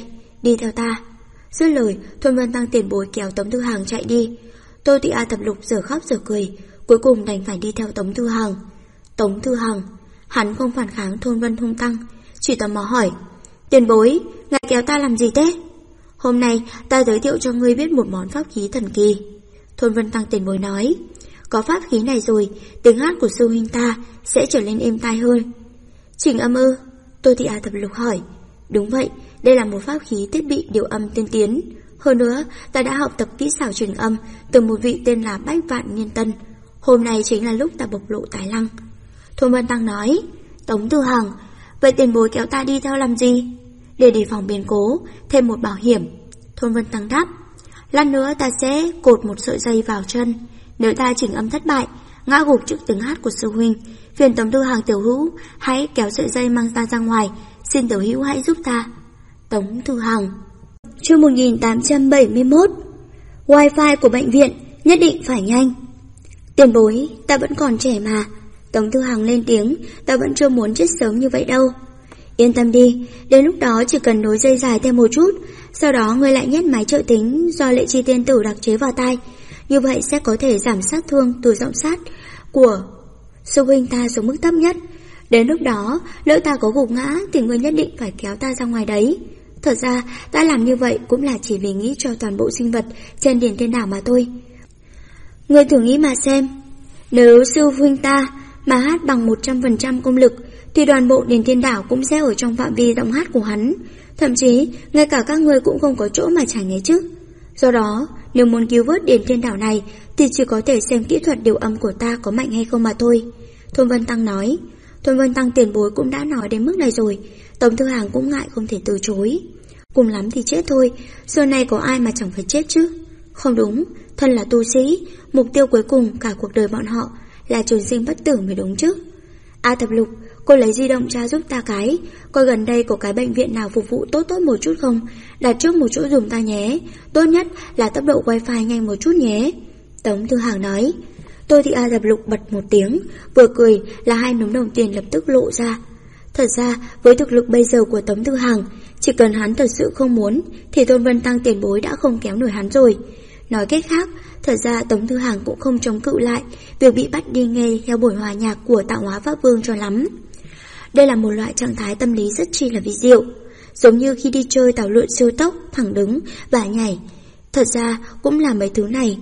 đi theo ta. Dứt lời, Tôn Vân Tăng tiền bối kéo Tống Thư Hằng chạy đi. Tô Thị A Thập Lục giờ khóc giờ cười, cuối cùng đành phải đi theo Tống Thư Hằng. Tống Thư Hằng, hắn không phản kháng Thôn Vân Hung Tăng, chỉ tò mò hỏi. Tiền bối, ngài kéo ta làm gì thế? Hôm nay ta giới thiệu cho ngươi biết một món pháp khí thần kỳ. Thôn Vân Tăng tiền bối nói. Có pháp khí này rồi, tiếng hát của sư huynh ta sẽ trở nên êm tai hơn. Chỉnh âm ư? Tô Thị A Thập Lục hỏi. Đúng vậy, đây là một pháp khí thiết bị điều âm tiên tiến. Hơn nữa, ta đã học tập kỹ xảo chỉnh âm từ một vị tên là Bách Vạn Niên Tân. Hôm nay chính là lúc ta bộc lộ tài năng. Thôn Vân Tăng nói. Tống Thư Hằng, vậy tiền bối kéo ta đi theo làm gì? Để đề phòng biến cố, thêm một bảo hiểm. Thôn Vân Tăng đáp. Lát nữa ta sẽ cột một sợi dây vào chân. Nếu ta chỉnh âm thất bại, ngã gục trước tiếng hát của sư huynh, phiền Tống Thư Hằng tiểu hữu hãy kéo sợi dây mang ta ra ngoài. Xin tiểu hữu hãy giúp ta. Tống Thư Hằng. Chương 1871. Wifi của bệnh viện nhất định phải nhanh. Tiền bối, ta vẫn còn trẻ mà. Tống Thư Hằng lên tiếng. Ta vẫn chưa muốn chết sớm như vậy đâu. Yên tâm đi, đến lúc đó chỉ cần nối dây dài thêm một chút, sau đó ngươi lại nhét máy trợ tính do Lệ Chi tiên tử đặc chế vào tai. Như vậy sẽ có thể giảm sát thương từ giọng sát của sư huynh ta xuống mức thấp nhất. Đến lúc đó, lỡ ta có gục ngã thì ngươi nhất định phải kéo ta ra ngoài đấy. Thật ra, ta làm như vậy cũng là chỉ vì nghĩ cho toàn bộ sinh vật trên Điền Thiên Đảo mà thôi. Ngươi thử nghĩ mà xem, nếu sư huynh ta mà hát bằng 100% công lực thì toàn bộ Điền Thiên Đảo cũng sẽ ở trong phạm vi giọng hát của hắn. Thậm chí, ngay cả các ngươi cũng không có chỗ mà tránh ấy chứ. Do đó, nếu muốn cứu vớt Điền Thiên Đảo này thì chỉ có thể xem kỹ thuật điều âm của ta có mạnh hay không mà thôi. Thôn Vân Tăng nói. Thôn Vân Tăng tiền bối cũng đã nói đến mức này rồi, Tống Thư Hàng cũng ngại không thể từ chối. Cùng lắm thì chết thôi, xưa nay có ai mà chẳng phải chết chứ. Không đúng, thân là tu sĩ, mục tiêu cuối cùng cả cuộc đời bọn họ là trường sinh bất tử mới đúng chứ. A Thập Lục, cô lấy di động tra giúp ta cái, coi gần đây có cái bệnh viện nào phục vụ tốt một chút không, đặt trước một chỗ dùng ta nhé, tốt nhất là tốc độ wifi nhanh một chút nhé. Tống Thư Hàng nói. Tôi thì A Thập Lục bật một tiếng, vừa cười là hai núm đồng tiền lập tức lộ ra. Thật ra, với thực lực bây giờ của Tống Thư Hàng, chỉ cần hắn thật sự không muốn thì Tôn Vân Tăng tiền bối đã không kéo nổi hắn rồi. Nói cách khác, thật ra Tống Thư Hàng cũng không chống cự lại việc bị bắt đi nghe theo buổi hòa nhạc của Tạo Hóa Pháp Vương cho lắm. Đây là một loại trạng thái tâm lý rất chi là vi diệu, giống như khi đi chơi tàu lượn siêu tốc, thẳng đứng và nhảy. Thật ra cũng là mấy thứ này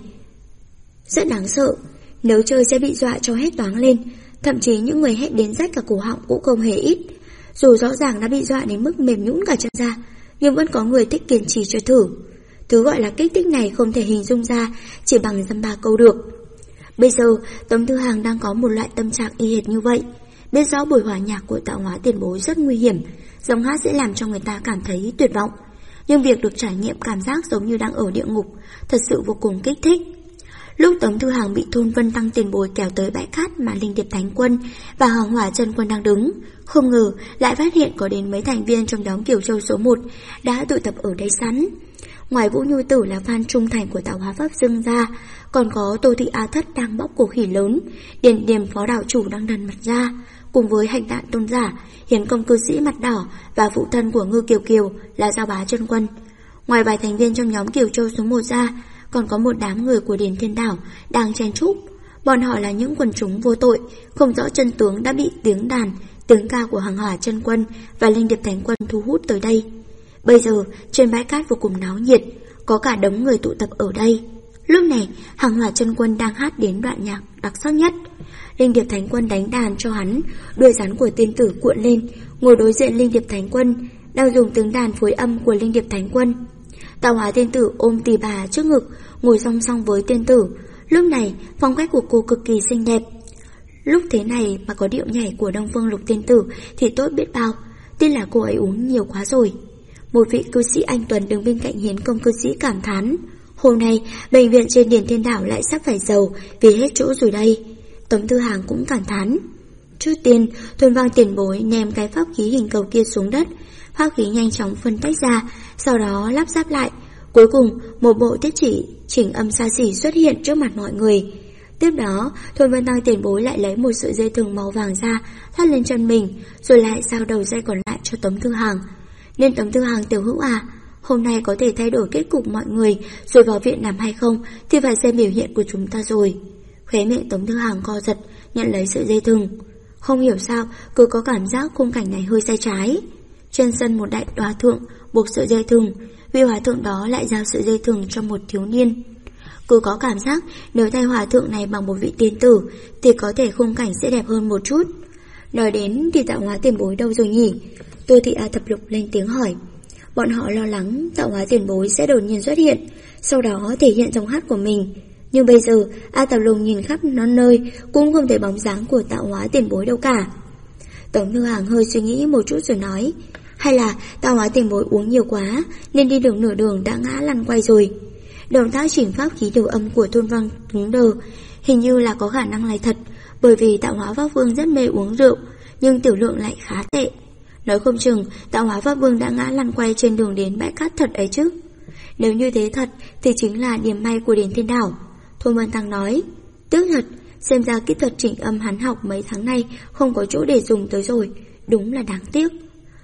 rất đáng sợ, nếu chơi sẽ bị dọa cho hét toáng lên, thậm chí những người hét đến rách cả cổ họng cũng không hề ít. Dù rõ ràng đã bị dọa đến mức mềm nhũn cả chân ra, nhưng vẫn có người thích kiên trì cho thử. Thứ gọi là kích thích này không thể hình dung ra chỉ bằng dăm ba câu được. Bây giờ Tống Thư Hàng đang có một loại tâm trạng y hệt như vậy. Biết rõ buổi hòa nhạc của Tạo Hóa tiền bối rất nguy hiểm, giọng hát sẽ làm cho người ta cảm thấy tuyệt vọng, nhưng việc được trải nghiệm cảm giác giống như đang ở địa ngục thật sự vô cùng kích thích. Lúc Tống Thư Hàng bị Thôn Vân Tăng tiền bối kéo tới bãi cát mà Linh Điệp Thánh Quân và Hoàng Hỏa Chân Quân đang đứng, không ngờ lại phát hiện có đến mấy thành viên trong nhóm Kiều Châu số 1 đã tụ tập ở đây sẵn. Ngoài Vũ Nhu Tử là fan trung thành của Tạo Hóa Pháp Dương ra, còn có Tô Thị A Thất đang bóc cổ khỉ lớn, Điền Điềm phó đạo chủ đang đần mặt ra, cùng với Hành Đạn Tôn giả, Hiến Công cư sĩ mặt đỏ và phụ thân của Ngư Kiều Kiều là Giao Bá Chân Quân. Ngoài vài thành viên trong nhóm Kiều Châu số 1 ra, còn có một đám người của Điền Thiên Đảo đang chen chúc. Bọn họ là những quần chúng vô tội, không rõ chân tướng đã bị tiếng đàn, tiếng ca của Hoàng Hỏa Chân Quân và Linh Điệp Thánh Quân thu hút tới đây. Bây giờ trên bãi cát vô cùng náo nhiệt, có cả đống người tụ tập ở đây. Lúc này Hoàng Hỏa Chân Quân đang hát đến đoạn nhạc đặc sắc nhất. Linh Điệp Thánh Quân đánh đàn cho hắn, đuôi rắn của tiên tử cuộn lên, ngồi đối diện Linh Điệp Thánh Quân, đang dùng tiếng đàn phối âm của Linh Điệp Thánh Quân. Tạo Hóa tiên tử ôm tỳ bà trước ngực, ngồi song song với tiên tử. Lúc này phong cách của cô cực kỳ xinh đẹp. Lúc thế này mà có điệu nhảy của Đông Phương Lục tiên tử thì tốt biết bao. Tin là cô ấy uống nhiều quá rồi. Một vị cư sĩ anh tuấn đứng bên cạnh Hiến Công cư sĩ cảm thán, hôm nay bệnh viện trên Điền Thiên Đảo lại sắp phải giàu vì hết chỗ rồi đây. Tống Thư Hàng cũng cảm thán. Trước tiên Thuần Vang tiền bối ném cái pháp khí hình cầu kia xuống đất, pháp khí nhanh chóng phân tách ra, sau đó lắp ráp lại. Cuối cùng một bộ tiết chỉ chỉnh âm xa xỉ xuất hiện trước mặt mọi người. Tiếp đó Thuần Vân Tăng tiền bối lại lấy một sợi dây thừng màu vàng ra thắt lên chân mình, rồi lại giao đầu dây còn lại cho Tống Thư Hàng. Nên Tống Thư Hàng tiểu hữu à, hôm nay có thể thay đổi kết cục mọi người rồi vào viện nằm hay không thì phải xem biểu hiện của chúng ta rồi. Khóe miệng Tống Thư Hàng co giật, nhận lấy sợi dây thừng. Không hiểu sao cứ có cảm giác khung cảnh này hơi sai trái. Trên sân một đại hòa thượng buộc sợi dây thừng, vị hòa thượng đó lại giao sợi dây thừng cho một thiếu niên. Cứ có cảm giác nếu thay hòa thượng này bằng một vị tiên tử thì có thể khung cảnh sẽ đẹp hơn một chút. Nói đến thì Tạo Hóa tiền bối đâu rồi nhỉ? Tô Thị A Thập Lục lên tiếng hỏi. Bọn họ lo lắng Tạo Hóa tiền bối sẽ đột nhiên xuất hiện, sau đó thể hiện giọng hát của mình. Nhưng bây giờ A Thập Lục nhìn khắp non nơi cũng không thấy bóng dáng của Tạo Hóa tiền bối đâu cả. Tống Thư Hàng hơi suy nghĩ một chút rồi nói, hay là Tạo Hóa tiền bối uống nhiều quá nên đi được nửa đường đã ngã lăn quay rồi. Động tác chỉnh pháp khí điều âm của Tôn Vang cứng đờ, hình như là có khả năng này thật, bởi vì Tạo Hóa Pháp Vương rất mê uống rượu, nhưng tiểu lượng lại khá tệ. Nói không chừng Tạo Hóa Pháp Vương đã ngã lăn quay trên đường đến bãi cát thật ấy chứ. Nếu như thế thật thì chính là điểm may của Điền Thiên Đảo. Thôn Vân Tăng nói, tiếc thật, xem ra kỹ thuật chỉnh âm hắn học mấy tháng nay không có chỗ để dùng tới rồi, đúng là đáng tiếc.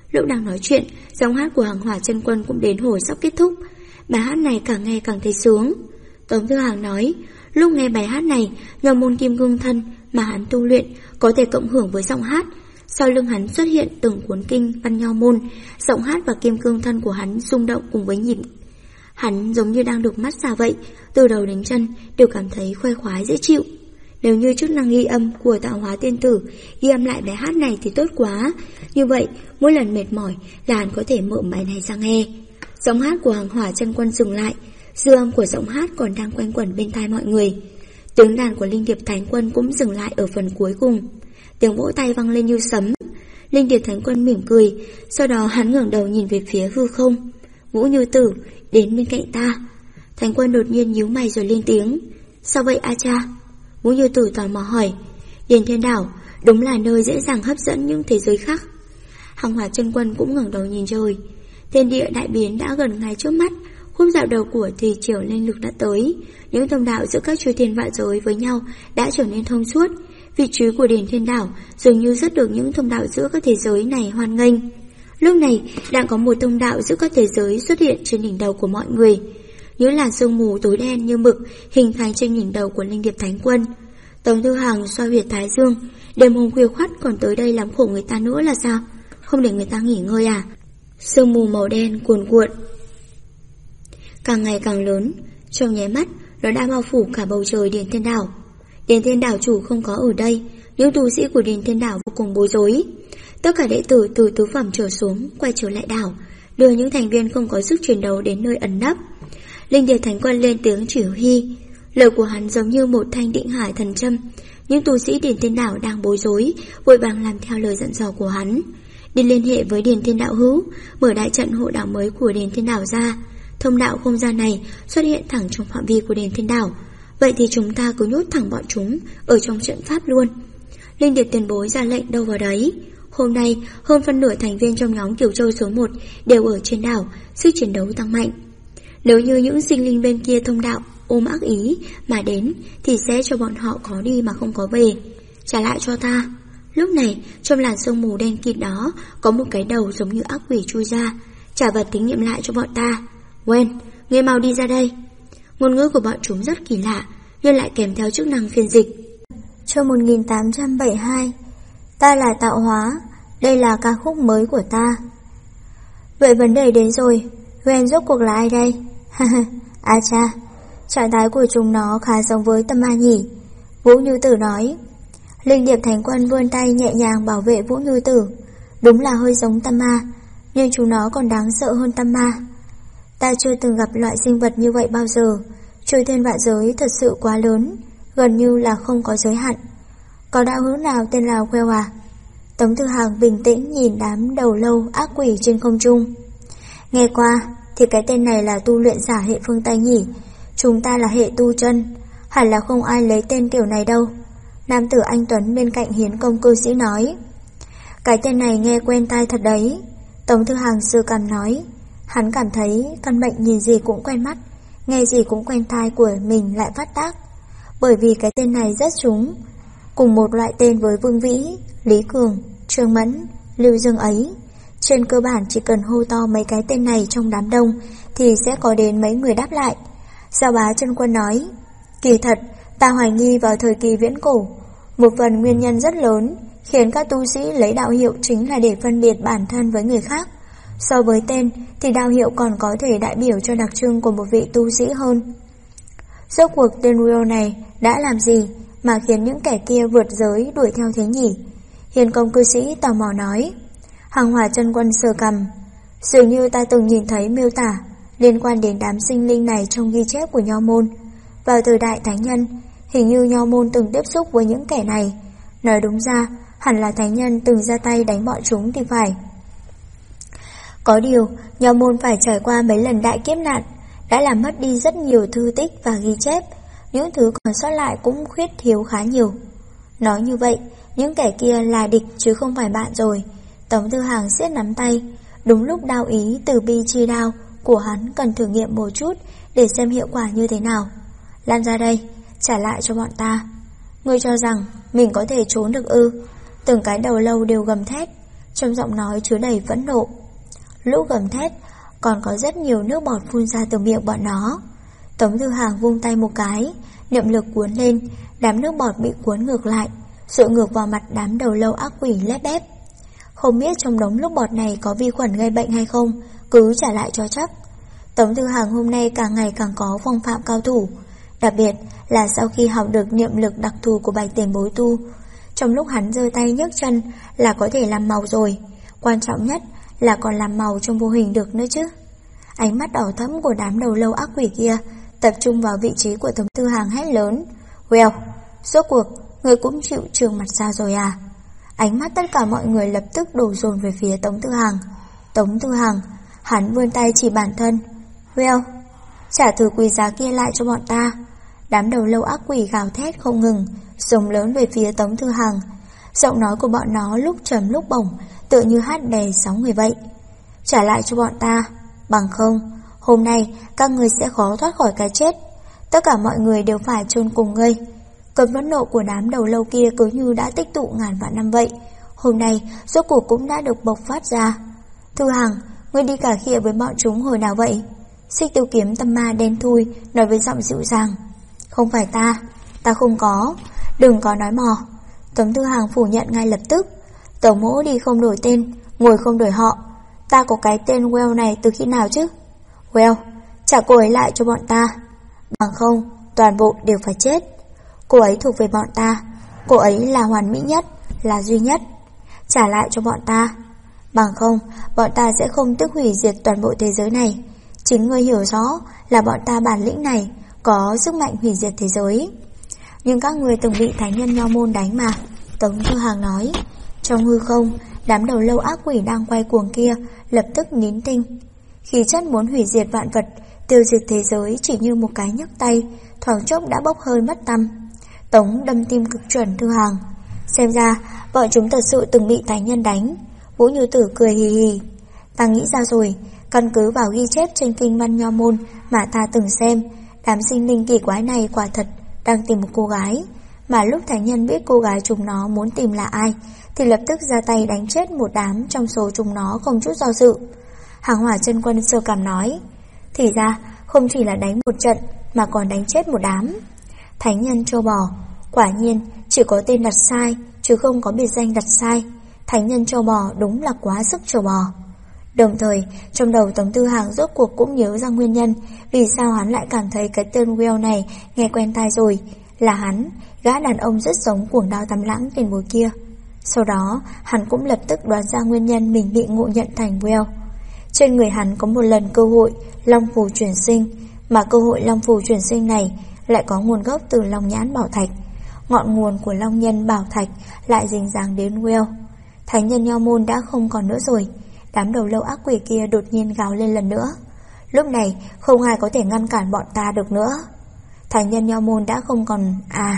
Lúc đang nói chuyện, giọng hát của Hàng Hỏa Chân Quân cũng đến hồi sắp kết thúc. Bài hát này càng nghe càng thấy sướng. Tống Thư Hàng nói, lúc nghe bài hát này, nho môn kim cương thân mà hắn tu luyện có thể cộng hưởng với giọng hát. Sau lưng hắn xuất hiện từng cuốn kinh văn nho môn, giọng hát và kim cương thân của hắn rung động cùng với nhịp. Hắn giống như đang được mát xa vậy, từ đầu đến chân đều cảm thấy khoái khoái dễ chịu. Nếu như chức năng ghi âm của Tạo Hóa Tiên Tử ghi âm lại bài hát này thì tốt quá. Như vậy, mỗi lần mệt mỏi là hắn có thể mở bài này ra nghe. Giọng hát của Hàng Hỏa Chân Quân dừng lại, dư âm của giọng hát còn đang quanh quẩn bên tai mọi người. Tiếng đàn của Linh Điệp Thánh Quân cũng dừng lại ở phần cuối cùng. Tiếng vỗ tay vang lên như sấm. Linh Điệp Thánh Quân mỉm cười, sau đó hắn ngẩng đầu nhìn về phía hư không. Vũ Như Tử đến bên cạnh ta. Thánh Quân đột nhiên nhíu mày rồi lên tiếng, sao vậy a cha? Vũ Như Tử tò mò hỏi. Điền Thiên Đảo đúng là nơi dễ dàng hấp dẫn những thế giới khác. Hàng Hỏa Chân Quân cũng ngẩng đầu nhìn trời. Thiên địa đại biến đã gần ngay trước mắt. Khúc dạo đầu của thủy triều linh lực đã tới. Những thông đạo giữa các chư thiên vạn giới với nhau đã trở nên thông suốt. Vị trí của Điền Thiên Đảo dường như rất được những thông đạo giữa các thế giới này hoan nghênh. Lúc này đang có một thông đạo giữa các thế giới xuất hiện trên đỉnh đầu của mọi người. Những làn sương mù tối đen như mực hình thành trên đỉnh đầu của Linh Điệp Thánh Quân. Tống Thư Hàng xoa huyệt thái dương. Đêm hôm khuya khoắt còn tới đây làm khổ người ta nữa là sao? Không để người ta nghỉ ngơi à? Sương mù màu đen cuồn cuộn càng ngày càng lớn, trong nháy mắt nó đã bao phủ cả bầu trời Điền Thiên Đảo. Điền Thiên Đảo chủ không có ở đây, những tu sĩ của Điền Thiên Đảo vô cùng bối rối. Tất cả đệ tử từ tứ phẩm trở xuống quay trở lại đảo, đưa những thành viên không có sức chiến đấu đến nơi ẩn nấp. Linh Điệp Thánh Quân lên tiếng chỉ huy, lời của hắn giống như một thanh định hải thần châm. Những tu sĩ Điền Thiên Đảo đang bối rối, vội vàng làm theo lời dặn dò của hắn. Đi liên hệ với Điền Thiên Đạo hữu, mở đại trận hộ đạo mới của Điền Thiên Đảo ra. Thông đạo không gian này xuất hiện thẳng trong phạm vi của Điền Thiên Đảo. Vậy thì chúng ta cứ nhốt thẳng bọn chúng ở trong trận pháp luôn. Linh Điệp tiền bối ra lệnh đâu vào đấy. Hôm nay hơn phân nửa thành viên trong nhóm Kiều Châu số 1 đều ở trên đảo, sức chiến đấu tăng mạnh. Nếu như những sinh linh bên kia thông đạo ôm ác ý mà đến thì sẽ cho bọn họ có đi mà không có về. Trả lại cho ta. Lúc này trong làn sương mù đen kịt đó có một cái đầu giống như ác quỷ chui ra. Trả vật thí nghiệm lại cho bọn ta. Wen, ngươi mau đi ra đây. Ngôn ngữ của bọn chúng rất kỳ lạ, nhưng lại kèm theo chức năng phiên dịch. Chương 1872. Ta là Tạo Hóa, đây là ca khúc mới của ta. Vậy vấn đề đến rồi, Wen rốt cuộc là ai đây? À cha, trạng thái của chúng nó khá giống với Tâm Ma nhỉ? Vũ Như Tử nói. Linh Điệp Thánh Quân vươn tay nhẹ nhàng bảo vệ Vũ Như Tử. Đúng là hơi giống Tâm Ma, nhưng chúng nó còn đáng sợ hơn Tâm Ma. Ta chưa từng gặp loại sinh vật như vậy bao giờ. Chư thiên vạn giới thật sự quá lớn, gần như là không có giới hạn. Có đạo hữu nào tên là Queo à? Tống Thư Hàng bình tĩnh nhìn đám đầu lâu ác quỷ trên không trung. Nghe qua thì cái tên này là tu luyện giả hệ phương Tây nhỉ? Chúng ta là hệ tu chân, hẳn là không ai lấy tên kiểu này đâu. Nam tử anh Tuấn bên cạnh Hiến Công cư sĩ nói. Cái tên này nghe quen tai thật đấy. Tống Thư Hàng sơ cảm nói. Hắn cảm thấy căn bệnh nhìn gì cũng quen mắt, nghe gì cũng quen tai của mình lại phát tác. Bởi vì cái tên này rất trúng, cùng một loại tên với Vương Vĩ, Lý Cường, Trương Mẫn, Lưu Dương ấy. Trên cơ bản chỉ cần hô to mấy cái tên này trong đám đông thì sẽ có đến mấy người đáp lại. Giao Bá Chân Quân nói, kỳ thật ta hoài nghi vào thời kỳ viễn cổ, một phần nguyên nhân rất lớn khiến các tu sĩ lấy đạo hiệu chính là để phân biệt bản thân với người khác. So với tên thì đạo hiệu còn có thể đại biểu cho đặc trưng của một vị tu sĩ hơn. Rốt cuộc tên Rio này đã làm gì mà khiến những kẻ kia vượt giới đuổi theo thế nhỉ? Hiền Công cư sĩ tò mò nói. Hàng Hỏa Chân Quân sờ cằm. Dường như ta từng nhìn thấy miêu tả liên quan đến đám sinh linh này trong ghi chép của Nho Môn. Vào thời đại Thánh Nhân, hình như Nho Môn từng tiếp xúc với những kẻ này. Nói đúng ra, hẳn là Thánh Nhân từng ra tay đánh bọn chúng thì phải. Có điều, Nho Môn phải trải qua mấy lần đại kiếp nạn, đã làm mất đi rất nhiều thư tích và ghi chép. Những thứ còn sót lại cũng khuyết thiếu khá nhiều. Nói như vậy, những kẻ kia là địch chứ không phải bạn rồi. Tống Thư Hàng siết nắm tay. Đúng lúc đao ý từ bi chi đao của hắn cần thử nghiệm một chút để xem hiệu quả như thế nào. Lan ra đây, trả lại cho bọn ta. Ngươi cho rằng mình có thể trốn được ư? Từng cái đầu lâu đều gầm thét. trong giọng nói chứa đầy phẫn nộ. Lũ gầm thét, còn có rất nhiều nước bọt phun ra từ miệng bọn nó. Tống Thư Hàng vung tay một cái, niệm lực cuốn lên, đám nước bọt bị cuốn ngược lại, dội ngược vào mặt đám đầu lâu ác quỷ lép bép. Không biết trong đống nước bọt này có vi khuẩn gây bệnh hay không, cứ trả lại cho chắc. Tống Thư Hàng hôm nay càng ngày càng có phong phạm cao thủ, đặc biệt là sau khi học được niệm lực đặc thù của Bạch Tiền Bối tu. Trong lúc hắn giơ tay nhấc chân là có thể làm màu rồi, quan trọng nhất là còn làm màu trong vô hình được nữa chứ. Ánh mắt đỏ thẫm của đám đầu lâu ác quỷ kia tập trung vào vị trí của Tống Thư Hàng hét lớn: "Well, rốt cuộc người cũng chịu trương mặt ra rồi à?" Ánh mắt tất cả mọi người lập tức đổ dồn về phía Tống Thư Hàng. Tống Thư Hàng, hắn vươn tay chỉ bản thân: "Well, trả thứ quý giá kia lại cho bọn ta." Đám đầu lâu ác quỷ gào thét không ngừng, rống lớn về phía Tống Thư Hàng. Giọng nói của bọn nó lúc trầm lúc bổng, tựa như hát đè sóng người vậy. "Trả lại cho bọn ta, bằng không hôm nay các ngươi sẽ khó thoát khỏi cái chết. Tất cả mọi người đều phải chôn cùng ngươi." Cơn phẫn nộ của đám đầu lâu kia cứ như đã tích tụ ngàn vạn năm vậy, hôm nay rốt cuộc cũng đã được bộc phát ra. "Thư Hàng, ngươi đi cà khịa với bọn chúng hồi nào vậy?" Xích Tiêu Kiếm tâm ma đen thui nói với giọng dịu dàng. "Không phải ta không có, đừng có nói mò." Tống Thư Hàng phủ nhận ngay lập tức. "Tẩu mỗ đi không đổi tên, ngồi không đổi họ. Ta có cái tên Well này từ khi nào chứ?" "Well, trả cô ấy lại cho bọn ta, bằng không toàn bộ đều phải chết. Cô ấy thuộc về bọn ta, cô ấy là hoàn mỹ nhất, là duy nhất. Trả lại cho bọn ta, bằng không bọn ta sẽ không tức hủy diệt toàn bộ thế giới này. Chính ngươi hiểu rõ là bọn ta bản lĩnh này có sức mạnh hủy diệt thế giới." "Nhưng các người từng bị thánh nhân Nho Môn đánh mà," Tống Thư Hàng nói. Trong hư không, đám đầu lâu ác quỷ đang quay cuồng kia lập tức nín tinh. Khí chất muốn hủy diệt vạn vật, tiêu diệt thế giới chỉ như một cái nhấc tay, thoáng chốc đã bốc hơi mất tăm. Tống đâm tim cực chuẩn Thư Hàng. "Xem ra bọn chúng thật sự từng bị thánh nhân đánh." Vũ Như Tử cười hì hì. "Ta nghĩ ra rồi, căn cứ vào ghi chép trên kinh văn Nho Môn mà ta từng xem, đám sinh linh kỳ quái này quả thật đang tìm một cô gái. Mà lúc thánh nhân biết cô gái chúng nó muốn tìm là ai, thì lập tức ra tay đánh chết một đám trong số chúng nó không chút do dự." Hàng Hỏa Chân Quân sơ cảm nói. "Thì ra không chỉ là đánh một trận mà còn đánh chết một đám. Thánh nhân trâu bò, quả nhiên chỉ có tên đặt sai chứ không có biệt danh đặt sai. Thánh nhân trâu bò đúng là quá sức trâu bò." Đồng thời trong đầu Tống Thư Hàng rốt cuộc cũng nhớ ra nguyên nhân vì sao hắn lại cảm thấy cái tên Well này nghe quen tai rồi. Là hắn, gã đàn ông rất giống Cuồng Đao Tam Lãng tiền bối kia. Sau đó hắn cũng lập tức đoán ra nguyên nhân mình bị ngộ nhận thành Well. Trên người hắn có một lần cơ hội Long Phù chuyển sinh, mà cơ hội Long Phù chuyển sinh này lại có nguồn gốc từ Long Nhãn Bảo Thạch. Ngọn nguồn của Long Nhân Bảo Thạch lại dính dáng đến Well. Thánh nhân Nho Môn đã không còn nữa rồi. Đám đầu lâu ác quỷ kia đột nhiên gào lên lần nữa. Lúc này không ai có thể ngăn cản bọn ta được nữa. Thánh nhân Nho Môn đã không còn.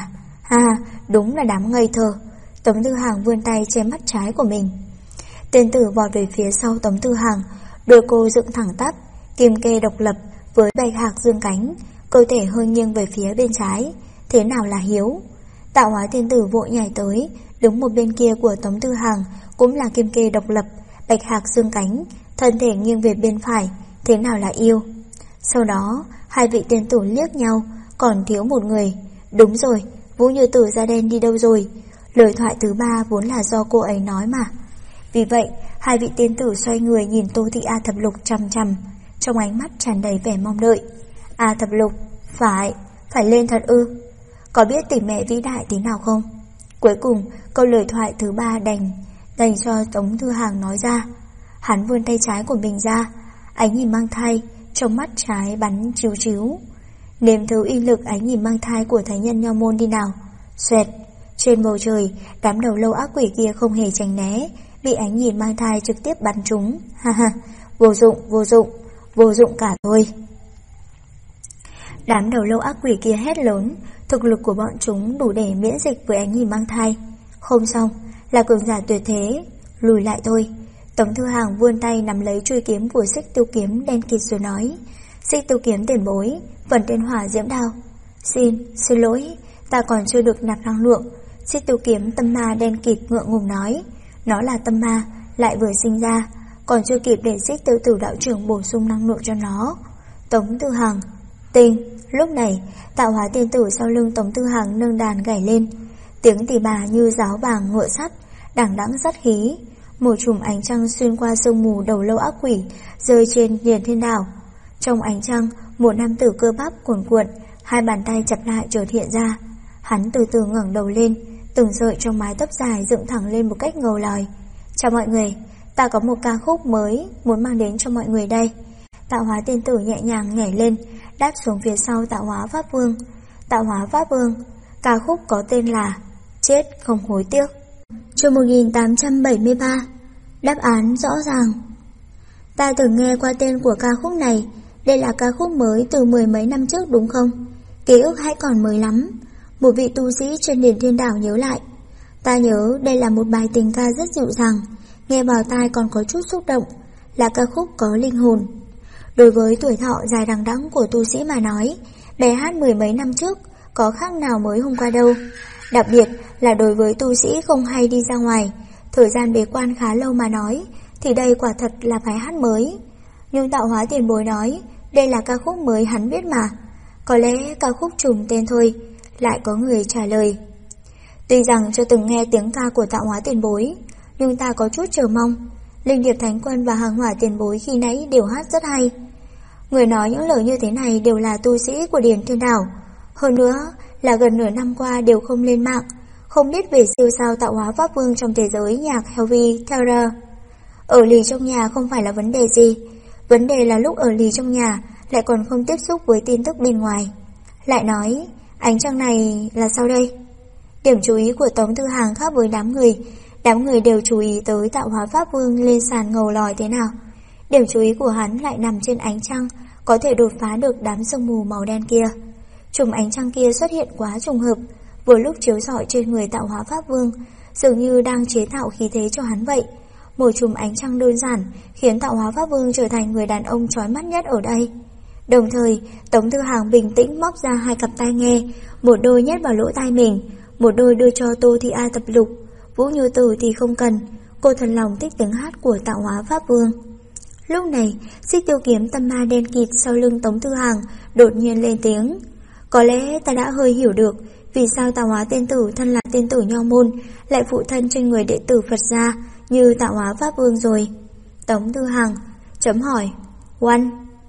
Đúng là đám ngây thơ. Tống Thư Hàng vươn tay che mắt trái của mình. Tên tử vọt về phía sau Tống Thư Hàng, đôi cô dựng thẳng tắp, kim kê độc lập với bạch hạc dương cánh, cơ thể hơi nghiêng về phía bên trái. Thế nào là hiếu? Tạo hóa tiên tử vội nhảy tới, đứng một bên kia của Tống Thư Hàng, cũng là kim kê độc lập, bạch hạc dương cánh, thân thể nghiêng về bên phải. Thế nào là yêu? Sau đó hai vị tiên tử liếc nhau, còn thiếu một người. Đúng rồi, Vũ Như Tử da đen đi đâu rồi? Lời thoại thứ ba vốn là do cô ấy nói mà. Vì vậy hai vị tiên tử xoay người nhìn Tô Thị A Thập Lục chằm chằm, trong ánh mắt tràn đầy vẻ mong đợi. A Thập Lục, phải lên thật ư? Có biết tỷ mẹ vĩ đại thế nào không? Cuối cùng câu lời thoại thứ ba đành cho Tống Thư Hàng nói ra. Hắn vươn tay trái của mình ra, ánh nhìn mang thai, trong mắt trái bắn chiếu chiếu. Nếm thử uy lực ánh nhìn mang thai của thánh nhân Nho Môn đi nào. Xoẹt, trên bầu trời, đám đầu lâu ác quỷ kia không hề tránh né, bị ánh nhìn mang thai trực tiếp bắn trúng. Vô dụng cả thôi. Đám đầu lâu ác quỷ kia hét lớn, thực lực của bọn chúng đủ để miễn dịch với ánh nhìn mang thai. Không xong, là cường giả tuyệt thế, lùi lại thôi. Tống Thư Hàng vươn tay nắm lấy chuôi kiếm của Xích Tiêu Kiếm đen kịt rồi nói. Xích Tiêu Kiếm tiền bối, phần tên hỏa diễm đao. Xin lỗi, ta còn chưa được nạp năng lượng. Xích Tiêu Kiếm tâm ma đen kịt ngượng ngùng nói. Nó là tâm ma, lại vừa sinh ra, còn chưa kịp để Xích Tiêu Tử đạo trưởng bổ sung năng lượng cho nó. Tống Tư Hằng, Tinh. Lúc này, Tạo Hóa tiên tử sau lưng Tống Tư Hằng nâng đàn gảy lên, tiếng tỳ bà như giáo bàng ngựa sắt, đằng đẵng sát khí. Một chùm ánh trăng xuyên qua sương mù đầu lâu ác quỷ rơi trên Điền Thiên Đảo. Trong ánh trăng, một nam tử cơ bắp cuồn cuộn, hai bàn tay chặt lại chợt hiện ra. Hắn từ từ ngẩng đầu lên, từng sợi trong mái tóc dài dựng thẳng lên một cách ngầu lòi. Chào mọi người, ta có một ca khúc mới muốn mang đến cho mọi người đây. Tạo Hóa tiên tử nhẹ nhàng nhảy lên, đáp xuống phía sau Tạo Hóa Pháp Vương. Tạo Hóa Pháp Vương, ca khúc có tên là Chết Không Hối Tiếc. Chương 1873. Đáp án rõ ràng. Ta từng nghe qua tên của ca khúc này. Đây là ca khúc mới từ 10 mấy năm trước đúng không? Ký ức hãy còn mới lắm. Một vị tu sĩ trên Điền Thiên Đảo nhớ lại. Ta nhớ đây là một bài tình ca rất dịu dàng, nghe vào tai còn có chút xúc động, là ca khúc có linh hồn. Đối với tuổi thọ dài đằng đẵng của tu sĩ mà nói, bài hát 10 mấy năm trước có khác nào mới hôm qua đâu. Đặc biệt là đối với tu sĩ không hay đi ra ngoài, thời gian bế quan khá lâu mà nói, thì đây quả thật là bài hát mới. Nhưng Tạo Hóa tiền bối nói, đây là ca khúc mới hắn biết mà. Có lẽ ca khúc trùng tên thôi. Lại có người trả lời. Tuy rằng chưa từng nghe tiếng ca của Tạo Hóa tiền bối, nhưng ta có chút chờ mong. Linh Điệp Thánh Quân và Hàng Hỏa tiền bối khi nãy đều hát rất hay. Người nói những lời như thế này đều là tu sĩ của Điền Thiên Đảo. Hơn nữa là gần nửa năm qua đều không lên mạng, không biết về siêu sao Tạo Hóa Pháp Vương trong thế giới nhạc Heavy Terror. Ở lì trong nhà không phải là vấn đề gì, vấn đề là lúc ở lì trong nhà lại còn không tiếp xúc với tin tức bên ngoài. Lại nói, ánh trăng này là sao đây? Điểm chú ý của Tống Tư Hằng khác với đám người đều chú ý tới Tạo Hóa Pháp Vương lên sàn ngầu lòi thế nào. Điểm chú ý của hắn lại nằm trên ánh trăng, có thể đột phá được đám sương mù màu đen kia. Chùm ánh trăng kia xuất hiện quá trùng hợp, vừa lúc chiếu rọi trên người Tạo Hóa Pháp Vương, dường như đang chế tạo khí thế cho hắn vậy. Một chùm ánh trăng đơn giản khiến Tạo Hóa Pháp Vương trở thành người đàn ông chói mắt nhất ở đây. Đồng thời, Tống Tư Hằng bình tĩnh móc ra hai cặp tai nghe, một đôi nhét vào lỗ tai mình, một đôi đưa cho Tô Thị A tập lục. Vũ Như Tử thì không cần, cô thần lòng thích tiếng hát của Tạo Hóa Pháp Vương. Lúc này, Xích Tiêu Kiếm tâm ma đen kịt sau lưng Tống Tư Hằng đột nhiên lên tiếng. Có lẽ ta đã hơi hiểu được vì sao Tạo Hóa tiên tử thân là tiên tử nho môn lại phụ thân trên người đệ tử Phật gia như Tạo Hóa Pháp Vương rồi. Tống Tư Hằng chấm hỏi. 1, 2,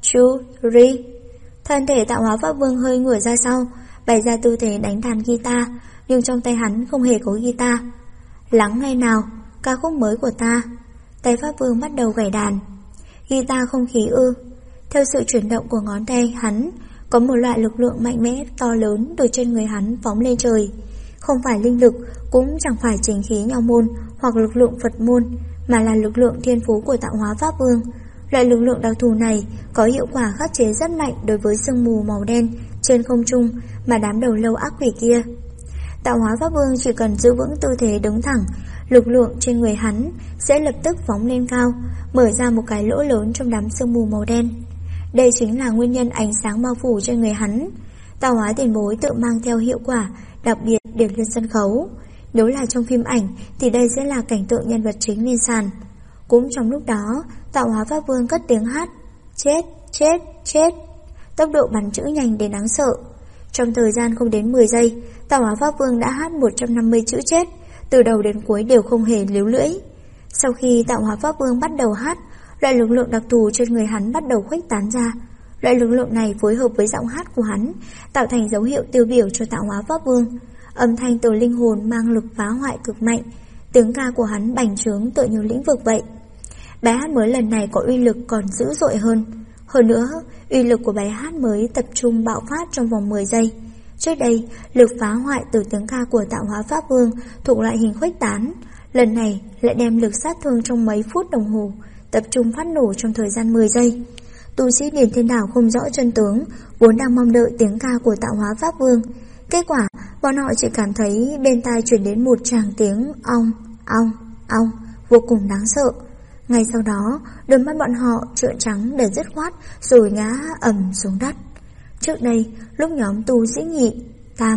3. Thân thể Tạo Hóa Pháp Vương hơi ngửa ra sau, bày ra tư thế đánh đàn guitar, nhưng trong tay hắn không hề có guitar. Lắng nghe nào, ca khúc mới của ta. Tay Pháp Vương bắt đầu gảy đàn. Guitar không khí ư? Theo sự chuyển động của ngón tay hắn, có một loại lực lượng mạnh mẽ to lớn từ trên người hắn phóng lên trời. Không phải linh lực, cũng chẳng phải chính khí nho môn hoặc lực lượng Phật môn, mà là lực lượng thiên phú của Tạo Hóa Pháp Vương. Loại lực lượng đặc thù này có hiệu quả khắc chế rất mạnh đối với sương mù màu đen trên không trung mà đám đầu lâu ác quỷ kia. Tạo Hóa Pháp Vương chỉ cần giữ vững tư thế đứng thẳng, lực lượng trên người hắn sẽ lập tức phóng lên cao, mở ra một cái lỗ lớn trong đám sương mù màu đen. Đây chính là nguyên nhân ánh sáng bao phủ trên người hắn. Tạo Hóa tiền bối tự mang theo hiệu quả đặc biệt để lên sân khấu. Nếu là trong phim ảnh thì đây sẽ là cảnh tượng nhân vật chính lên sàn. Cũng trong lúc đó, Tạo Hóa Pháp Vương cất tiếng hát. Chết, chết, chết. Tốc độ bắn chữ nhanh đến đáng sợ. Trong thời gian không đến 10 giây, Tạo Hóa Pháp Vương đã hát 150 chữ chết, từ đầu đến cuối đều không hề líu lưỡi. Sau khi Tạo Hóa Pháp Vương bắt đầu hát, loại lực lượng đặc thù trên người hắn bắt đầu khuếch tán ra. Loại lực lượng này phối hợp với giọng hát của hắn, tạo thành dấu hiệu tiêu biểu cho Tạo Hóa Pháp Vương. Âm thanh từ linh hồn mang lực phá hoại cực mạnh, tiếng ca của hắn bành trướng tựa như lĩnh vực vậy. Bài hát mới lần này có uy lực còn dữ dội hơn. Hơn nữa, uy lực của bài hát mới tập trung bạo phát trong vòng 10 giây. Trước đây, lực phá hoại từ tiếng ca của Tạo Hóa Pháp Vương thuộc loại hình khuếch tán. Lần này lại đem lực sát thương trong mấy phút đồng hồ, tập trung phát nổ trong thời gian 10 giây. Tu sĩ Điền Thiên Đảo không rõ chân tướng, vốn đang mong đợi tiếng ca của Tạo Hóa Pháp Vương. Kết quả, bọn họ chỉ cảm thấy bên tai truyền đến một tràng tiếng ong, ong, ong, vô cùng đáng sợ. Ngay sau đó, đôi mắt bọn họ trợn trắng để dứt khoát rồi ngã ầm xuống đất. Trước đây, lúc nhóm tu sĩ nhị, tam,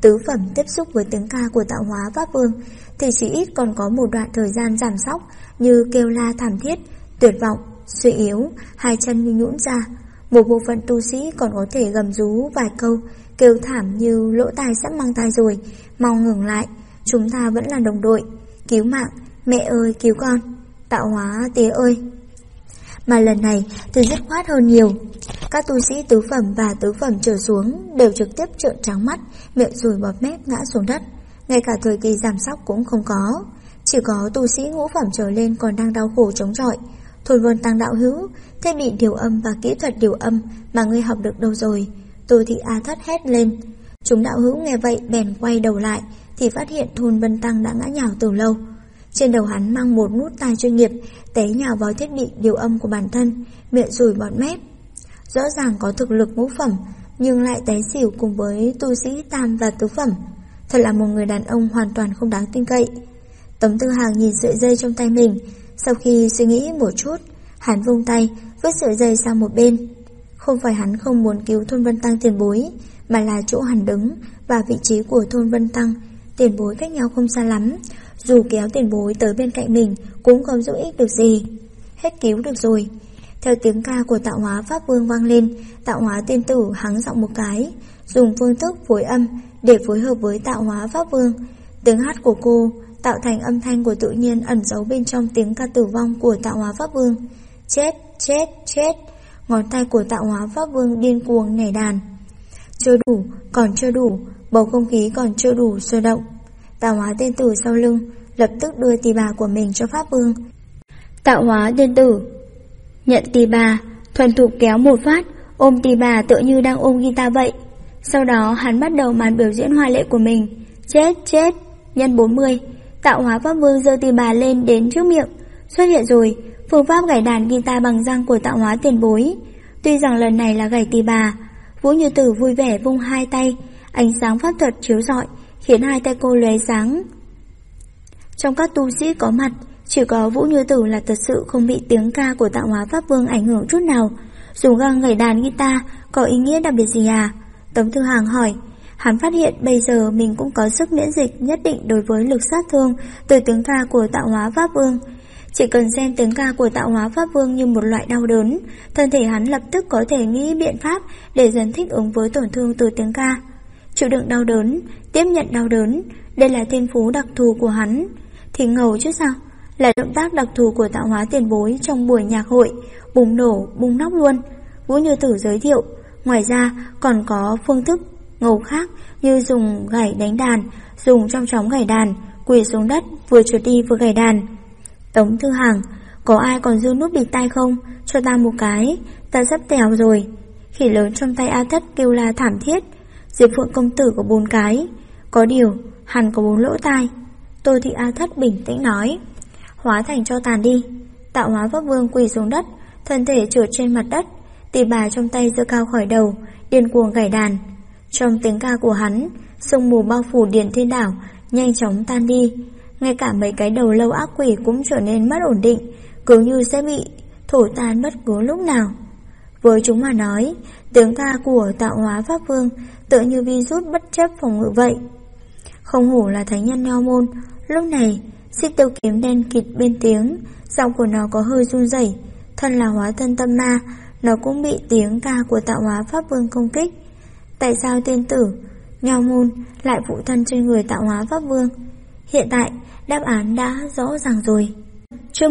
tứ phẩm tiếp xúc với tiếng ca của tạo hóa Pháp Vương thì chỉ ít còn có một đoạn thời gian giảm sóc như kêu la thảm thiết, tuyệt vọng, suy yếu, hai chân như nhũn ra. Một bộ phận tu sĩ còn có thể gầm rú vài câu, kêu thảm như lỗ tai sắp mang tai rồi, mau ngừng lại, chúng ta vẫn là đồng đội, cứu mạng, mẹ ơi cứu con, tạo hóa tía ơi. Mà lần này thì dứt khoát hơn nhiều. Các tu sĩ tứ phẩm và tứ phẩm trở xuống đều trực tiếp trợn trắng mắt, miệng sùi bọt mép ngã xuống đất. Ngay cả thời kỳ giảm sóc cũng không có. Chỉ có tu sĩ ngũ phẩm trở lên còn đang đau khổ chống chọi. Thôi Vân Tăng đạo hữu, thiết bị điều âm và kỹ thuật điều âm mà ngươi học được đâu rồi? Tô Thị A Thất hét lên. Chúng đạo hữu nghe vậy bèn quay đầu lại thì phát hiện Thôn Vân Tăng đã ngã nhào từ lâu. Trên đầu hắn mang một nút tai chuyên nghiệp, té nhào vào thiết bị điều âm của bản thân, miệng sùi bọt mép. Rõ ràng có thực lực ngũ phẩm, nhưng lại té xỉu cùng với tu sĩ tam và tứ phẩm. Thật là một người đàn ông hoàn toàn không đáng tin cậy. Tống Tư Hàng nhìn sợi dây trong tay mình, sau khi suy nghĩ một chút, hắn vung tay, vứt sợi dây sang một bên. Không phải hắn không muốn cứu Thôn Vân Tăng tiền bối, mà là chỗ hắn đứng và vị trí của Thôn Vân Tăng, tiền bối cách nhau không xa lắm. Dù kéo tiền bối tới bên cạnh mình cũng không giúp ích được gì. Hết cứu được rồi. Theo tiếng ca của tạo hóa Pháp Vương vang lên, tạo hóa tiên tử hắng giọng một cái, dùng phương thức phối âm để phối hợp với tạo hóa Pháp Vương. Tiếng hát của cô tạo thành âm thanh của tự nhiên ẩn giấu bên trong tiếng ca tử vong của tạo hóa Pháp Vương. Chết, chết, chết. Ngón tay của tạo hóa Pháp Vương điên cuồng nhảy đàn. Chưa đủ, còn chưa đủ, bầu không khí còn chưa đủ sôi động. Tạo hóa tiên tử sau lưng lập tức đưa tỳ bà của mình cho Pháp Vương. Tạo hóa tiên tử nhận tỳ bà, thuần thục kéo một phát, ôm tỳ bà tựa như đang ôm guitar vậy. Sau đó hắn bắt đầu màn biểu diễn hoa lệ của mình. Chết, chết, nhân 40. Tạo hóa Pháp Vương giơ tỳ bà lên đến trước miệng. Xuất hiện rồi, phương pháp gảy đàn guitar bằng răng của tạo hóa tiền bối. Tuy rằng lần này là gảy tỳ bà, Vũ Như Tử vui vẻ vung hai tay, ánh sáng pháp thuật chiếu rọi, khiến hai tay cô lóe sáng. Trong các tu sĩ có mặt, chỉ có Vũ Như Tử là thật sự không bị tiếng ca của tạo hóa Pháp Vương ảnh hưởng chút nào. Dùng găng gảy đàn guitar có ý nghĩa đặc biệt gì à? Tống Thư Hàng hỏi. Hắn phát hiện bây giờ mình cũng có sức miễn dịch nhất định đối với lực sát thương từ tiếng ca của tạo hóa Pháp Vương. Chỉ cần xem tiếng ca của tạo hóa Pháp Vương như một loại đau đớn, thân thể hắn lập tức có thể nghĩ biện pháp để dần thích ứng với tổn thương từ tiếng ca. Chịu đựng đau đớn, tiếp nhận đau đớn, đây là thiên phú đặc thù của hắn. Thì ngầu chứ sao, là động tác đặc thù của tạo hóa tiền bối trong buổi nhạc hội, bùng nổ, bùng nóc luôn. Vũ Như Tử giới thiệu, ngoài ra còn có phương thức ngầu khác như dùng gảy đánh đàn, dùng trong chóng gảy đàn, quỳ xuống đất vừa trượt đi vừa gảy đàn. Tống Thư Hàng, có ai còn dư nút bịt tai không? Cho ta một cái, ta sắp tèo rồi. Khỉ lớn trong tay A Thất kêu la thảm thiết. Diệp Phượng công tử có 4 cái. Có điều, hắn có 4 lỗ tai. Tô Thị A Thất bình tĩnh nói. Hóa thành cho tàn đi. Tạo hóa Pháp Vương quỳ xuống đất, thân thể trượt trên mặt đất, tỳ bà trong tay giơ cao khỏi đầu, điên cuồng gảy đàn. Trong tiếng ca của hắn, sương mù bao phủ Điền Thiên Đảo nhanh chóng tan đi. Ngay cả mấy cái đầu lâu ác quỷ cũng trở nên mất ổn định, cứ như sẽ bị thổi tan bất cứ lúc nào. Với chúng mà nói, tiếng ca của tạo hóa Pháp Vương tựa như virus bất chấp phòng ngự vậy. Không hổ là thánh nhân Nho Môn. Lúc này, Xích Tiêu Kiếm đen kịt bên tiếng, giọng của nó có hơi run rẩy. Thân là hóa thân tâm ma, nó cũng bị tiếng ca của tạo hóa Pháp Vương công kích. Tại sao tiên tử Nho Môn lại phụ thân trên người tạo hóa Pháp Vương? Hiện tại đáp án đã rõ ràng rồi. Chương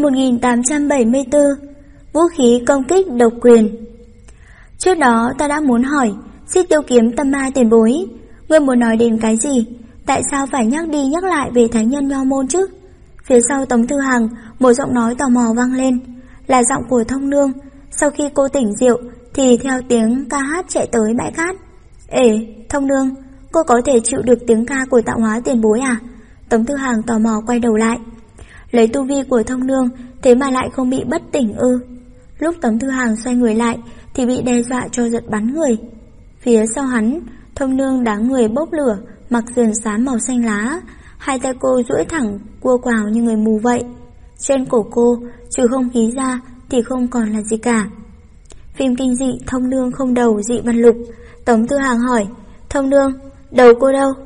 1874, vũ khí công kích độc quyền. Trước đó ta đã muốn hỏi Xích Tiêu Kiếm tâm ma tiền bối, ngươi muốn nói đến cái gì? Tại sao phải nhắc đi nhắc lại về thánh nhân Nho Môn chứ? Phía sau Tống Thư Hàng, một giọng nói tò mò vang lên, là giọng của Thông Nương. Sau khi cô tỉnh rượu thì theo tiếng ca hát chạy tới bãi cát. Ê, Thông Nương, cô có thể chịu được tiếng ca của tạo hóa tiền bối à? Tống Thư Hàng tò mò quay đầu lại. Lấy tu vi của Thông Nương, thế mà lại không bị bất tỉnh ư? Lúc Tống Thư Hàng xoay người lại thì bị đe dọa cho giật bắn người. Phía sau hắn, Thông Nương đá người bốc lửa, mặc sườn xám màu xanh lá, hai tay cô duỗi thẳng cua quào như người mù vậy. Trên cổ cô, trừ không khí ra thì không còn là gì cả. Phim kinh dị Thông Nương không đầu dị văn lục. Tống Thư Hàng hỏi, Thông Nương, đầu cô đâu?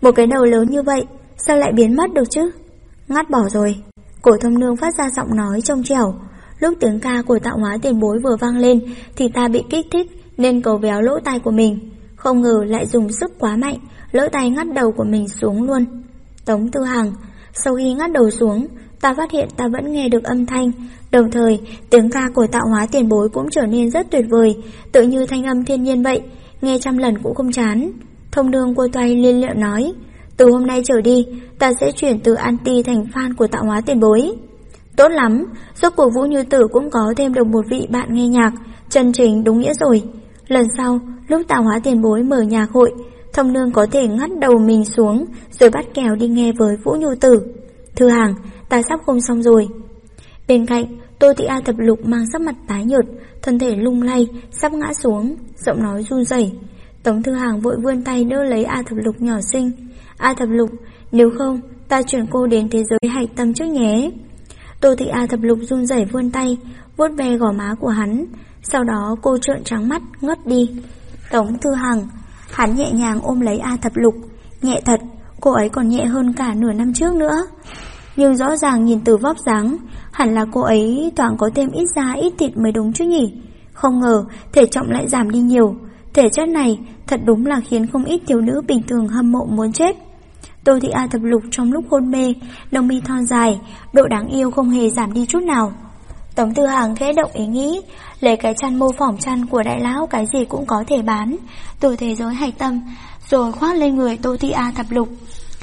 Một cái đầu lớn như vậy, sao lại biến mất được chứ? Ngắt bỏ rồi. Cổ Thông Nương phát ra giọng nói trong trẻo. Lúc tiếng ca của Tạo Hóa Tiền Bối vừa vang lên thì ta bị kích thích nên cầu véo lỗ tai của mình. Không ngờ lại dùng sức quá mạnh, lỗ tai ngắt đầu của mình xuống luôn. Tống Tư Hằng, sau khi ngắt đầu xuống, ta phát hiện ta vẫn nghe được âm thanh. Đồng thời, tiếng ca của Tạo Hóa Tiền Bối cũng trở nên rất tuyệt vời, tự như thanh âm thiên nhiên vậy, nghe trăm lần cũng không chán. Thông Nương cô tay liên liệu nói, từ hôm nay trở đi, ta sẽ chuyển từ anti thành fan của Tạo Hóa Tiền Bối. Tốt lắm, rốt cuộc Vũ Như Tử cũng có thêm được một vị bạn nghe nhạc, chân chính đúng nghĩa rồi. Lần sau, lúc Tạo Hóa Tiền Bối mở nhạc hội, Thông Nương có thể ngắt đầu mình xuống rồi bắt kèo đi nghe với Vũ Như Tử. Thư Hàng, ta sắp không xong rồi. Bên cạnh, Tô Thị A Thập Lục mang sắc mặt tái nhợt, thân thể lung lay, sắp ngã xuống, giọng nói run rẩy. Tống Thư Hàng vội vươn tay đỡ lấy A Thập Lục nhỏ xinh. A Thập Lục, nếu không, ta chuyển cô đến thế giới hạch tâm trước nhé. Tô Thị A Thập Lục run rẩy vươn tay, vuốt ve gò má của hắn. Sau đó cô trợn trắng mắt, ngất đi. Tống Thư Hằng, hắn nhẹ nhàng ôm lấy A Thập Lục. Nhẹ thật, cô ấy còn nhẹ hơn cả nửa năm trước nữa. Nhưng rõ ràng nhìn từ vóc dáng, hẳn là cô ấy thoảng có thêm ít da ít thịt mới đúng chứ nhỉ. Không ngờ thể trọng lại giảm đi nhiều. Thể chất này thật đúng là khiến không ít thiếu nữ bình thường hâm mộ muốn chết. Tô Thị A Thập Lục trong lúc hôn mê, lông mi thon dài, độ đáng yêu không hề giảm đi chút nào. Tống Tư Hằng khẽ động ý nghĩ, lấy cái chăn mô phỏng chăn của đại lão cái gì cũng có thể bán, từ thế giới hạch tâm, rồi khoác lên người Tô Thị A Thập Lục.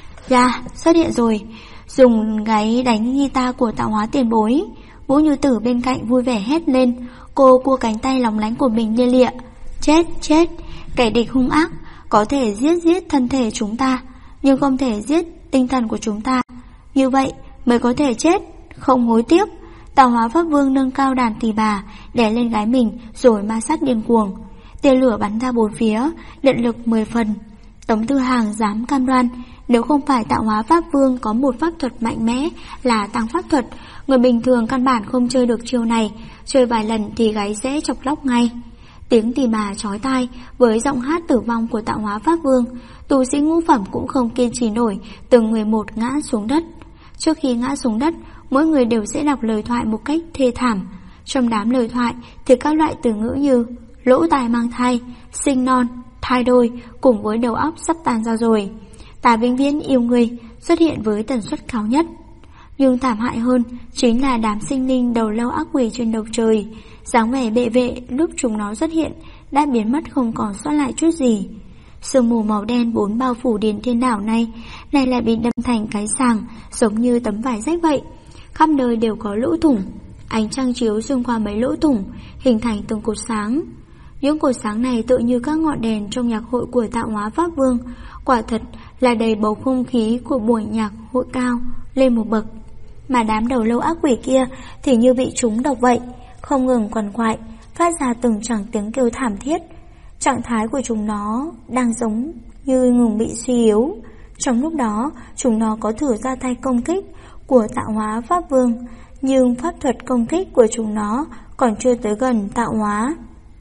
Dạ, xuất hiện rồi, dùng gáy đánh guitar của Tạo Hóa Tiền Bối. Vũ Như Tử bên cạnh vui vẻ hét lên, cô cua cánh tay lóng lánh của mình lia lịa. Chết, chết, kẻ địch hung ác, có thể giết thân thể chúng ta, nhưng không thể giết tinh thần của chúng ta. Như vậy mới có thể chết, không hối tiếc. Tạo Hóa Pháp Vương nâng cao đàn tỳ bà, đè lên gái mình rồi ma sát điên cuồng. Tia lửa bắn ra bốn phía, điện lực 10 phần. Tống Tư Hằng dám cam đoan, nếu không phải Tạo Hóa Pháp Vương có một pháp thuật mạnh mẽ là tăng pháp thuật, người bình thường căn bản không chơi được chiêu này, chơi vài lần thì gáy sẽ chọc lóc ngay. Tiếng tỳ bà chói tai với giọng hát tử vong của Tạo Hóa Pháp Vương, tu sĩ ngũ phẩm cũng không kiên trì nổi, từng người một ngã xuống đất. Trước khi ngã xuống đất, mỗi người đều sẽ đọc lời thoại một cách thê thảm. Trong đám lời thoại thì các loại từ ngữ như lỗ tai mang thai, sinh non, thai đôi cùng với đầu óc sắp tan ra rồi. Ta vĩnh viễn yêu người xuất hiện với tần suất cao nhất. Nhưng thảm hại hơn chính là đám sinh linh đầu lâu ác quỷ trên đầu trời. Dáng vẻ bệ vệ lúc chúng nó xuất hiện đã biến mất không còn sót lại chút gì. Sương mù màu đen vốn bao phủ đến thiên đảo này lại bị đâm thành cái sàng, giống như tấm vải rách vậy. Khắp nơi đều có lỗ thủng. Ánh trăng chiếu xuyên qua mấy lỗ thủng, hình thành từng cột sáng. Những cột sáng này tựa như các ngọn đèn trong nhạc hội của Tạo Hóa Pháp Vương. Quả thật là đầy bầu không khí của buổi nhạc hội cao lên một bậc. Mà đám đầu lâu ác quỷ kia thì như bị trúng độc vậy, không ngừng quằn quại, phát ra từng tràng tiếng kêu thảm thiết. Trạng thái của chúng nó đang giống như ngừng bị suy yếu. Trong lúc đó, chúng nó có thử ra tay công kích của Tạo Hóa Pháp Vương, nhưng pháp thuật công kích của chúng nó còn chưa tới gần Tạo Hóa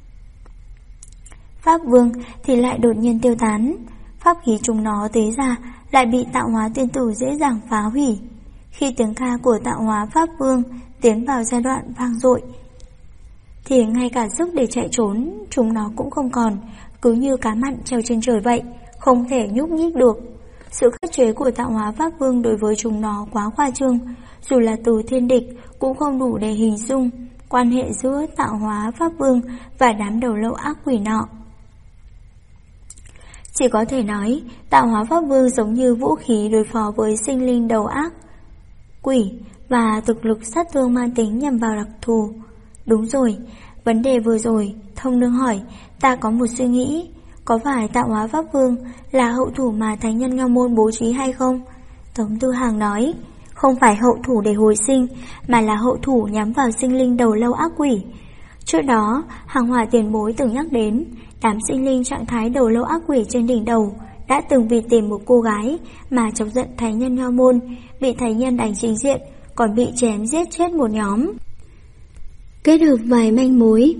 Pháp Vương thì lại đột nhiên tiêu tán. Pháp khí chúng nó tế ra lại bị Tạo Hóa Tiên Tử dễ dàng phá hủy. Khi tiếng ca của Tạo Hóa Pháp Vương tiến vào giai đoạn vang dội thì ngay cả sức để chạy trốn chúng nó cũng không còn, cứ như cá mặn treo trên trời vậy, không thể nhúc nhích được. Sự khắc chế của Tạo Hóa Pháp Vương đối với chúng nó quá khoa trương, dù là từ thiên địch cũng không đủ để hình dung quan hệ giữa Tạo Hóa Pháp Vương và đám đầu lâu ác quỷ nọ. Chỉ có thể nói Tạo Hóa Pháp Vương giống như vũ khí đối phó với sinh linh đầu ác quỷ và thực lực sát thương mang tính nhằm vào đặc thù. Đúng rồi, vấn đề vừa rồi Thông Nương hỏi, ta có một suy nghĩ, có phải Tạo Hóa Pháp Vương là hậu thủ mà Thánh Nhân Nga Môn bố trí hay không? Tống Tư Hằng nói, không phải hậu thủ để hồi sinh, mà là hậu thủ nhắm vào sinh linh đầu lâu ác quỷ. Trước đó, Hàng Hỏa Tiền Bối từng nhắc đến, đám sinh linh trạng thái đầu lâu ác quỷ trên đỉnh đầu đã từng vì tìm một cô gái mà chọc giận Thánh Nhân Nga Môn, bị Thánh Nhân đánh chính diện, còn bị chém giết chết một nhóm. Kết hợp vài manh mối,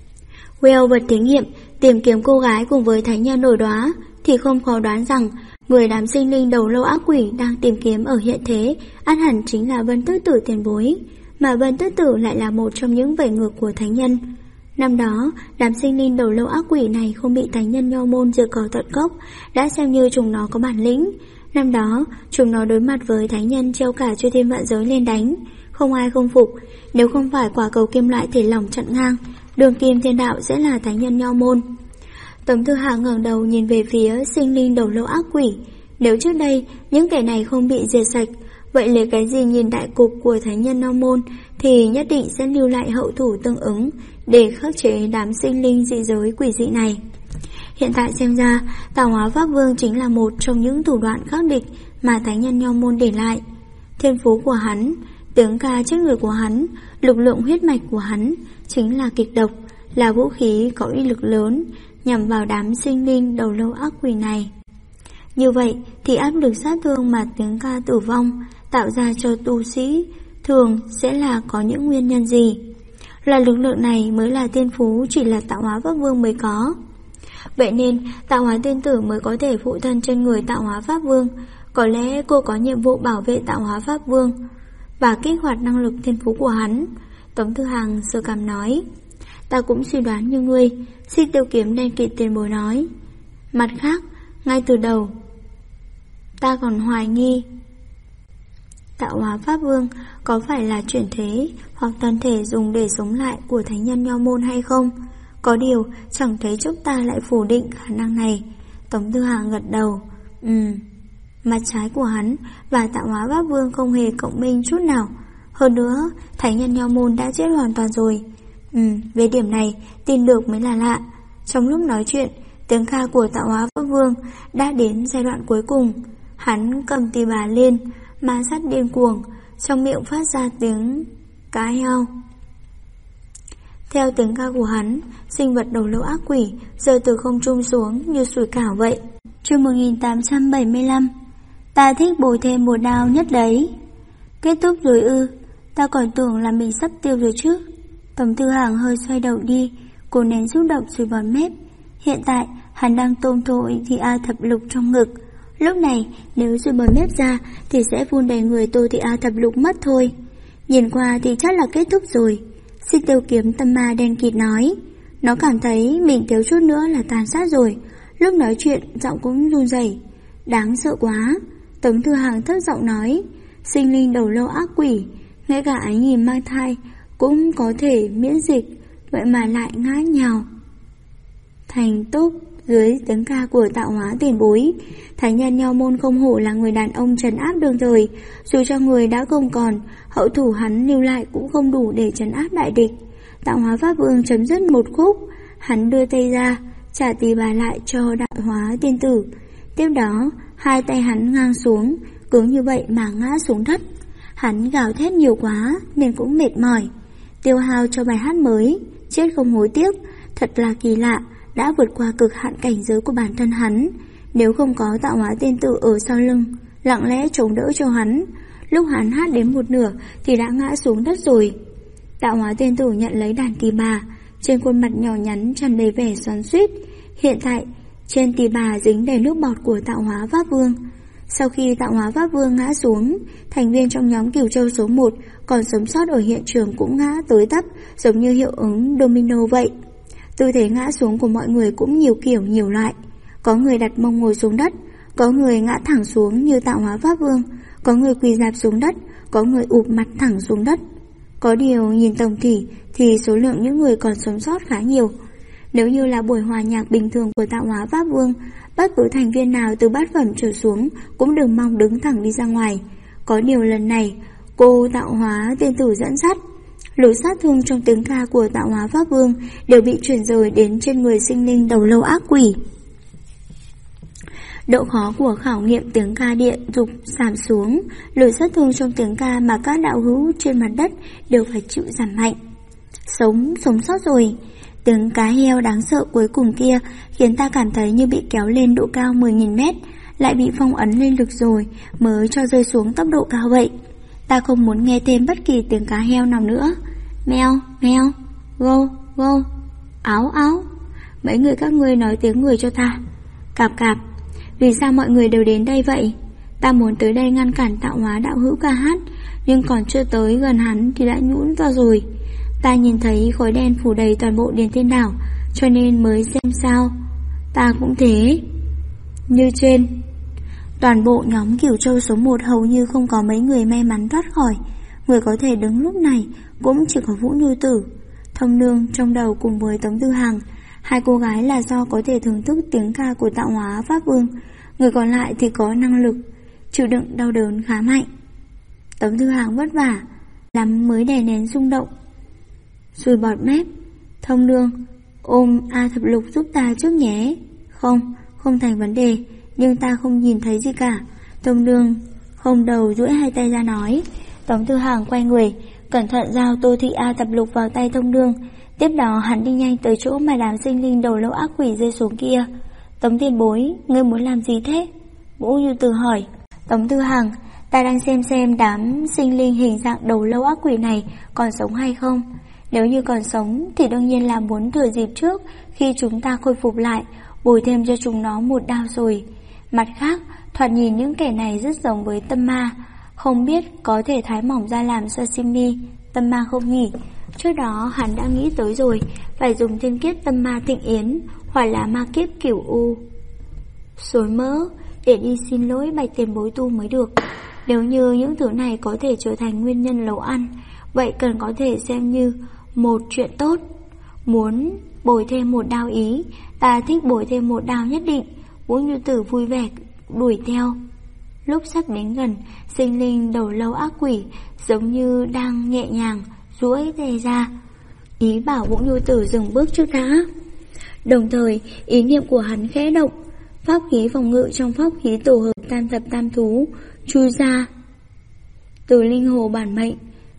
Well vật thí nghiệm tìm kiếm cô gái cùng với Thánh Nhân nổi đóa, thì không khó đoán rằng Người đám sinh linh đầu lâu ác quỷ đang tìm kiếm ở hiện thế ắt hẳn chính là Vân Tước Tử tiền bối, mà Vân Tước Tử lại là một trong những vảy ngược của thánh nhân. Năm đó, đám sinh linh đầu lâu ác quỷ này không bị thánh nhân Nho môn diệt cỏ tận gốc, đã xem như chúng nó có bản lĩnh. Năm đó, chúng nó đối mặt với thánh nhân treo cả chư thiên vạn giới lên đánh, không ai không phục. Nếu không phải quả cầu kim loại thể lỏng chặn ngang, đường kim thiên đạo sẽ là thánh nhân Nho môn. Tống Thư Hàng ngẩng đầu nhìn về phía sinh linh đầu lâu ác quỷ. Nếu trước đây những kẻ này không bị diệt sạch, vậy lấy cái gì nhìn đại cục của thánh nhân Nho môn thì nhất định sẽ lưu lại hậu thủ tương ứng để khắc chế đám sinh linh dị giới quỷ dị này. Hiện tại xem ra, Tạo Hóa Pháp Vương chính là một trong những thủ đoạn khắc địch mà thánh nhân Nho môn để lại. Thiên phú của hắn, tiếng ca chết người của hắn, lực lượng huyết mạch của hắn chính là kịch độc, là vũ khí có uy lực lớn nhằm vào đám sinh linh đầu lâu ác quỷ này. Như vậy thì áp lực sát thương mà tiếng ca tử vong tạo ra cho tu sĩ thường sẽ là có những nguyên nhân gì? Là lực lượng này mới là thiên phú chỉ là Tạo Hóa Pháp Vương mới có. Vậy nên Tạo Hóa Tiên Tử mới có thể phụ thân trên người Tạo Hóa Pháp Vương. Có lẽ cô có nhiệm vụ bảo vệ Tạo Hóa Pháp Vương và kích hoạt năng lực thiên phú của hắn. Tống Thư Hàng sơ cảm nói. Ta cũng suy đoán như ngươi, Xích Tiêu Kiếm đen kịt tiền bối nói. Mặt khác, ngay từ đầu ta còn hoài nghi Tạo Hóa Pháp Vương có phải là chuyển thế hoặc thân thể dùng để sống lại của thánh nhân Nho môn hay không. Có điều chẳng thấy chúng ta lại phủ định khả năng này. Tống Thư Hàng gật đầu. Mặt trái của hắn và Tạo Hóa Pháp Vương không hề cộng minh chút nào. Hơn nữa, thánh nhân Nho môn đã chết hoàn toàn rồi. Về điểm này, tin được mới là lạ. Trong lúc nói chuyện, tiếng ca của Tạo Hóa Pháp Vương đã đến giai đoạn cuối cùng. Hắn cầm tỳ bà lên, ma sát điên cuồng, trong miệng phát ra tiếng cá heo. Theo tiếng ca của hắn, sinh vật đầu lâu ác quỷ rơi từ không trung xuống như sủi cảo vậy. Chương 1875. Ta thích bồi thêm một đao nhất đấy. Kết thúc rồi ư? Ta còn tưởng là mình sắp tiêu rồi chứ. Tống Thư Hàng hơi xoay đầu đi, cô nén xúc động rồi bọt mép. Hiện tại hắn đang tôm thổi Thị A Thập Lục trong ngực. Lúc này nếu rồi bọt mép ra thì sẽ phun đầy người Tô Thị A Thập Lục mất thôi. Nhìn qua thì chắc là kết thúc rồi. Xích Tiêu Kiếm tâm ma đen kịt nói. Nó cảm thấy mình thiếu chút nữa là tàn sát rồi. Lúc nói chuyện giọng cũng run rẩy. Đáng sợ quá. Tống Thư Hàng thấp giọng nói. Sinh linh đầu lâu ác quỷ, ngay cả ánh nhìn mang thai cũng có thể miễn dịch, vậy mà lại ngã nhào thành tốp dưới tiếng ca của Tạo Hóa tiền bối. Thánh nhân Nho môn không hổ là người đàn ông trấn áp đương thời, dù cho người đã không còn, hậu thủ hắn lưu lại cũng không đủ để trấn áp đại địch. Tạo Hóa Pháp Vương chấm dứt một khúc, hắn đưa tay ra, trả tỳ bà lại cho Tạo Hóa tiên tử. Tiếp đó, hai tay hắn ngang xuống, cứ như vậy mà ngã xuống đất. Hắn gào thét nhiều quá nên cũng mệt mỏi, tiêu hao cho bài hát mới, chết không hối tiếc. Thật là kỳ lạ, đã vượt qua cực hạn cảnh giới của bản thân hắn. Nếu không có Tạo Hóa tiên tử ở sau lưng lặng lẽ chống đỡ cho hắn, lúc hắn hát đến một nửa thì đã ngã xuống đất rồi. Tạo Hóa tiên tử nhận lấy đàn tỳ bà, trên khuôn mặt nhỏ nhắn tràn đầy vẻ xoắn xuýt. Hiện tại trên tỳ bà dính đầy nước bọt của Tạo Hóa Pháp Vương. Sau khi Tạo Hóa Pháp Vương ngã xuống, thành viên trong nhóm Cửu Châu số 1 còn sống sót ở hiện trường cũng ngã tới tấp, giống như hiệu ứng domino vậy. Tư thế ngã xuống của mọi người cũng nhiều kiểu nhiều loại. Có người đặt mông ngồi xuống đất, có người ngã thẳng xuống như Tạo Hóa Pháp Vương, có người quỳ rạp xuống đất, có người ụp mặt thẳng xuống đất. Có điều nhìn tổng thể thì số lượng những người còn sống sót khá nhiều. Nếu như là buổi hòa nhạc bình thường của Tạo Hóa Pháp Vương, bất cứ thành viên nào từ bát phẩm trở xuống cũng đừng mong đứng thẳng đi ra ngoài. Có điều lần này cô Tạo Hóa tiên tử dẫn dắt, lực sát thương trong tiếng ca của Tạo Hóa Pháp Vương đều bị chuyển rời đến trên người sinh linh đầu lâu ác quỷ. Độ khó của khảo nghiệm tiếng ca điện dục giảm xuống, lực sát thương trong tiếng ca mà các đạo hữu trên mặt đất đều phải chịu giảm mạnh. Sống sót rồi. Tiếng cá heo đáng sợ cuối cùng kia khiến ta cảm thấy như bị kéo lên độ cao 10.000 mét, lại bị phong ấn lên lực rồi mới cho rơi xuống tốc độ cao vậy. Ta không muốn nghe thêm bất kỳ tiếng cá heo nào nữa. Meo, meo, gô, gô, áo, áo. Mấy người các ngươi nói tiếng người cho ta. Cạp, cạp. Vì sao mọi người đều đến đây vậy? Ta muốn tới đây ngăn cản Tạo Hóa đạo hữu ca hát, nhưng còn chưa tới gần hắn thì đã nhũn vào rồi. Ta nhìn thấy khói đen phủ đầy toàn bộ Điền Thiên Đảo, cho nên mới xem sao. Ta cũng thế. Như trên, toàn bộ nhóm Cửu Châu số 1 hầu như không có mấy người may mắn thoát khỏi. Người có thể đứng lúc này cũng chỉ có Vũ Như Tử, Thông Nương trong đầu cùng với Tống Tư Hằng. Hai cô gái là do có thể thưởng thức tiếng ca của Tạo Hóa Pháp Vương, người còn lại thì có năng lực chịu đựng đau đớn khá mạnh. Tống Tư Hằng vất vả lắm mới đè nén rung động, sùi bọt mép. Thông Nương, ôm A Thập Lục giúp ta trước nhé. Không thành vấn đề, nhưng ta không nhìn thấy gì cả. Thông Nương không đầu duỗi hai tay ra nói. Tống Tư Hằng quay người, cẩn thận giao Tô Thị A Thập Lục vào tay Thông Nương. Tiếp đó hắn đi nhanh tới chỗ mà đám sinh linh đầu lâu ác quỷ rơi xuống kia. Tống tiền bối, ngươi muốn làm gì thế? Vũ Như Tử hỏi. Tống Tư Hằng, ta đang xem đám sinh linh hình dạng đầu lâu ác quỷ này còn sống hay không. Nếu như còn sống thì đương nhiên là muốn thừa dịp trước khi chúng ta khôi phục lại, bồi thêm cho chúng nó một đao rồi. Mặt khác, thoạt nhìn những kẻ này rất giống với tâm ma, không biết có thể thái mỏng ra làm sashimi. Tâm ma không nhỉ? Trước đó hắn đã nghĩ tới rồi, phải dùng thiên kiếp tâm ma Thịnh Yến hoặc là ma kiếp Cửu U xối mỡ để đi xin lỗi Bạch tiền bối tu mới được. Nếu như những thứ này có thể trở thành nguyên nhân nấu ăn, vậy cần có thể xem như một chuyện tốt. Muốn bồi thêm một đao ý, ta thích bồi thêm một đao nhất định. Vũ Như Tử vui vẻ đuổi theo. Lúc sắp đến gần, sinh linh đầu lâu ác quỷ giống như đang nhẹ nhàng duỗi tay ra, ý bảo Vũ Như Tử dừng bước trước đã. Đồng thời, ý niệm của hắn khẽ động, pháp khí phòng ngự trong pháp khí tổ hợp tam thập tam thú chui ra từ linh hồ bản mệnh.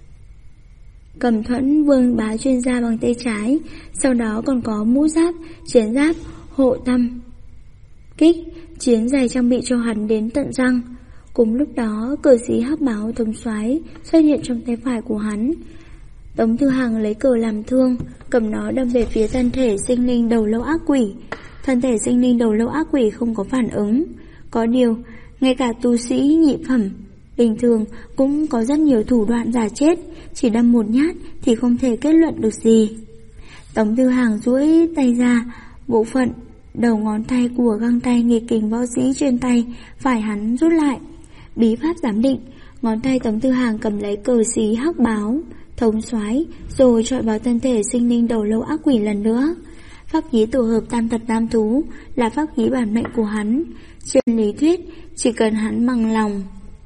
Cầm thuẫn vương bá chuyên gia bằng tay trái, sau đó còn có mũ giáp, chiến giáp, hộ tâm kích, chiến giày trang bị cho hắn đến tận răng. Cùng lúc đó, cờ sĩ hắc báo thống soái xuất hiện trong tay phải của hắn. Tống Tư Hằng lấy cờ làm thương, cầm nó đâm về phía thân thể sinh linh đầu lâu ác quỷ. Thân thể sinh linh đầu lâu ác quỷ không có phản ứng. Có điều, ngay cả tu sĩ nhị phẩm bình thường cũng có rất nhiều thủ đoạn giả chết, chỉ đâm một nhát thì không thể kết luận được gì. Tống Tư Hằng duỗi tay ra, bộ phận đầu ngón tay của găng tay nghịch kình võ sĩ trên tay phải hắn rút lại. Bí pháp giám định, ngón tay Tống Tư Hằng cầm lấy cờ xí hắc báo thống soái rồi chọi vào thân thể sinh linh đầu lâu ác quỷ lần nữa. Pháp khí tổ hợp tam thập tam thú là pháp khí bản mệnh của hắn. Trên lý thuyết, chỉ cần hắn bằng lòng,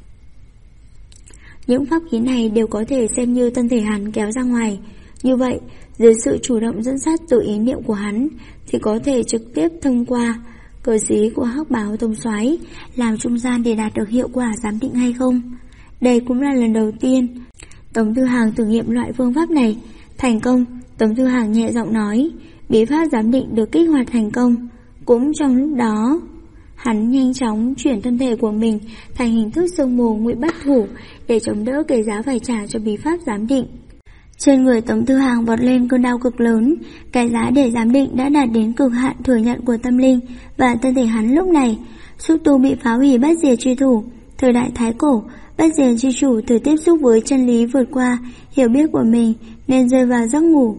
những pháp khí này đều có thể xem như thân thể hắn kéo ra ngoài. Như vậy, dưới sự chủ động dẫn dắt từ ý niệm của hắn thì có thể trực tiếp thông qua cờ xí của hắc báo thống soái làm trung gian để đạt được hiệu quả giám định hay không. Đây cũng là lần đầu tiên Tống Tư Hằng thử nghiệm loại phương pháp này. Thành công, Tống Tư Hằng nhẹ giọng nói. Bí pháp giám định được kích hoạt thành công. Cũng trong lúc đó, hắn nhanh chóng chuyển thân thể của mình thành hình thức sương mù ngụy bất thủ để chống đỡ cái giá phải trả cho bí pháp giám định. Trên người Tống Tư Hằng vọt lên cơn đau cực lớn. Cái giá để giám định đã đạt đến cực hạn thừa nhận của tâm linh và thân thể hắn lúc này. Xúc tu bị phá hủy bất diệt truy thủ. Thời đại Thái Cổ, bất diệt chi chủ từ tiếp xúc với chân lý vượt qua hiểu biết của mình nên rơi vào giấc ngủ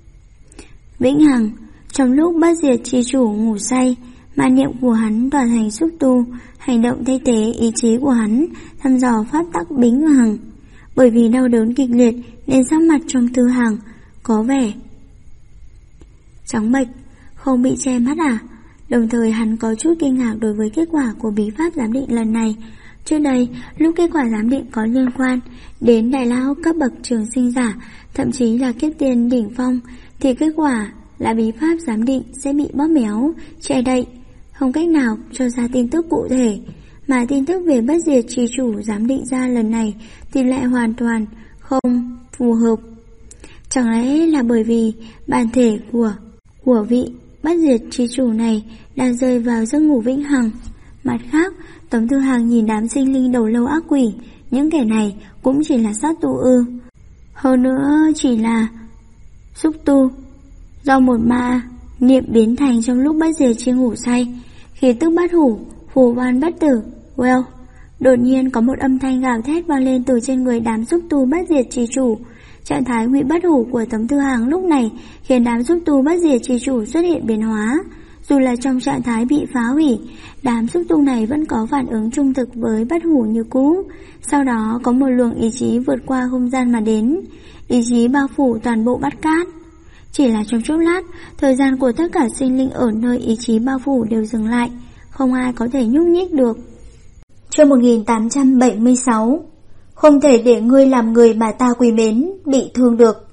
vĩnh hằng. Trong lúc bất diệt chi chủ ngủ say, ma niệm của hắn tỏa thành xúc tu, hành động thay thế ý chí của hắn, thăm dò pháp tắc bính hằng. Bởi vì đau đớn kịch liệt nên sắc mặt trong Tư Hằng có vẻ trắng bệch, không bị che mắt à? Đồng thời hắn có chút kinh ngạc đối với kết quả của bí pháp giám định lần này. Trước đây, lúc kết quả giám định có liên quan đến đại lão cấp bậc trường sinh giả, thậm chí là kiếp tiên đỉnh phong, thì kết quả là bí pháp giám định sẽ bị bóp méo, che đậy, không cách nào cho ra tin tức cụ thể. Mà tin tức về bất diệt chi chủ giám định ra lần này thì lại hoàn toàn không phù hợp. Chẳng lẽ là bởi vì bản thể của vị bất diệt chi chủ này đang rơi vào giấc ngủ vĩnh hằng? Mặt khác, Tống Tư Hằng nhìn đám sinh linh đầu lâu ác quỷ, những kẻ này cũng chỉ là sát tu ư? Hơn nữa chỉ là xúc tu do một ma niệm biến thành trong lúc bất diệt chi ngủ say. Khí tức bất hủ Phù văn bất tử. Well, đột nhiên có một âm thanh gào thét vang lên từ trên người đám xúc tu bất diệt chi chủ. Trạng thái ngụy bất hủ của Tống Thư Hàng lúc này khiến đám xúc tu bất diệt chi chủ xuất hiện biến hóa. Dù là trong trạng thái bị phá hủy, đám xúc tu này vẫn có phản ứng trung thực với bất hủ như cũ. Sau đó có một luồng ý chí vượt qua không gian mà đến, ý chí bao phủ toàn bộ bát cát. Chỉ là trong chốc lát, thời gian của tất cả sinh linh ở nơi ý chí bao phủ đều dừng lại, không ai có thể nhúc nhích được. Chương 1876. Không thể để ngươi làm người mà ta quý mến bị thương được.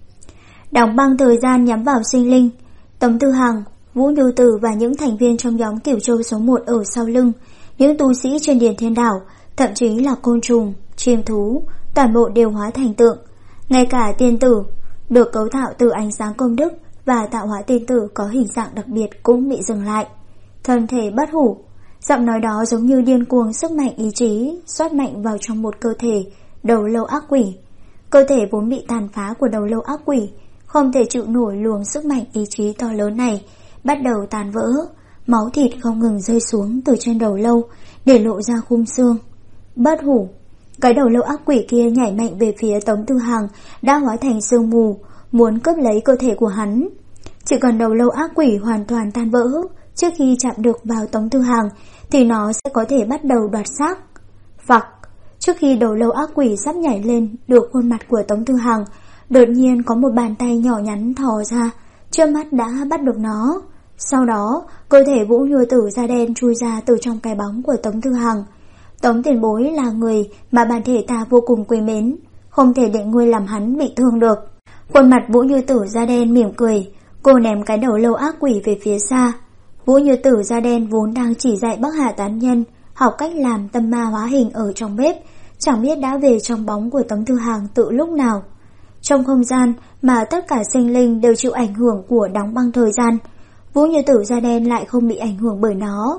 Đóng băng thời gian nhắm vào sinh linh. Tống Thư Hàng, Vũ Như Tử và những thành viên trong nhóm Cửu Châu số 1 ở sau lưng, những tu sĩ trên Điền Thiên Đảo, thậm chí là côn trùng, chim thú, toàn bộ đều hóa thành tượng. Ngay cả tiên tử, được cấu tạo từ ánh sáng công đức và tạo hóa tiên tử có hình dạng đặc biệt cũng bị dừng lại. Thân thể bất hủ, giọng nói đó giống như điên cuồng sức mạnh ý chí xoát mạnh vào trong một cơ thể đầu lâu ác quỷ. Cơ thể vốn bị tàn phá của đầu lâu ác quỷ không thể chịu nổi luồng sức mạnh ý chí to lớn này, bắt đầu tan vỡ, máu thịt không ngừng rơi xuống từ trên đầu lâu để lộ ra khung xương. Bất hủ, cái đầu lâu ác quỷ kia nhảy mạnh về phía Tống Thư Hàng đã hóa thành sương mù, muốn cướp lấy cơ thể của hắn. Chỉ cần đầu lâu ác quỷ hoàn toàn tan vỡ trước khi chạm được vào Tống Thư Hàng thì nó sẽ có thể bắt đầu đoạt xác. Phặc, trước khi đầu lâu ác quỷ sắp nhảy lên được khuôn mặt của Tống Thư Hàng, đột nhiên có một bàn tay nhỏ nhắn thò ra, trước mắt đã bắt được nó. Sau đó, cơ thể Vũ Như Tử da đen chui ra từ trong cái bóng của Tống Thư Hàng. Tống tiền bối là người mà bản thể ta vô cùng quý mến, không thể để ngươi làm hắn bị thương được. Khuôn mặt Vũ Như Tử da đen mỉm cười, cô ném cái đầu lâu ác quỷ về phía xa. Vũ Như Tử da đen vốn đang chỉ dạy Bắc Hà tán nhân học cách làm tâm ma hóa hình ở trong bếp, chẳng biết đã về trong bóng của Tống Thư Hàng từ lúc nào. Trong không gian mà tất cả sinh linh đều chịu ảnh hưởng của đóng băng thời gian, Vũ Như Tử da đen lại không bị ảnh hưởng bởi nó.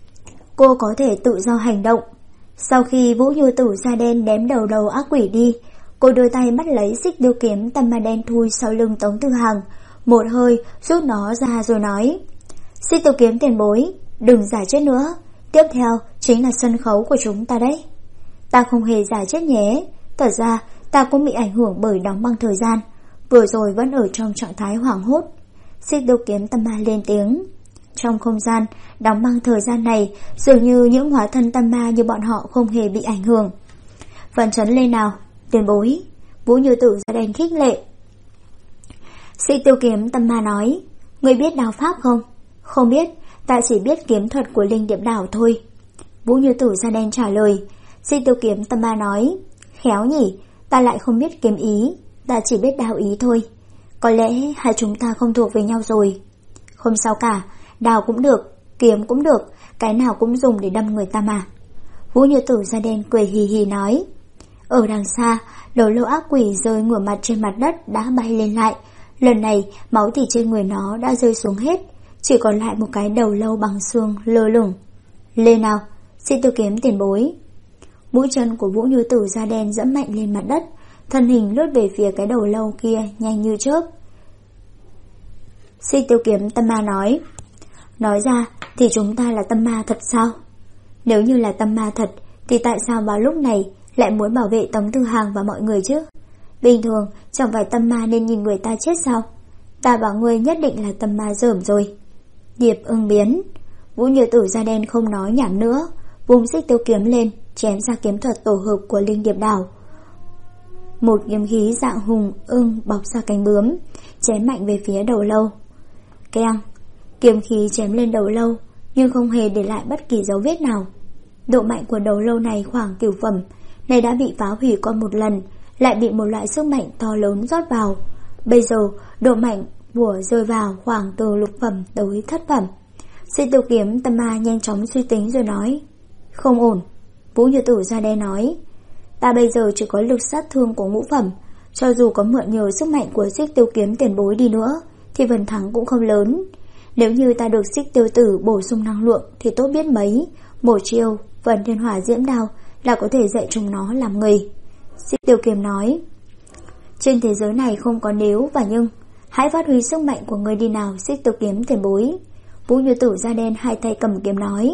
Cô có thể tự do hành động. Sau khi Vũ Như Tử da đen đếm đầu ác quỷ đi, cô đưa tay bắt lấy xích tiêu kiếm tâm ma đen thui sau lưng Tống Thư Hàng, một hơi rút nó ra rồi nói: Xích tiêu kiếm tiền bối, đừng giả chết nữa, tiếp theo chính là sân khấu của chúng ta đấy. Ta không hề giả chết nhé, thật ra ta cũng bị ảnh hưởng bởi đóng băng thời gian, vừa rồi vẫn ở trong trạng thái hoảng hốt. Xích tiêu kiếm tâm ma lên tiếng. Trong không gian đóng băng thời gian này, dường như những hóa thân tâm ma như bọn họ không hề bị ảnh hưởng. Phấn chấn lên nào, tiền bối, Vũ Như Tử da đen khích lệ. Xích tiêu kiếm tâm ma nói: Ngươi biết đao pháp không? Không biết, ta chỉ biết kiếm thuật của Linh Điệp Đảo thôi. Vũ Như Tử da đen trả lời. Xích tiêu kiếm tâm ma nói: Khéo nhỉ, ta lại không biết kiếm ý, ta chỉ biết đao ý thôi. Có lẽ hai chúng ta không thuộc về nhau rồi. Không sao cả, đao cũng được, kiếm cũng được, cái nào cũng dùng để đâm người ta mà. Vũ Như Tử da đen cười hì hì nói. Ở đằng xa, đầu lâu ác quỷ rơi ngửa mặt trên mặt đất đã bay lên lại. Lần này máu thịt trên người nó đã rơi xuống hết, chỉ còn lại một cái đầu lâu bằng xương lơ lửng. Lên nào, xin tiêu kiếm tiền bối. Mũi chân của Vũ Như Tử da đen dẫm mạnh lên mặt đất, thân hình lướt về phía cái đầu lâu kia nhanh như chớp. Xin tiêu kiếm tâm ma nói: Nói ra thì chúng ta là tâm ma thật sao? Nếu như là tâm ma thật thì tại sao vào lúc này lại muốn bảo vệ Tống Thư Hàng và mọi người chứ? Bình thường chẳng phải tâm ma nên nhìn người ta chết sao? Ta bảo ngươi nhất định là tâm ma dởm rồi. Điệp ưng biến. Vũ Như Tử da đen không nói nhảm nữa, vùng xích tiêu kiếm lên, chém ra kiếm thuật tổ hợp của Linh Điệp Đảo. Một kiếm khí dạng hùng ưng bọc ra cánh bướm, chém mạnh về phía đầu lâu. Keng, kiếm khí chém lên đầu lâu, nhưng không hề để lại bất kỳ dấu vết nào. Độ mạnh của đầu lâu này khoảng cửu phẩm, này đã bị phá hủy qua một lần, lại bị một loại sức mạnh to lớn rót vào. Bây giờ độ mạnh của rơi vào khoảng từ lục phẩm tới thất phẩm. Xích tiêu kiếm tâm ma nhanh chóng suy tính rồi nói: Không ổn. Vũ Như Tử da đen nói: Ta bây giờ chỉ có lực sát thương của ngũ phẩm, cho dù có mượn nhờ sức mạnh của xích tiêu kiếm tiền bối đi nữa thì phần thắng cũng không lớn. Nếu như ta được xích tiêu tử bổ sung năng lượng thì tốt biết mấy, một chiêu Vân Thiên Hỏa Diễm Đao là có thể dạy chúng nó làm người. Xích tiêu kiếm nói: Trên thế giới này không có nếu và nhưng, hãy phát huy sức mạnh của người đi nào, xích tiêu kiếm tiền bối. Vũ Như Tử da đen hai tay cầm kiếm nói: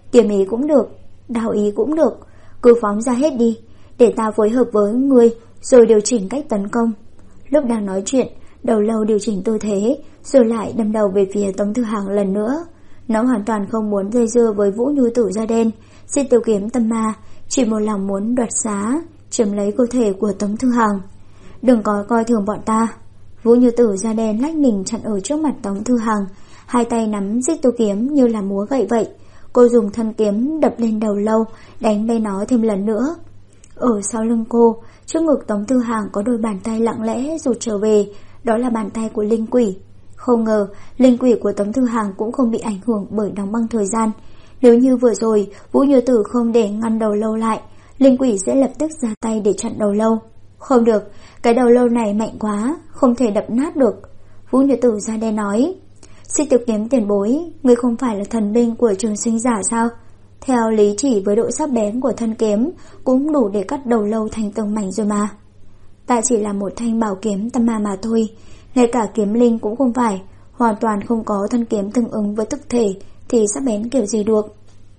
Kiếm ý cũng được, đao ý cũng được, cứ phóng ra hết đi, để ta phối hợp với ngươi rồi điều chỉnh cách tấn công. Lúc đang nói chuyện, Đầu Lâu điều chỉnh tư thế rồi lại đâm đầu về phía Tống Thư Hàng lần nữa. Nó hoàn toàn không muốn dây dưa với Vũ Như Tử da đen. Xích Tiêu Kiếm Tâm Ma chỉ một lòng muốn đoạt xá, chiếm lấy cơ thể của Tống Thư Hàng. Đừng có coi thường bọn ta. Vũ Như Tử da đen lách mình chặn ở trước mặt Tống Thư Hàng, hai tay nắm Xích Tiêu Kiếm như là múa gậy vậy. Cô dùng thân kiếm đập lên Đầu Lâu, đánh bay nó thêm lần nữa. Ở sau lưng cô, trước ngực Tống Thư Hàng có đôi bàn tay lặng lẽ rụt trở về, đó là bàn tay của linh quỷ. Không ngờ, linh quỷ của Tống Thư Hàng cũng không bị ảnh hưởng bởi đóng băng thời gian. Nếu như vừa rồi, Vũ Như Tử không để ngăn Đầu Lâu lại, linh quỷ sẽ lập tức ra tay để chặn Đầu Lâu. Không được, cái Đầu Lâu này mạnh quá, không thể đập nát được. Vũ Như Tử da đen nói, Xích Tiêu Kiếm tiền bối, ngươi không phải là thần binh của Trường Sinh Giả sao? Theo lý chỉ với độ sắc bén của thân kiếm cũng đủ để cắt Đầu Lâu thành từng mảnh rồi mà. Ta chỉ là một thanh bảo kiếm tâm ma mà thôi, ngay cả kiếm linh cũng không phải, hoàn toàn không có thân kiếm tương ứng với thực thể thì sắc bén kiểu gì được.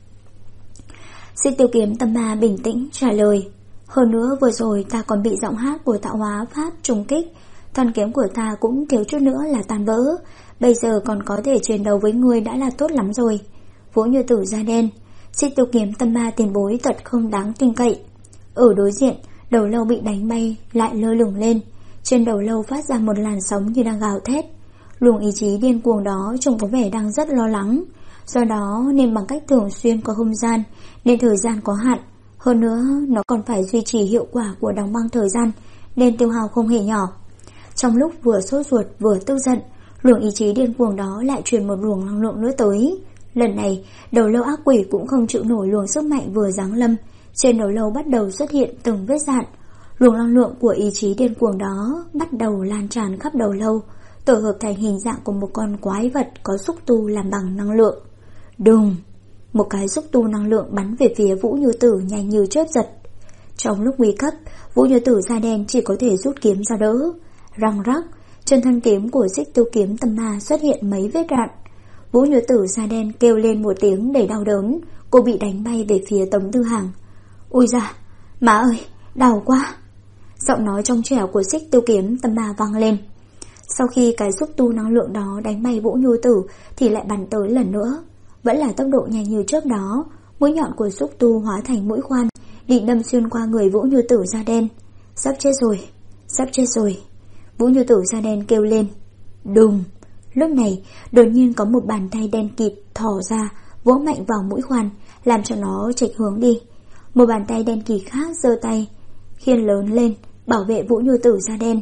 Xích Tiêu Kiếm Tâm Ma bình tĩnh trả lời, hơn nữa vừa rồi ta còn bị giọng hát của tạo hóa pháp trùng kích, thân kiếm của ta cũng thiếu chút nữa là tan vỡ, bây giờ còn có thể chiến đấu với ngươi đã là tốt lắm rồi. Vũ Như Tử da đen, Xích Tiêu Kiếm Tâm Ma tiền bối thật không đáng tin cậy. Ở đối diện, Đầu Lâu bị đánh bay lại lơ lửng lên, trên Đầu Lâu phát ra một làn sóng như đang gào thét. Luồng ý chí điên cuồng đó trông có vẻ đang rất lo lắng, do đó nên bằng cách thường xuyên có không gian nên thời gian có hạn, hơn nữa nó còn phải duy trì hiệu quả của đóng băng thời gian nên tiêu hao không hề nhỏ. Trong lúc vừa sốt ruột vừa tức giận, luồng ý chí điên cuồng đó lại truyền một luồng năng lượng nữa tới. Lần này, Đầu Lâu ác quỷ cũng không chịu nổi luồng sức mạnh vừa giáng lâm, trên Đầu Lâu bắt đầu xuất hiện từng vết rạn. Luồng năng lượng của ý chí điên cuồng đó bắt đầu lan tràn khắp Đầu Lâu, tổ hợp thành hình dạng của một con quái vật có xúc tu làm bằng năng lượng. Đùng! Một cái xúc tu năng lượng bắn về phía Vũ Như Tử nhanh như chớp giật. Trong lúc nguy cấp, Vũ Như Tử da đen chỉ có thể rút kiếm ra đỡ. Răng rắc, trên thân kiếm của Xích Tiêu Kiếm Tâm Ma xuất hiện mấy vết rạn. Vũ Như Tử da đen kêu lên một tiếng đầy đau đớn, cô bị đánh bay về phía Tống Thư Hàng. Ôi da, má ơi, đau quá! Giọng nói trong trẻo của Xích Tiêu Kiếm Tâm Ma vang lên. Sau khi cái xúc tu năng lượng đó đánh bay Vũ Như Tử thì lại bắn tới lần nữa. Vẫn là tốc độ nhanh như trước đó, mũi nhọn của xúc tu hóa thành mũi khoan, định đâm xuyên qua người Vũ Như Tử da đen. Sắp chết rồi, sắp chết rồi. Vũ Như Tử da đen kêu lên. Đùng! Lúc này, đột nhiên có một bàn tay đen kịt thò ra, vỗ mạnh vào mũi khoan, làm cho nó chệch hướng đi. Một bàn tay đen kịt khác giơ tay, khiên lớn lên, bảo vệ Vũ Như Tử da đen.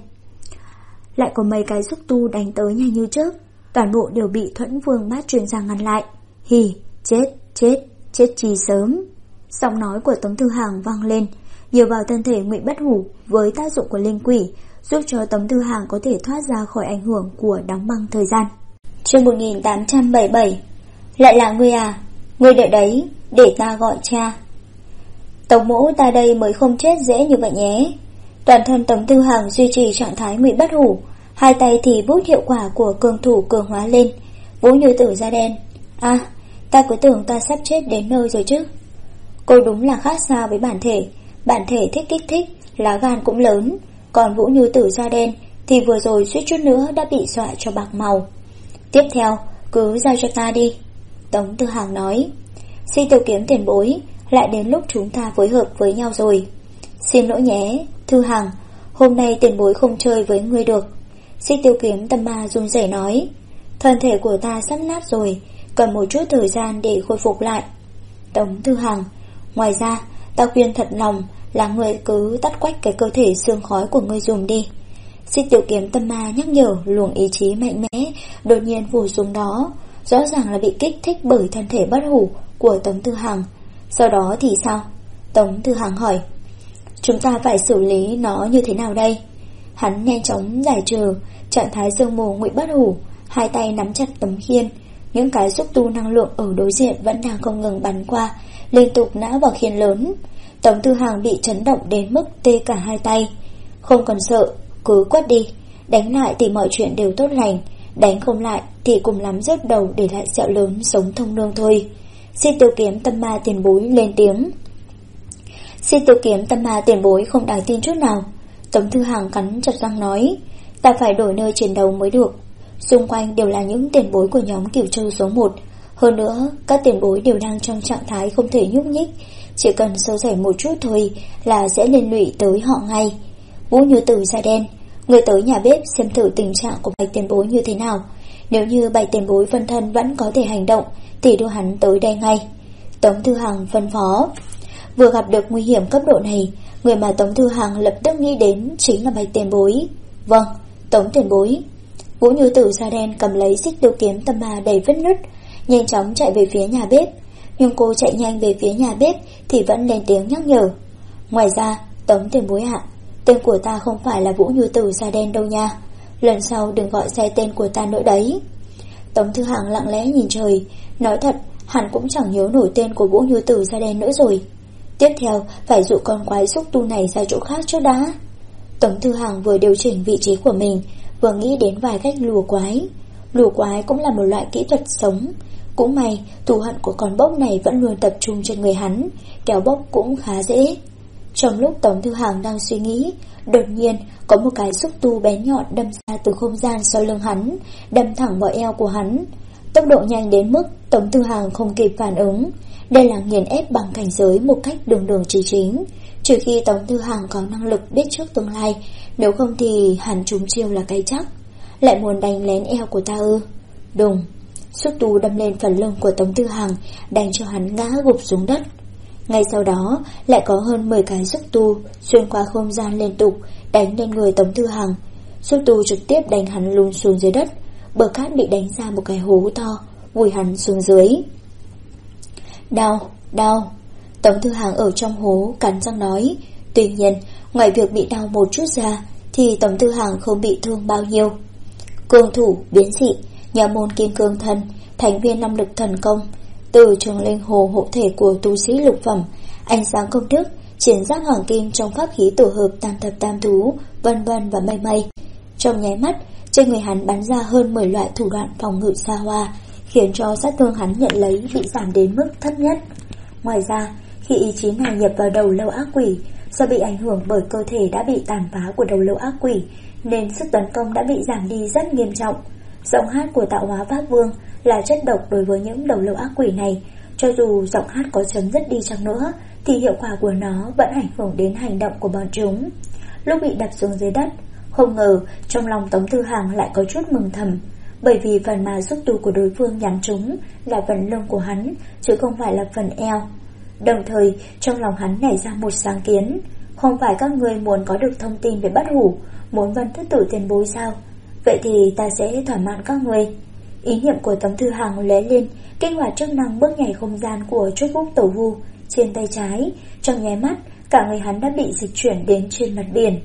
Lại có mấy cái xúc tu đánh tới nhanh như chớp, toàn bộ đều bị Thuẫn Vương Bát truyền ra ngăn lại. Hì, chết chi sớm. Giọng nói của Tống Thư Hàng vang lên, nhờ vào thân thể Ngụy Bất Hủ với tác dụng của linh quỷ, giúp cho Tống Thư Hàng có thể thoát ra khỏi ảnh hưởng của đóng băng thời gian. Chương 1877. Lại là ngươi à? Ngươi đợi đấy, để ta gọi cha. Tống mỗ ta đây mới không chết dễ như vậy nhé. Toàn thân Tống Thư Hàng duy trì trạng thái Ngụy Bất Hủ, hai tay thì bút hiệu quả của cường thủ cường hóa lên. Vũ Như Tử da đen. À, ta cứ tưởng ta sắp chết đến nơi rồi chứ. Cô đúng là khác xa với bản thể thích kích thích, lá gan cũng lớn. Còn Vũ Như Tử da đen thì vừa rồi suýt chút nữa đã bị dọa cho bạc màu. Tiếp theo, cứ giao cho ta đi, Tống Thư Hàng nói. Xích Tiêu Kiếm tiền bối, lại đến lúc chúng ta phối hợp với nhau rồi. Xin lỗi nhé, Thư Hàng, hôm nay tiền bối không chơi với ngươi được. Xích Tiêu Kiếm Tâm Ma run rẩy nói. Thân thể của ta sắp nát rồi, cần một chút thời gian để khôi phục lại. Tống Thư Hàng, ngoài ra, ta khuyên thật lòng là ngươi cứ tắt quách cái cơ thể xương khói của ngươi dùng đi. Xích Tiêu Kiếm Tâm Ma nhắc nhở. Luồng ý chí mạnh mẽ đột nhiên vù xuống đó, rõ ràng là bị kích thích bởi thân thể bất hủ của Tống Thư Hàng. Sau đó thì sao? Tống Thư Hàng hỏi. Chúng ta phải xử lý nó như thế nào đây? Hắn nhanh chóng giải trừ trạng thái sương mù Ngụy Bất Hủ, hai tay nắm chặt tấm khiên. Những cái xúc tu năng lượng ở đối diện vẫn đang không ngừng bắn qua, liên tục nã vào khiên lớn. Tống Thư Hàng bị chấn động đến mức tê cả hai tay. Không cần sợ, cứ quất đi. Đánh lại thì mọi chuyện đều tốt lành, đánh không lại thì cùng lắm rớt đầu để lại sẹo lớn sống thông nương thôi. Xin Tiêu Kiếm Tâm Ma tiền bối lên tiếng. Xin Tiêu Kiếm Tâm Ma tiền bối không đáng tin chút nào. Tống Thư Hàng cắn chặt răng nói, ta phải đổi nơi chiến đấu mới được. Xung quanh đều là những tiền bối của nhóm Cửu Châu số 1. Hơn nữa, các tiền bối đều đang trong trạng thái không thể nhúc nhích. Chỉ cần sơ sẩy một chút thôi là sẽ liên lụy tới họ ngay. Vũ Như Tử da đen, người tới nhà bếp xem thử tình trạng của Bạch tiền bối như thế nào. Nếu như Bạch tiền bối phân thân vẫn có thể hành động thì đưa hắn tới đây ngay. Tống Thư Hàng phân phó. Vừa gặp được nguy hiểm cấp độ này, người mà Tống Thư Hàng lập tức nghĩ đến chính là Bạch tiền bối. Vâng, Tống tiền bối. Vũ Như Tử da đen cầm lấy xích Tiêu Kiếm Tâm Ma đầy vết nứt, nhanh chóng chạy về phía nhà bếp. Nhưng cô chạy nhanh về phía nhà bếp thì vẫn lên tiếng nhắc nhở. Ngoài ra, Tống tiền bối ạ, tên của ta không phải là Vũ Như Tử da đen đâu nha. Lần sau đừng gọi sai tên của ta nữa đấy. Tống Thư Hàng lặng lẽ nhìn trời. Nói thật, hắn cũng chẳng nhớ nổi tên của Vũ Như Tử da đen nữa rồi. Tiếp theo phải dụ con quái xúc tu này ra chỗ khác trước đã. Tống Thư Hàng vừa điều chỉnh vị trí của mình, vừa nghĩ đến vài cách lùa quái. Lùa quái cũng là một loại kỹ thuật sống. Cũng may thù hận của con bốc này vẫn luôn tập trung trên người hắn, kéo bốc cũng khá dễ. Trong lúc Tống Thư Hàng đang suy nghĩ, đột nhiên có một cái xúc tu bén nhọn đâm ra từ không gian sau lưng hắn, đâm thẳng vào eo của hắn. Tốc độ nhanh đến mức Tống Thư Hàng không kịp phản ứng. Đây là nghiền ép bằng cảnh giới một cách đường đường chính chính. Trừ khi Tống Thư Hàng có năng lực biết trước tương lai, nếu không thì hắn trúng chiêu là cái chắc. Lại muốn đánh lén eo của ta ư? Đùng! Xúc tu đâm lên phần lưng của Tống Thư Hàng, đánh cho hắn ngã gục xuống đất. Ngay sau đó lại có hơn 10 cái xúc tu xuyên qua không gian liên tục đánh lên người Tống Thư Hàng. Xúc tu trực tiếp đánh hắn lún xuống dưới đất. Bờ cát bị đánh ra một cái hố to, vùi hắn xuống dưới. Đau, đau. Tống Thư Hàng ở trong hố cắn răng nói. Tuy nhiên, ngoài việc bị đau một chút ra thì Tống Thư Hàng không bị thương bao nhiêu. Cương thủ biến dị, nhà môn kim cương thần, thành viên năng lực thần công, từ trường linh hồ hộ thể của tu sĩ lục phẩm, ánh sáng công đức, chiến giáp hoàng kim trong pháp khí tổ hợp tam thập tam thú, vân vân và mây mây. Trong nháy mắt, trên người hắn bắn ra hơn 10 loại thủ đoạn phòng ngự xa hoa, khiến cho sát thương hắn nhận lấy bị giảm đến mức thấp nhất. Ngoài ra, khi ý chí này nhập vào đầu lâu ác quỷ, do bị ảnh hưởng bởi cơ thể đã bị tàn phá của đầu lâu ác quỷ, nên sức tấn công đã bị giảm đi rất nghiêm trọng. Giọng hát của Tạo Hóa Pháp Vương là chất độc đối với những đầu lâu ác quỷ này. Cho dù giọng hát có chấm dứt đi chăng nữa thì hiệu quả của nó vẫn ảnh hưởng đến hành động của bọn chúng. Lúc bị đập xuống dưới đất, không ngờ trong lòng Tống Thư Hàng lại có chút mừng thầm, bởi vì phần mà xúc tu của đối phương nhắm trúng là phần lưng của hắn, chứ không phải là phần eo. Đồng thời trong lòng hắn nảy ra một sáng kiến. Không phải các ngươi muốn có được thông tin về Bất Hủ, muốn Vân Thất Tử tiền bối sao? Vậy thì ta sẽ thỏa mãn các ngươi. Ý niệm của Tống Thư Hàng lóe lên, kích hoạt chức năng bước nhảy không gian của Trúc Búc Tẩu Vu trên tay trái. Trong nháy mắt, cả người hắn đã bị dịch chuyển đến trên mặt biển.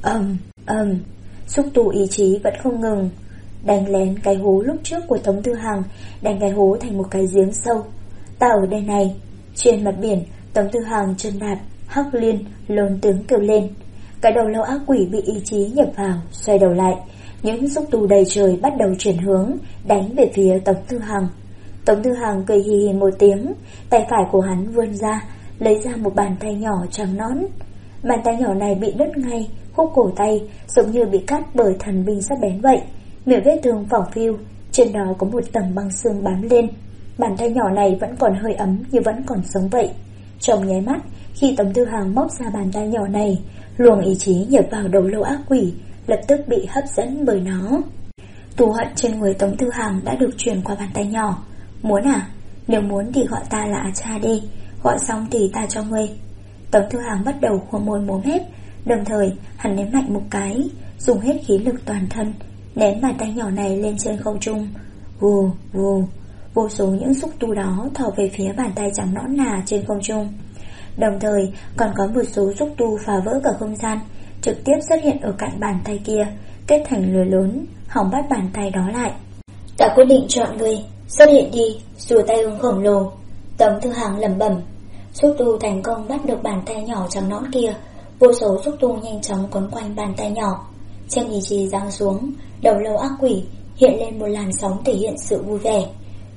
Xúc tu ý chí vẫn không ngừng đánh lén cái hố lúc trước của Tống Thư Hàng, đánh cái hố thành một cái giếng sâu. Ta ở đây này. Trên mặt biển, Tống Thư Hàng chân đạp, Hắc Liên lớn tiếng kêu lên. Cái đầu lâu ác quỷ bị ý chí nhập vào, xoay đầu lại. Những xúc tu đầy trời bắt đầu chuyển hướng, đánh về phía Tống Thư Hàng. Tống Thư Hàng cười hì hì một tiếng, tay phải của hắn vươn ra, lấy ra một bàn tay nhỏ trắng nõn. Bàn tay nhỏ này bị đứt ngay, khúc cổ tay giống như bị cắt bởi thần binh sắc bén vậy. Miệng vết thương phỏng phiu, trên đó có một tầng băng xương bám lên. Bàn tay nhỏ này vẫn còn hơi ấm như vẫn còn sống vậy. Trong nháy mắt, khi Tống Thư Hàng móc ra bàn tay nhỏ này, luồng ý chí nhập vào đầu lâu ác quỷ lập tức bị hấp dẫn bởi nó. Thù hận trên người Tống Thư Hàng đã được truyền qua bàn tay nhỏ. Muốn à? Nếu muốn thì gọi ta là cha đi, gọi xong thì ta cho ngươi. Tống Thư Hàng bắt đầu khua môi múa mép, đồng thời hắn ném mạnh một cái, dùng hết khí lực toàn thân, ném bàn tay nhỏ này lên trên không trung. Vù vù, vô số những xúc tu đó thò về phía bàn tay trắng nõn nà trên không trung. Đồng thời còn có một số xúc tu phá vỡ cả không gian, trực tiếp xuất hiện ở cạnh bàn tay kia, kết thành lưới lớn, hòng bắt bàn tay đó lại. Ta quyết định chọn ngươi, xuất hiện đi, rùa tay ưng khổng lồ. Tống Thư Hàng lẩm bẩm. Xúc tu thành công bắt được bàn tay nhỏ trắng nõn kia. Vô số xúc tu nhanh chóng quấn quanh bàn tay nhỏ. Trên ý chí giáng xuống, đầu lâu ác quỷ hiện lên một làn sóng thể hiện sự vui vẻ.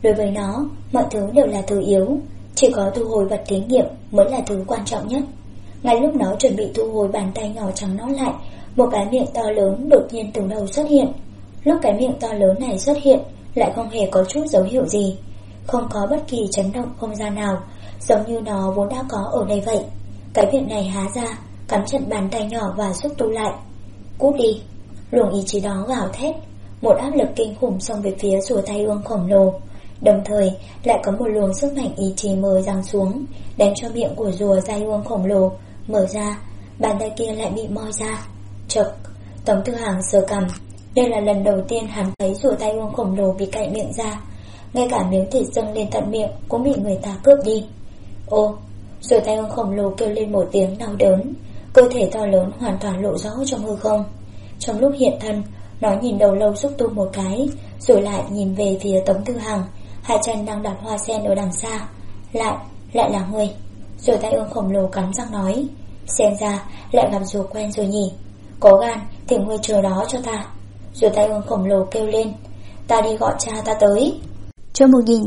Đối với nó, mọi thứ đều là thứ yếu, chỉ có thu hồi vật thí nghiệm mới là thứ quan trọng nhất. Ngay lúc nó chuẩn bị thu hồi bàn tay nhỏ trắng nõn lại, một cái miệng to lớn đột nhiên từ đầu xuất hiện. Lúc cái miệng to lớn này xuất hiện, lại không hề có chút dấu hiệu gì, không có bất kỳ chấn động không gian nào, giống như nó vốn đã có ở đây vậy. Cái miệng này há ra, cắm chặt bàn tay nhỏ và xúc tu lại. Cút đi! Luồng ý chí đó gào thét, một áp lực kinh khủng xông về phía rùa tay ương khổng lồ. Đồng thời lại có một luồng sức mạnh ý chí mới giáng xuống, đánh cho miệng của rùa tay ương khổng lồ mở ra, bàn tay kia lại bị moi ra. Chật! Tống Tư Hàng sờ cằm. Đây là lần đầu tiên hắn thấy rùa tay ương khổng lồ bị cạy miệng ra, ngay cả miếng thịt dâng lên tận miệng cũng bị người ta cướp đi. Ô! Rùa tay ương khổng lồ kêu lên một tiếng đau đớn, cơ thể to lớn hoàn toàn lộ rõ trong hư không. Trong lúc hiện thân, nó nhìn đầu lâu xúc tu một cái, rồi lại nhìn về phía Tống Tư Hàng, hai chân đang đặt hoa sen ở đằng xa. Lại là ngươi. Rồi tay ương khổng lồ cắn răng nói, xem ra lại gặp rùa quen rồi nhỉ. Có gan thì ngươi chờ đó cho ta. Rồi tay ương khổng lồ kêu lên, ta đi gọi cha ta tới. Chương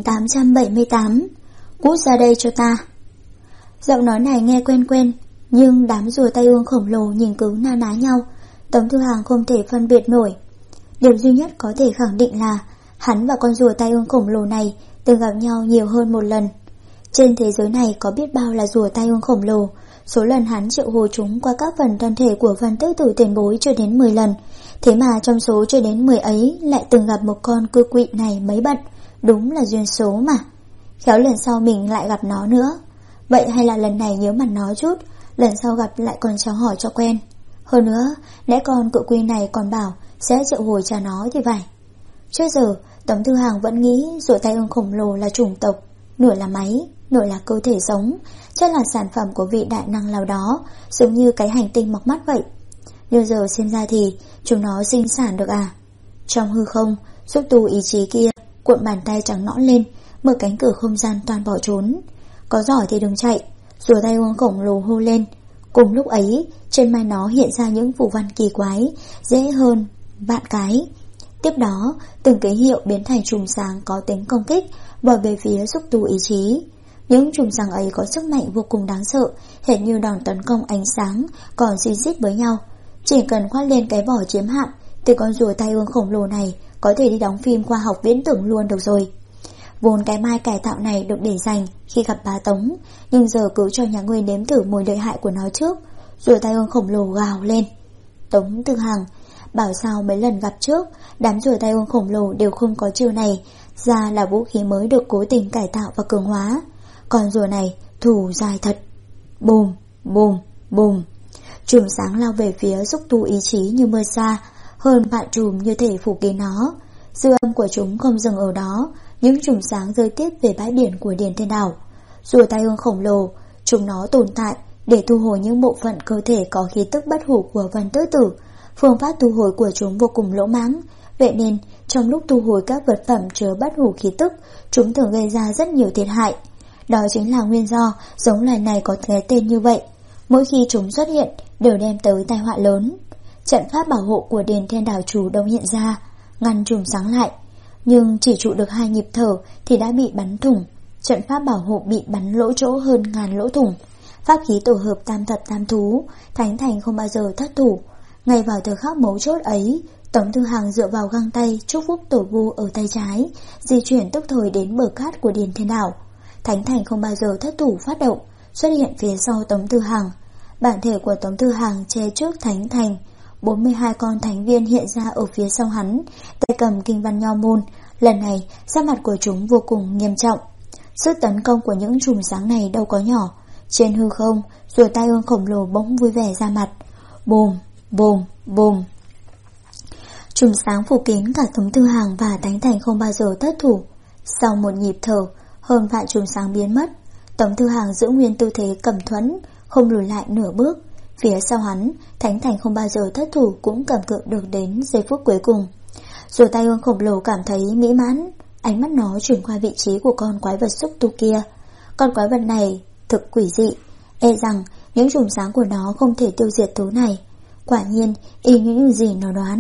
1878. Cút ra đây cho ta. Giọng nói này nghe quen quen, nhưng đám rùa tay ương khổng lồ nhìn cứ na ná nhau. Tống Tư Hàng không thể phân biệt nổi. Điểm duy nhất có thể khẳng định là hắn và con rùa tay ương khổng lồ này từng gặp nhau nhiều hơn một lần. Trên thế giới này có biết bao là rùa tay ương khổng lồ, số lần hắn triệu hồi chúng qua các phần thân thể của Văn Tước Tử tiền bối chưa đến 10 lần. Thế mà trong số chưa đến 10 ấy lại từng gặp một con cư quỵ này mấy bận. Đúng là duyên số mà. Khéo lần sau mình lại gặp nó nữa. Vậy hay là lần này nhớ mặt nó chút, lần sau gặp lại còn chào hỏi cho quen. Hơn nữa, lẽ con cự quy này còn bảo sẽ triệu hồi cha nó thì phải. Trước giờ, Tống Tư Hàng vẫn nghĩ rùa tay ương khổng lồ là chủng tộc, nửa là máy, nửa là cơ thể sống, chắc là sản phẩm của vị đại năng nào đó, giống như cái hành tinh mọc mắt vậy. Nhưng giờ xem ra thì chúng nó sinh sản được à? Trong hư không, xúc tu ý chí kia cuộn bàn tay trắng nõn lên, mở cánh cửa không gian toàn bỏ trốn. Có giỏi thì đừng chạy, rùa tay ương khổng lồ hô lên. Cùng lúc ấy, trên mai nó hiện ra những phù văn kỳ quái, dễ hơn vạn cái. Tiếp đó, từng ký hiệu biến thành chùm sáng có tính công kích, bỏ về phía xúc tu ý chí. Những chùm sáng ấy có sức mạnh vô cùng đáng sợ, hệt như đòn tấn công ánh sáng, còn xi xít với nhau. Chỉ cần khoác lên cái vỏ chiếm hạm, thì con rùa tay ương khổng lồ này có thể đi đóng phim khoa học viễn tưởng luôn được rồi. Vốn cái mai cải tạo này được để dành khi gặp bá Tống, nhưng giờ cứ cho nhà ngươi nếm thử mùi lợi hại của nó trước. Rùa tay ương khổng lồ gào lên. Tống Tư Hàng bảo sao mấy lần gặp trước, đám rùa tay ương khổng lồ đều không có chiêu này, ra là vũ khí mới được cố tình cải tạo và cường hóa. Còn rùa này thủ dài thật. Bùm, bùm, bùm. Chùm sáng lao về phía xúc tu ý chí như mưa xa, hơn vạn chùm như thể phủ kín nó. Dư âm của chúng không dừng ở đó, những chùm sáng rơi tiếp về bãi biển của Điền Thiên Đảo. Rùa tay ương khổng lồ, chúng nó tồn tại để thu hồi những bộ phận cơ thể có khí tức bất hủ của Văn Tước Tử. Phương pháp thu hồi của chúng vô cùng lỗ mãng, vậy nên trong lúc thu hồi các vật phẩm chứa bất hủ khí tức, chúng thường gây ra rất nhiều thiệt hại. Đó chính là nguyên do giống loài này có cái tên như vậy. Mỗi khi chúng xuất hiện đều đem tới tai họa lớn. Trận pháp bảo hộ của Điền Thiên Đảo chủ động hiện ra, ngăn chùm sáng lại, nhưng chỉ trụ được 2 nhịp thở thì đã bị bắn thủng. Trận pháp bảo hộ bị bắn lỗ chỗ hơn ngàn lỗ thủng. Pháp khí tổ hợp tam thập tam thú, Thánh Thành không bao giờ thất thủ. Ngay vào thời khắc mấu chốt ấy, Tống Tư Hàng dựa vào găng tay chúc phúc tổ vu ở tay trái, di chuyển tức thời đến bờ cát của Điền Thiên Đảo. Thánh Thành không bao giờ thất thủ phát động, xuất hiện phía sau Tống Tư Hàng. Bản thể của Tống Tư Hàng che trước Thánh Thành, 42 con thánh viên hiện ra ở phía sau hắn, tay cầm kinh văn nho môn. Lần này, sắc mặt của chúng vô cùng nghiêm trọng. Sức tấn công của những chùm sáng này đâu có nhỏ. Trên hư không, rùa tay ương khổng lồ bỗng vui vẻ ra mặt. Bùm, bùm, bùm. Chùm sáng phủ kín cả Tống Tư Hàng và Thánh Thành không bao giờ thất thủ. Sau một nhịp thở, hơn vạn chùm sáng biến mất. Tống Tư Hàng giữ nguyên tư thế cầm thuẫn, không lùi lại nửa bước. Phía sau hắn, Thánh Thành không bao giờ thất thủ cũng cầm cự được đến giây phút cuối cùng. Rùa tay ương khổng lồ cảm thấy mỹ mãn, ánh mắt nó chuyển qua vị trí của con quái vật xúc tu kia. Con quái vật này thực quỷ dị, e rằng những chùm sáng của nó không thể tiêu diệt thứ này. Quả nhiên, y như những gì nó đoán.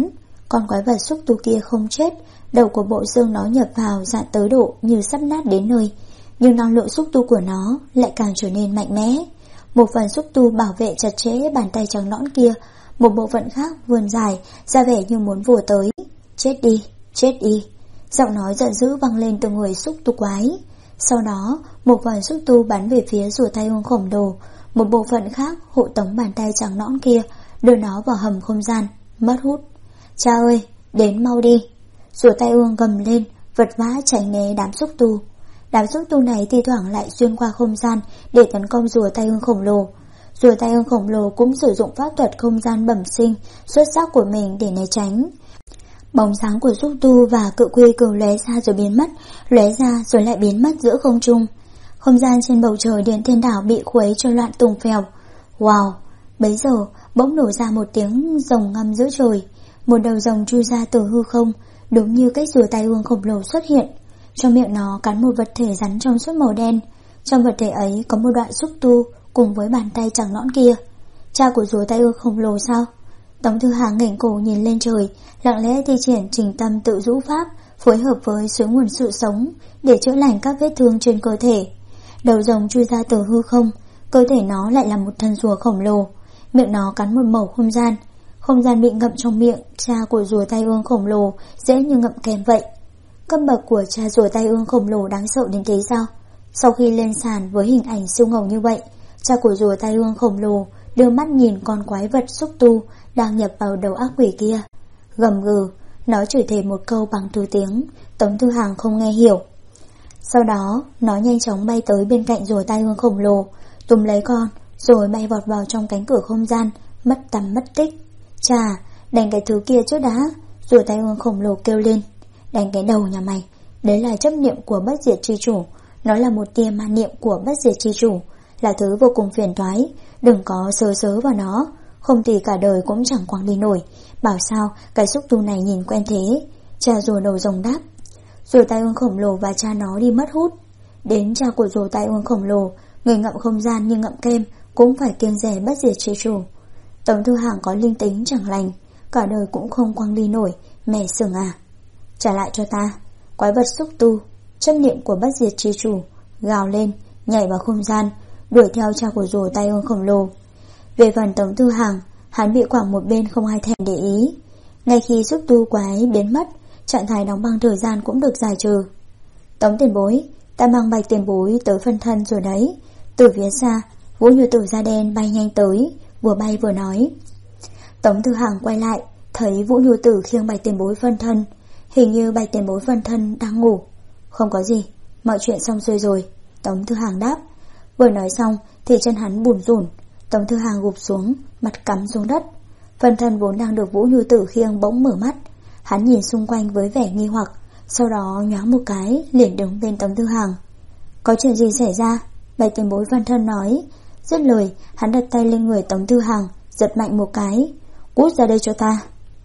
Con quái vật xúc tu kia không chết, đầu của bộ xương nó nhập vào dạn tới độ như sắp nát đến nơi, nhưng năng lượng xúc tu của nó lại càng trở nên mạnh mẽ. Một phần xúc tu bảo vệ chặt chẽ bàn tay trắng nõn kia, một bộ phận khác vươn dài, ra vẻ như muốn vồ tới. Chết đi, chết đi. Giọng nói giận dữ vang lên từ người xúc tu quái. Sau đó, một phần xúc tu bắn về phía rùa tai ương khổng lồ, một bộ phận khác hộ tống bàn tay trắng nõn kia, đưa nó vào hầm không gian, mất hút. Cha ơi, đến mau đi. Rùa tai ương gầm lên, vật vã tránh né đám xúc tu. Đám xúc tu này thi thoảng lại xuyên qua không gian để tấn công rùa tai ương khổng lồ. Rùa tai ương khổng lồ cũng sử dụng pháp thuật không gian bẩm sinh xuất sắc của mình để né tránh. Bóng dáng của xúc tu và cự quy cừu lóe ra rồi biến mất, lóe ra rồi lại biến mất giữa không trung. Không gian trên bầu trời Điện Thiên Đảo bị khuấy cho loạn tung phèo. Wow! Bấy giờ bỗng nổ ra một tiếng rồng ngâm giữa trời. Một đầu rồng chui ra từ hư không, đúng như cách rùa tai ương khổng lồ xuất hiện. Trong miệng nó cắn một vật thể rắn trong suốt màu đen. Trong vật thể ấy có một đoạn xúc tu cùng với bàn tay trắng nõn kia. Cha của rùa tai ương khổng lồ sao? Tống Thư Hàng ngẩng cổ nhìn lên trời, lặng lẽ thi triển trình tâm tự rũ pháp, phối hợp với suối nguồn sự sống để chữa lành các vết thương trên cơ thể. Đầu rồng chui ra từ hư không, cơ thể nó lại là một thân rùa khổng lồ. Miệng nó cắn một mẩu không gian bị ngậm trong miệng cha của rùa tai ương khổng lồ dễ như ngậm kem vậy. Cấp bậc của cha rùa tai ương khổng lồ đáng sợ đến thế sao? Sau khi lên sàn với hình ảnh siêu ngầu như vậy, cha của rùa tai ương khổng lồ đưa mắt nhìn con quái vật xúc tu đang nhập vào đầu ác quỷ kia. Gầm gừ, nó chửi thề một câu bằng thứ tiếng Tống Thư Hàng không nghe hiểu. Sau đó, nó nhanh chóng bay tới bên cạnh rùa tai ương khổng lồ, túm lấy con, rồi bay vọt vào trong cánh cửa không gian, mất tăm mất tích. Chà, đánh cái thứ kia trước đã, rùa tai ương khổng lồ kêu lên. Đánh cái đầu nhà mày, đấy là chấp niệm của bất diệt chi chủ. Nó là một tia ma niệm của bất diệt chi chủ, là thứ vô cùng phiền toái. Đừng có sớ vào nó, không thì cả đời cũng chẳng quăng đi nổi. Bảo sao cái xúc tu này nhìn quen thế. Cha rùa đầu rồng đáp. Rùa tai ương khổng lồ và cha nó đi mất hút. Đến cha của rùa tai ương khổng lồ, người ngậm không gian như ngậm kem, cũng phải kiêng dè bất diệt chi chủ. Tống Thư Hàng có linh tính chẳng lành, cả đời cũng không quăng đi nổi. Mẹ sừng à, trả lại cho ta. Quái vật xúc tu, chấp niệm của bất diệt chi chủ, gào lên, nhảy vào không gian, đuổi theo cha của rùa tai ương khổng lồ. Về phần Tống Thư Hàng, hắn bị quẳng một bên không ai thèm để ý. Ngay khi xúc tu quái biến mất, trạng thái đóng băng thời gian cũng được giải trừ. Tống tiền bối, ta mang Bạch tiền bối tới phân thân rồi đấy. Từ phía xa, Vũ Như Tử da đen bay nhanh tới, vừa bay vừa nói. Tống Thư Hàng quay lại, thấy Vũ Như Tử khiêng Bạch tiền bối phân thân. Hình như Bạch tiền bối phân thân đang ngủ. Không có gì, mọi chuyện xong xuôi rồi, Tống Thư Hàng đáp. Vừa nói xong thì chân hắn bủn rủn. Tống Thư Hàng gục xuống, mặt cắm xuống đất. Phân thân vốn đang được Vũ Như Tử khiêng bỗng mở mắt. Hắn nhìn xung quanh với vẻ nghi hoặc, sau đó nhoáng một cái liền đứng bên Tống Thư Hàng. Có chuyện gì xảy ra? Bạch tiền bối phân thân nói. Dứt lời, hắn đặt tay lên người Tống Thư Hàng, giật mạnh một cái. Cút ra đây cho ta.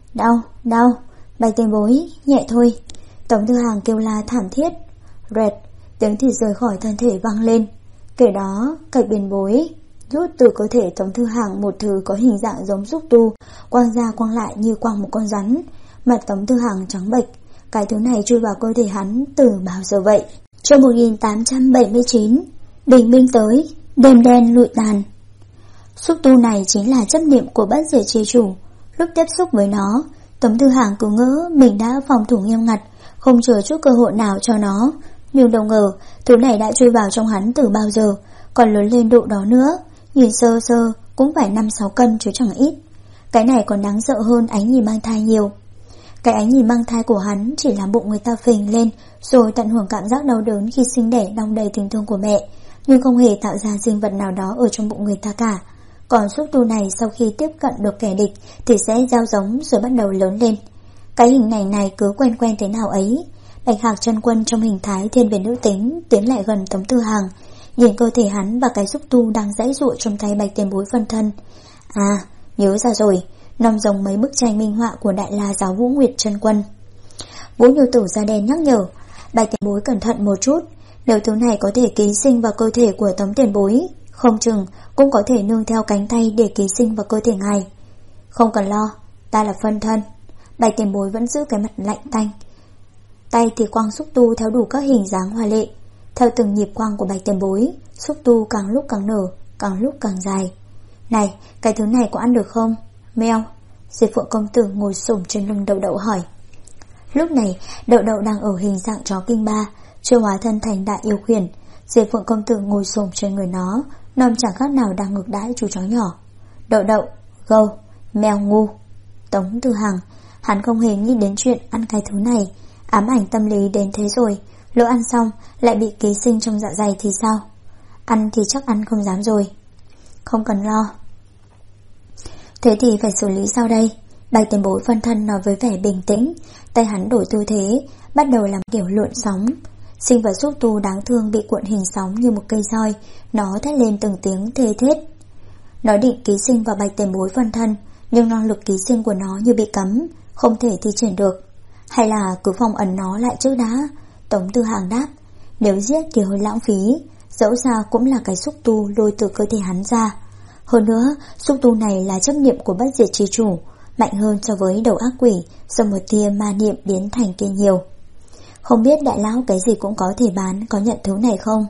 Đau. Bạch tiền bối, nhẹ thôi. Tống Thư Hàng kêu la thảm thiết. Rẹt, tiếng thịt rời khỏi thân thể vang lên. Kể đó, Cạch tiền bối rút từ cơ thể Tống Thư Hàng một thứ có hình dạng giống xúc tu, quăng ra quăng lại như quăng một con rắn. Mặt Tống Thư Hàng trắng bệch. Cái thứ này chui vào cơ thể hắn từ bao giờ vậy? Trong 1879, bình minh tới, đêm đen lụi tàn. Xúc tu này chính là chấp niệm của bất diệt chi chủ. Lúc tiếp xúc với nó, Tống Thư Hàng cứ ngỡ mình đã phòng thủ nghiêm ngặt, không chờ chút cơ hội nào cho nó. Nhưng đâu ngờ, thứ này đã chui vào trong hắn từ bao giờ, còn lớn lên độ đó nữa. Nhìn sơ cũng phải 5-6 cân chứ chẳng ít. Cái này còn đáng sợ hơn ánh nhìn mang thai nhiều. Cái ánh nhìn mang thai của hắn chỉ làm bụng người ta phình lên, rồi tận hưởng cảm giác đau đớn khi sinh đẻ đong đầy tình thương của mẹ, nhưng không hề tạo ra sinh vật nào đó ở trong bụng người ta cả. Còn xúc tu này sau khi tiếp cận được kẻ địch thì sẽ gieo giống rồi bắt đầu lớn lên. Cái hình này cứ quen thế nào ấy. Bạch Hạc Chân Quân trong hình thái thiên về nữ tính tiến lại gần Tống Thư Hàng, nhìn cơ thể hắn và cái xúc tu đang giãy giụa trong tay Bạch tiền bối phân thân. À, nhớ ra rồi, nằm giống mấy bức tranh minh họa của Đại La giáo Vũ Nguyệt Chân Quân. Vũ Như Tử da đen nhắc nhở, Bạch tiền bối cẩn thận một chút, nếu thứ này có thể ký sinh vào cơ thể của Tống tiền bối, không chừng cũng có thể nương theo cánh tay để ký sinh vào cơ thể ngài. Không cần lo, ta là phân thân. Bạch Tiền Bối vẫn giữ cái mặt lạnh tanh. Tay thì quăng xúc tu theo đủ các hình dáng hoa lệ. Theo từng nhịp quăng của Bạch Tiền Bối, xúc tu càng lúc càng nở, càng lúc càng dài. Này, cái thứ này có ăn được không? Meo. Diệp Phượng công tử ngồi xổm trên lưng Đậu Đậu hỏi. Lúc này Đậu Đậu đang ở hình dạng chó kinh ba, chưa hóa thân thành đại yêu khuyển. Diệp Phượng công tử ngồi xổm trên người nó, nom chẳng khác nào đang ngược đãi chú chó nhỏ. Đậu Đậu, gâu, mèo ngu. Tống Tư Hằng, hắn không hề nghĩ đến chuyện ăn cái thứ này. Ám ảnh tâm lý đến thế rồi, lỡ ăn xong lại bị ký sinh trong dạ dày thì sao? Ăn thì chắc ăn không dám rồi. Không cần lo. Thế thì phải xử lý sao đây? Bạch Tiền Bối phân thân nói với vẻ bình tĩnh. Tay hắn đổi tư thế, bắt đầu làm kiểu lượn sóng. Sinh vật xúc tu đáng thương bị cuộn hình sóng như một cây roi. Nó thét lên từng tiếng thê thét. Nó định ký sinh vào Bạch Tiền Bối phân thân, nhưng năng lực ký sinh của nó như bị cấm, không thể thi triển được. Hay là cứ phong ấn nó lại trước đã? Tống Tư Hằng đáp. Nếu giết thì hơi lãng phí, dẫu sao cũng là cái xúc tu lôi từ cơ thể hắn ra. Hơn nữa, xúc tu này là chấp niệm của bất diệt chi chủ, mạnh hơn so với đầu ác quỷ do một tia ma niệm biến thành kia nhiều. Không biết đại lão cái gì cũng có thể bán, có nhận thứ này không?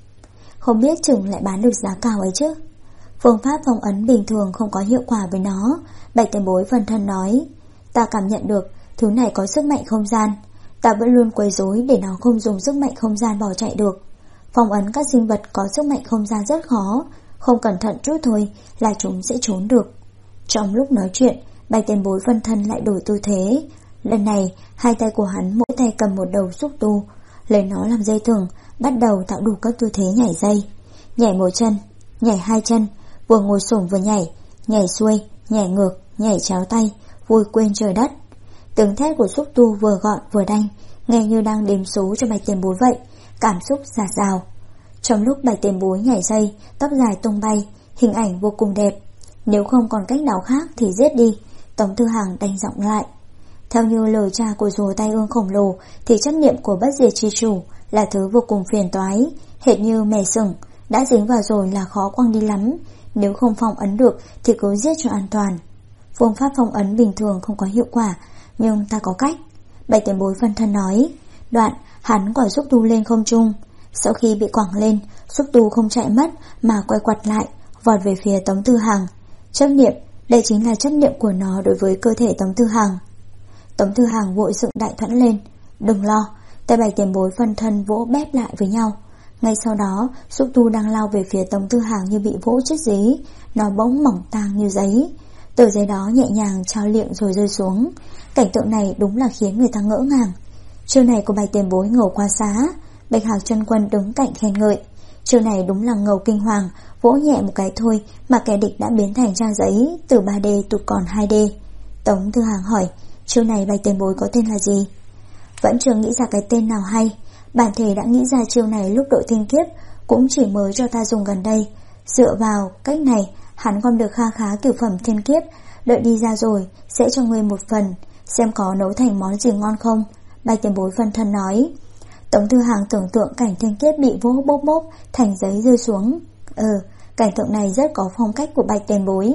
Không biết chừng lại bán được giá cao ấy chứ. Phương pháp phong ấn bình thường không có hiệu quả với nó. Bạch Tiền Bối phân thân nói. Ta cảm nhận được thứ này có sức mạnh không gian. Ta vẫn luôn quấy rối để nó không dùng sức mạnh không gian bỏ chạy được. Phong ấn các sinh vật có sức mạnh không gian rất khó, không cẩn thận chút thôi là chúng sẽ trốn được. Trong lúc nói chuyện, Bạch Tiền Bối phân thân lại đổi tư thế. Lần này, hai tay của hắn mỗi tay cầm một đầu xúc tu, lấy nó làm dây thừng, bắt đầu tạo đủ các tư thế nhảy dây. Nhảy một chân, nhảy hai chân, vừa ngồi xổm vừa nhảy xuôi, nhảy ngược, nhảy chéo tay, vui quên trời đất. Tiếng thét của xúc tu vừa gọn vừa đanh, nghe như đang đếm số cho Bạch Tiền Bối vậy, cảm xúc dạt dào. Trong lúc Bạch Tiền Bối nhảy dây, tóc dài tung bay, hình ảnh vô cùng đẹp. Nếu không còn cách nào khác thì giết đi. Tống Tư Hằng đanh giọng lại. Theo như lời cha của rùa tai ương khổng lồ thì chấp niệm của bất diệt chi chủ là thứ vô cùng phiền toái, hệt như mè sừng, đã dính vào rồi là khó quăng đi lắm. Nếu không phong ấn được thì cứ giết cho an toàn. Phương pháp phong ấn bình thường không có hiệu quả, nhưng ta có cách. Bạch Tiền Bối phân thân nói. Đoạn hắn quải xúc tu lên không trung. Sau khi bị quẳng lên, xúc tu không chạy mất mà quay quặt lại, vọt về phía Tống Tư Hằng. Chấp niệm, đây chính là chấp niệm của nó đối với cơ thể Tống Tư Hằng. Tống Tư Hằng vội dựng đại thuẫn lên. Đừng lo. Tay Bạch Tiền Bối phân thân vỗ bép lại với nhau. Ngay sau đó, xúc tu đang lao về phía Tống Tư Hằng như bị vỗ chết dí. Nó bỗng mỏng tang như giấy. Tờ giấy đó nhẹ nhàng trao liệng rồi rơi xuống. Cảnh tượng này đúng là khiến người ta ngỡ ngàng. Chiêu này của Bạch Tiền Bối ngầu quá xá. Bạch Hạc Chân Quân đứng cạnh khen ngợi. Chiêu này đúng là ngầu kinh hoàng, vỗ nhẹ một cái thôi mà kẻ địch đã biến thành trang giấy từ 3D tụt còn 2D. Tống Tư Hằng hỏi, chiêu này Bạch Tiền Bối có tên là gì? Vẫn chưa nghĩ ra cái tên nào hay. Bản thể đã nghĩ ra chiêu này lúc độ thiên kiếp, cũng chỉ mới cho ta dùng gần đây. Dựa vào cách này, hắn gom được kha khá cửu phẩm thiên kiếp, đợi đi ra rồi sẽ cho ngươi một phần, xem có nấu thành món gì ngon không. Bạch Tiền Bối phân thân nói. Tống Tư Hằng tưởng tượng cảnh thiên kiếp bị vỗ bốp bốp thành giấy rơi xuống. Cảnh tượng này rất có phong cách của Bạch Tiền Bối.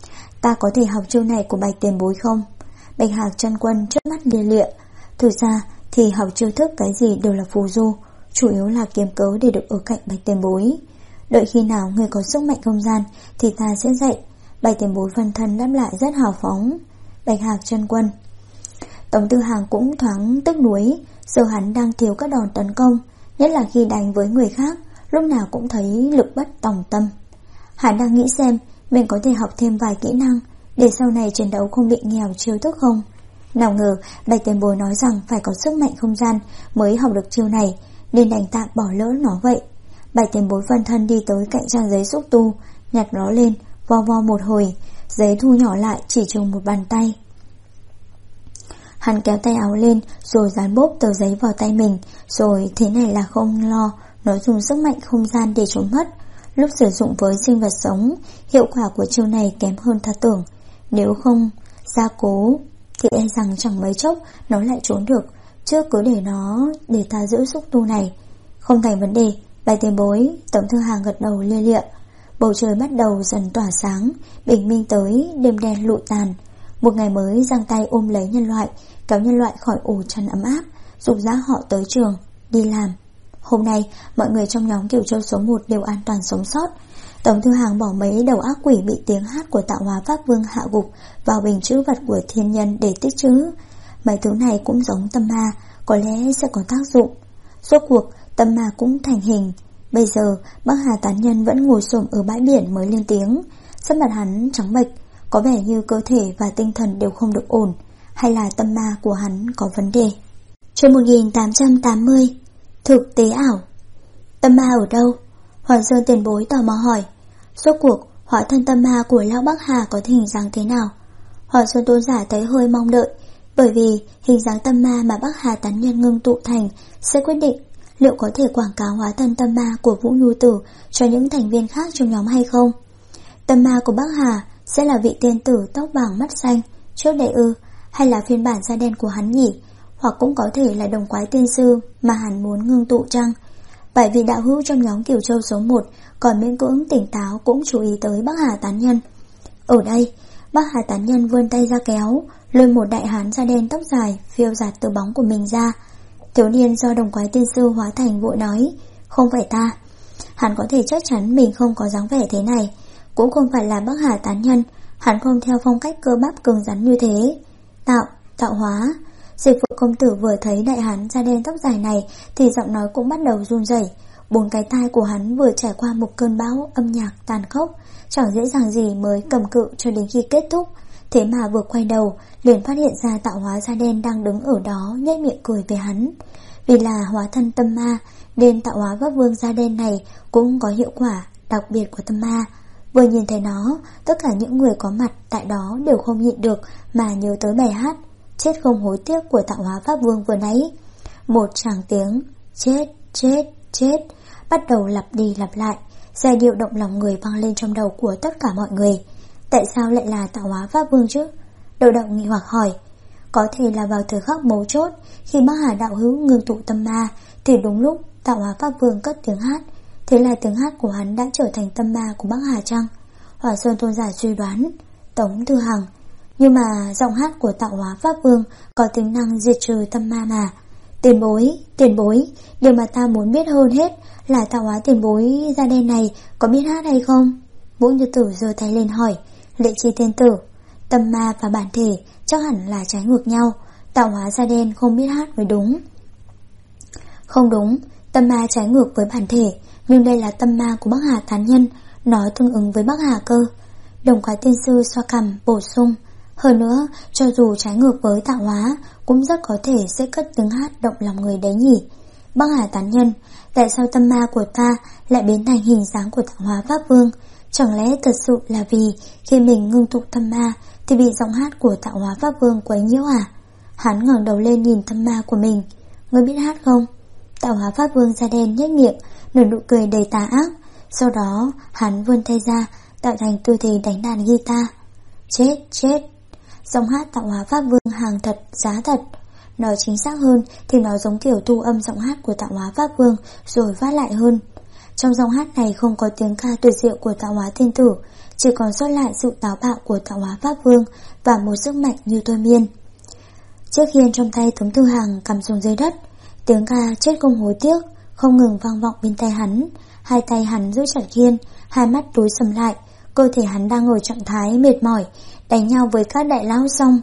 Ta có thể học chiêu này của Bạch Tiền Bối không? Bạch Hạc Chân Quân trước mắt lia lịa. Thực ra thì học chiêu thức cái gì đều là phù du, chủ yếu là kiếm cớ để được ở cạnh Bạch Tiền Bối. Đợi khi nào người có sức mạnh không gian thì ta sẽ dạy. Bạch Tiền Bối phân thân đáp lại rất hào phóng. Bạch Hạc Chân Quân. Tống Tư Hằng cũng thoáng tức nuối. Giờ hắn đang thiếu các đòn tấn công, nhất là khi đánh với người khác, lúc nào cũng thấy lực bất tòng tâm. Hắn đang nghĩ xem mình có thể học thêm vài kỹ năng để sau này chiến đấu không bị nghèo chiêu thức không. Nào ngờ Bạch Tiền Bối nói rằng phải có sức mạnh không gian mới học được chiêu này, nên đành tạm bỏ lỡ nó vậy. Bạch Tiền Bối phân thân đi tới cạnh trang giấy xúc tu, nhặt nó lên, vo vo một hồi, giấy thu nhỏ lại chỉ chừng một bàn tay. Hắn kéo tay áo lên rồi dán bốp tờ giấy vào tay mình, rồi thế này là không lo nó dùng sức mạnh không gian để trốn mất. Lúc sử dụng với sinh vật sống, hiệu quả của chiêu này kém hơn ta tưởng. Nếu không gia cố thì e rằng chẳng mấy chốc nó lại trốn được. Trước cứ để ta giữ xúc tu này. Không thành vấn đề, Bạch Tiền Bối. Tống Tư Hằng gật đầu lia lịa. Bầu trời bắt đầu dần tỏa sáng, bình minh tới, đêm đen lụi tàn. Một ngày mới giang tay ôm lấy nhân loại, kéo nhân loại khỏi ổ chăn ấm áp, dục dã họ tới trường, đi làm. Hôm nay, mọi người trong nhóm Cửu Châu số 1 đều an toàn sống sót. Tống Thư Hàng bỏ mấy đầu ác quỷ bị tiếng hát của Tạo Hóa Pháp Vương hạ gục vào bình trữ vật của thiên nhân để tích trữ. Mấy thứ này cũng giống tâm ma, có lẽ sẽ có tác dụng. Rốt cuộc, tâm ma cũng thành hình. Bây giờ, Bắc Hà tán nhân vẫn ngồi xổm ở bãi biển mới lên tiếng. Sắc mặt hắn trắng bệch, có vẻ như cơ thể và tinh thần đều không được ổn, hay là tâm ma của hắn có vấn đề. Chương 1880. Thực tế ảo. Tâm ma ở đâu? Hoàng Sơn tiền bối tò mò hỏi. Rốt cuộc, hóa thân tâm ma của Lão Bắc Hà có hình dáng thế nào? Hoàng Sơn tôn giả thấy hơi mong đợi, bởi vì hình dáng tâm ma mà Bắc Hà tán nhân ngưng tụ thành sẽ quyết định liệu có thể quảng cáo hóa thân tâm ma của Vũ Nhu Tử cho những thành viên khác trong nhóm hay không. Tâm ma của Bắc Hà sẽ là vị tiên tử tóc vàng mắt xanh trước đây ư, hay là phiên bản da đen của hắn nhỉ? Hoặc cũng có thể là đồng quái tiên sư mà hắn muốn ngưng tụ chăng? Bởi vì đạo hữu trong nhóm Cửu Châu số 1 còn miễn cưỡng tỉnh táo cũng chú ý tới Bắc Hà tán nhân. Ở đây, Bắc Hà tán nhân vươn tay ra kéo, lôi một đại hán da đen tóc dài phiêu dạt từ bóng của mình ra. Thiếu niên do đồng quái tiên sư hóa thành vội nói, không phải ta. Hắn có thể chắc chắn mình không có dáng vẻ thế này, cũng không phải là Bắc Hà tán nhân. Hắn không theo phong cách cơ bắp cứng rắn như thế. Tạo hóa. Dịch Phượng công tử vừa thấy đại hán da đen tóc dài này thì giọng nói cũng bắt đầu run rẩy. Bốn cái tai của hắn vừa trải qua một cơn bão âm nhạc tàn khốc, chẳng dễ dàng gì mới cầm cự cho đến khi kết thúc. Thế mà vừa quay đầu liền phát hiện ra Tạo hóa da đen đang đứng ở đó nhếch miệng cười về hắn. Vì là hóa thân tâm ma nên Tạo hóa Pháp Vương da đen này cũng có hiệu quả đặc biệt của tâm ma. Vừa nhìn thấy nó, tất cả những người có mặt tại đó đều không nhịn được mà nhớ tới bài hát Chết không hối tiếc của Tạo hóa Pháp Vương vừa nãy. Một tràng tiếng chết, chết, chết bắt đầu lặp đi lặp lại, giai điệu động lòng người vang lên trong đầu của tất cả mọi người. Tại sao lại là Tạo hóa Pháp Vương chứ? Đầu động nghi hoặc hỏi. Có thể là vào thời khắc mấu chốt, khi Bắc Hà đạo hữu ngưng tụ tâm ma thì đúng lúc Tạo hóa Pháp Vương cất tiếng hát. Thế là tiếng hát của hắn đã trở thành tâm ma của Bắc Hà chăng? Hoàng Sơn tôn giả suy đoán. Tống Thư Hằng. Nhưng mà giọng hát của Tạo hóa Pháp Vương có tính năng diệt trừ tâm ma mà. Tiền bối, điều mà ta muốn biết hơn hết là Tạo hóa tiền bối da đen này có biết hát hay không? Vũ Như Tử giơ tay lên hỏi. Lệ Chi tiên tử, tâm ma và bản thể chắc hẳn là trái ngược nhau. Tạo hóa da đen không biết hát mới đúng. Không đúng, tâm ma trái ngược với bản thể, nhưng đây là tâm ma của Bắc Hà tán nhân, nó tương ứng với Bắc Hà cơ. Đồng quái tiên sư xoa cằm bổ sung. Hơn nữa, cho dù trái ngược với Tạo hóa cũng rất có thể sẽ cất tiếng hát động lòng người đấy nhỉ. Bắc Hà tán nhân, tại sao tâm ma của ta lại biến thành hình dáng của Tạo hóa Pháp Vương? Chẳng lẽ thật sự là vì khi mình ngưng tụ tâm ma thì bị giọng hát của Tạo hóa Pháp Vương quấy nhiễu à? Hắn ngẩng đầu lên nhìn tâm ma của mình. Ngươi biết hát không? Tạo hóa Pháp Vương da đen nhếch miệng, nở nụ cười đầy tà ác. Sau đó hắn vươn tay ra, tạo thành tư thế đánh đàn guitar. Chết. Giọng hát Tạo hóa Pháp Vương hàng thật giá thật. Nói chính xác hơn thì nó giống kiểu thu âm giọng hát của Tạo hóa Pháp Vương rồi phát lại hơn. Trong giọng hát này không có tiếng ca tuyệt diệu của Tạo hóa tiên tử, chỉ còn sót lại sự táo bạo của Tạo hóa Pháp Vương và một sức mạnh như thôi miên. Chiếc khiên trong tay Tống Thư Hàng cắm xuống dưới đất, tiếng ca chết không hối tiếc không ngừng vang vọng bên tai hắn. Hai tay hắn giữ chặt khiên, hai mắt tối sầm lại, cơ thể hắn đang ở trạng thái mệt mỏi, đánh nhau với các đại lão xong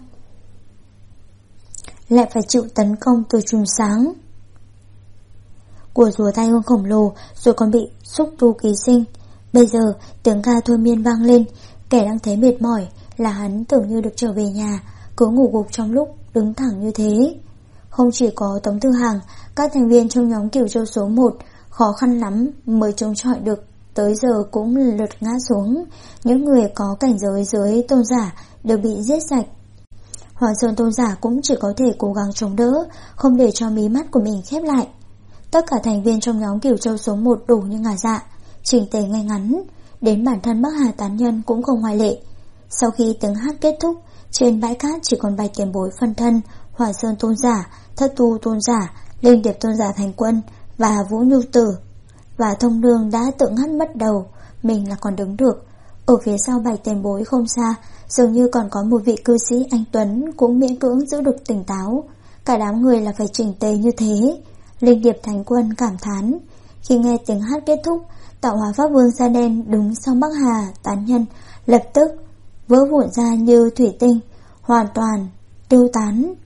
lại phải chịu tấn công từ chùm sáng của rùa tai hương khổng lồ, rồi còn bị xúc tu ký sinh. Bây giờ tiếng ca thôi miên vang lên, kẻ đang thấy mệt mỏi là hắn tưởng như được trở về nhà, cứ ngủ gục trong lúc đứng thẳng như thế. Không chỉ có Tống Thư Hàng, các thành viên trong nhóm Cửu Châu số 1 khó khăn lắm mới chống chọi được, tới giờ cũng lượt ngã xuống. Những người có cảnh giới dưới tôn giả đều bị giết sạch. Hoàng Sơn tôn giả cũng chỉ có thể cố gắng chống đỡ, không để cho mí mắt của mình khép lại. Tất cả thành viên trong nhóm Cửu Châu số 1 đủ như ngả dạ, chỉnh tề ngay ngắn, đến bản thân Bắc Hà tán nhân cũng không ngoại lệ. Sau khi tiếng hát kết thúc, trên bãi cát chỉ còn Bạch tiền bối phân thân, Hoàng Sơn tôn giả, Thất Tu tôn giả, Linh Điệp tôn giả thành quân và Vũ Nhu Tử. Và Thông Nương đã tự ngắt mất đầu, mình là còn đứng được. Ở phía sau Bạch tiền bối không xa, dường như còn có một vị cư sĩ anh Tuấn cũng miễn cưỡng giữ được tỉnh táo. Cả đám người là phải chỉnh tề như thế. Linh Điệp Thánh Quân cảm thán. Khi nghe tiếng hát kết thúc, Tạo Hóa Pháp Vương da đen đứng sau Bắc Hà tán nhân lập tức vỡ vụn ra như thủy tinh, hoàn toàn tiêu tán.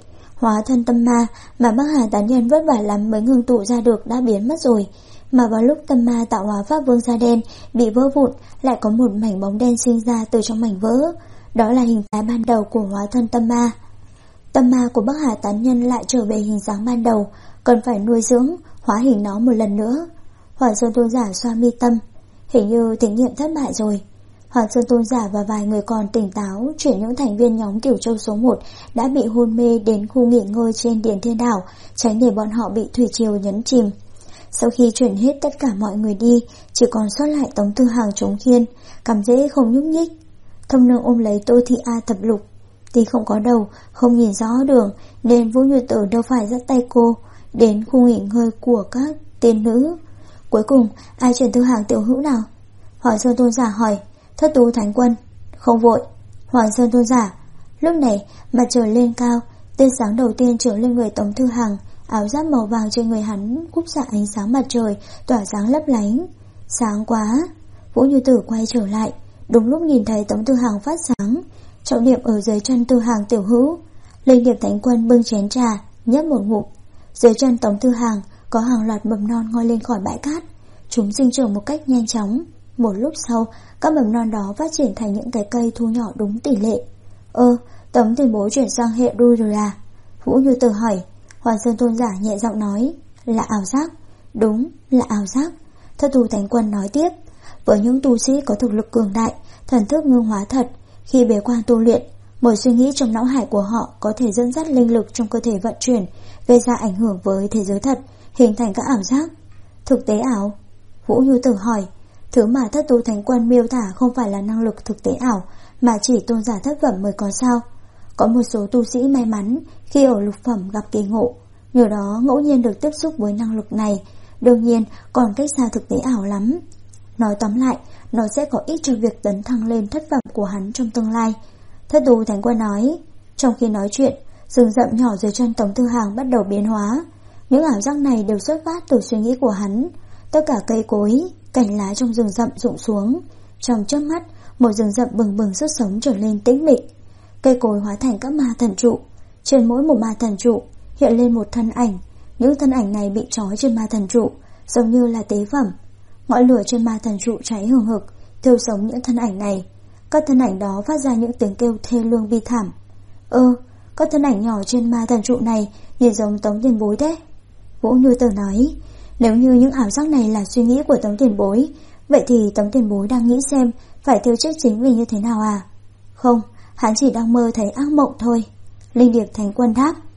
Hóa thân tâm ma mà Bắc Hà tán nhân vất vả lắm mới ngưng tụ ra được đã biến mất rồi. Mà vào lúc tâm ma Tạo Hóa Pháp Vương da đen bị vỡ vụn, lại có một mảnh bóng đen sinh ra từ trong mảnh vỡ. Đó là hình thái ban đầu của hóa thân tâm ma. Tâm ma của Bắc Hà tán nhân lại trở về hình dáng ban đầu, cần phải nuôi dưỡng, hóa hình nó một lần nữa. Hoàng Sơn Tôn giả xoa mi tâm, hình như thí nghiệm thất bại rồi. Hoàng Sơn Tôn giả và vài người còn tỉnh táo chuyển những thành viên nhóm Cửu Châu số 1 đã bị hôn mê đến khu nghỉ ngơi trên Điện Thiên Đảo, tránh để bọn họ bị thủy triều nhấn chìm. Sau khi chuyển hết tất cả mọi người đi, chỉ còn sót lại Tống Tư Hàng trống khiên, cằm rễ không nhúc nhích. Thông Nương ôm lấy Tô Thị A Thập Lục, tuy không có đầu, không nhìn rõ đường, nên Vũ Như Tử đâu phải dắt tay cô đến khu nghỉ ngơi của các tiên nữ. Cuối cùng, ai chuyển Tư Hàng tiểu hữu nào? Hoàng Sơn Tôn giả hỏi. Thất Tú Thánh Quân. Không vội. Hoàng Sơn Tôn giả. Lúc này, mặt trời lên cao, tia sáng đầu tiên chiếu lên người Tống Tư Hàng. Áo giáp màu vàng trên người hắn khúc xạ ánh sáng mặt trời, tỏa sáng lấp lánh. Sáng quá. Vũ Như Tử quay trở lại, đúng lúc nhìn thấy Tống Tư Hàng phát sáng. Trọng điểm ở dưới chân Tư Hàng tiểu hữu. Linh Điệp Thánh Quân bưng chén trà, nhấp một ngụm. Dưới chân Tống Tư Hàng có hàng loạt mầm non ngoi lên khỏi bãi cát. Chúng sinh trưởng một cách nhanh chóng. Một lúc sau, các mầm non đó phát triển thành những cái cây thu nhỏ đúng tỷ lệ. Tống tiền bối chuyển sang hệ đuôi rồi à? Vũ Như Tử hỏi. Hoàng Sơn Tôn giả nhẹ giọng nói. Là ảo giác. Đúng, là ảo giác. Thất Tú Thánh Quân nói tiếp. Với những tu sĩ có thực lực cường đại, thần thức ngưng hóa thật, khi bế quan tu luyện, mỗi suy nghĩ trong não hải của họ có thể dẫn dắt linh lực trong cơ thể vận chuyển, gây ra ảnh hưởng với thế giới thật, hình thành các ảo giác. Thực tế ảo? Vũ Như Tử hỏi. Thứ mà Thất Tú Thánh Quân miêu tả không phải là năng lực thực tế ảo, mà chỉ tôn giả thất phẩm mới có sao. Có một số tu sĩ may mắn khi ở lục phẩm gặp kỳ ngộ, nhờ đó ngẫu nhiên được tiếp xúc với năng lực này. Đương nhiên còn cách xa thực tế ảo lắm. Nói tóm lại, nó sẽ có ích cho việc tấn thăng lên thất phẩm của hắn trong tương lai. Thất Tú Thánh Quân nói. Trong khi nói chuyện, rừng rậm nhỏ dưới chân Tống Tư Hàng bắt đầu biến hóa. Những ảo giác này đều xuất phát từ suy nghĩ của hắn. Tất cả cây cối, cành lá trong rừng rậm rụng xuống. Trong chớp mắt, một rừng rậm bừng bừng sức sống trở nên tĩnh mịch. Cây cối hóa thành các ma thần trụ. Trên mỗi một ma thần trụ hiện lên một thân ảnh. Những thân ảnh này bị trói trên ma thần trụ, giống như là tế phẩm. Ngọn lửa trên ma thần trụ cháy hừng hực, thiêu sống những thân ảnh này. Các thân ảnh đó phát ra những tiếng kêu thê lương bi thảm. Các thân ảnh nhỏ trên ma thần trụ này nhìn giống Tống tiền bối đấy. Vũ Như Tử nói. Nếu như những ảo giác này là suy nghĩ của Tống tiền bối, vậy thì Tống tiền bối đang nghĩ xem phải tiêu chết chính mình như thế nào à? Không, hắn chỉ đang mơ thấy ác mộng thôi. Linh Điệp Thánh Quân đáp.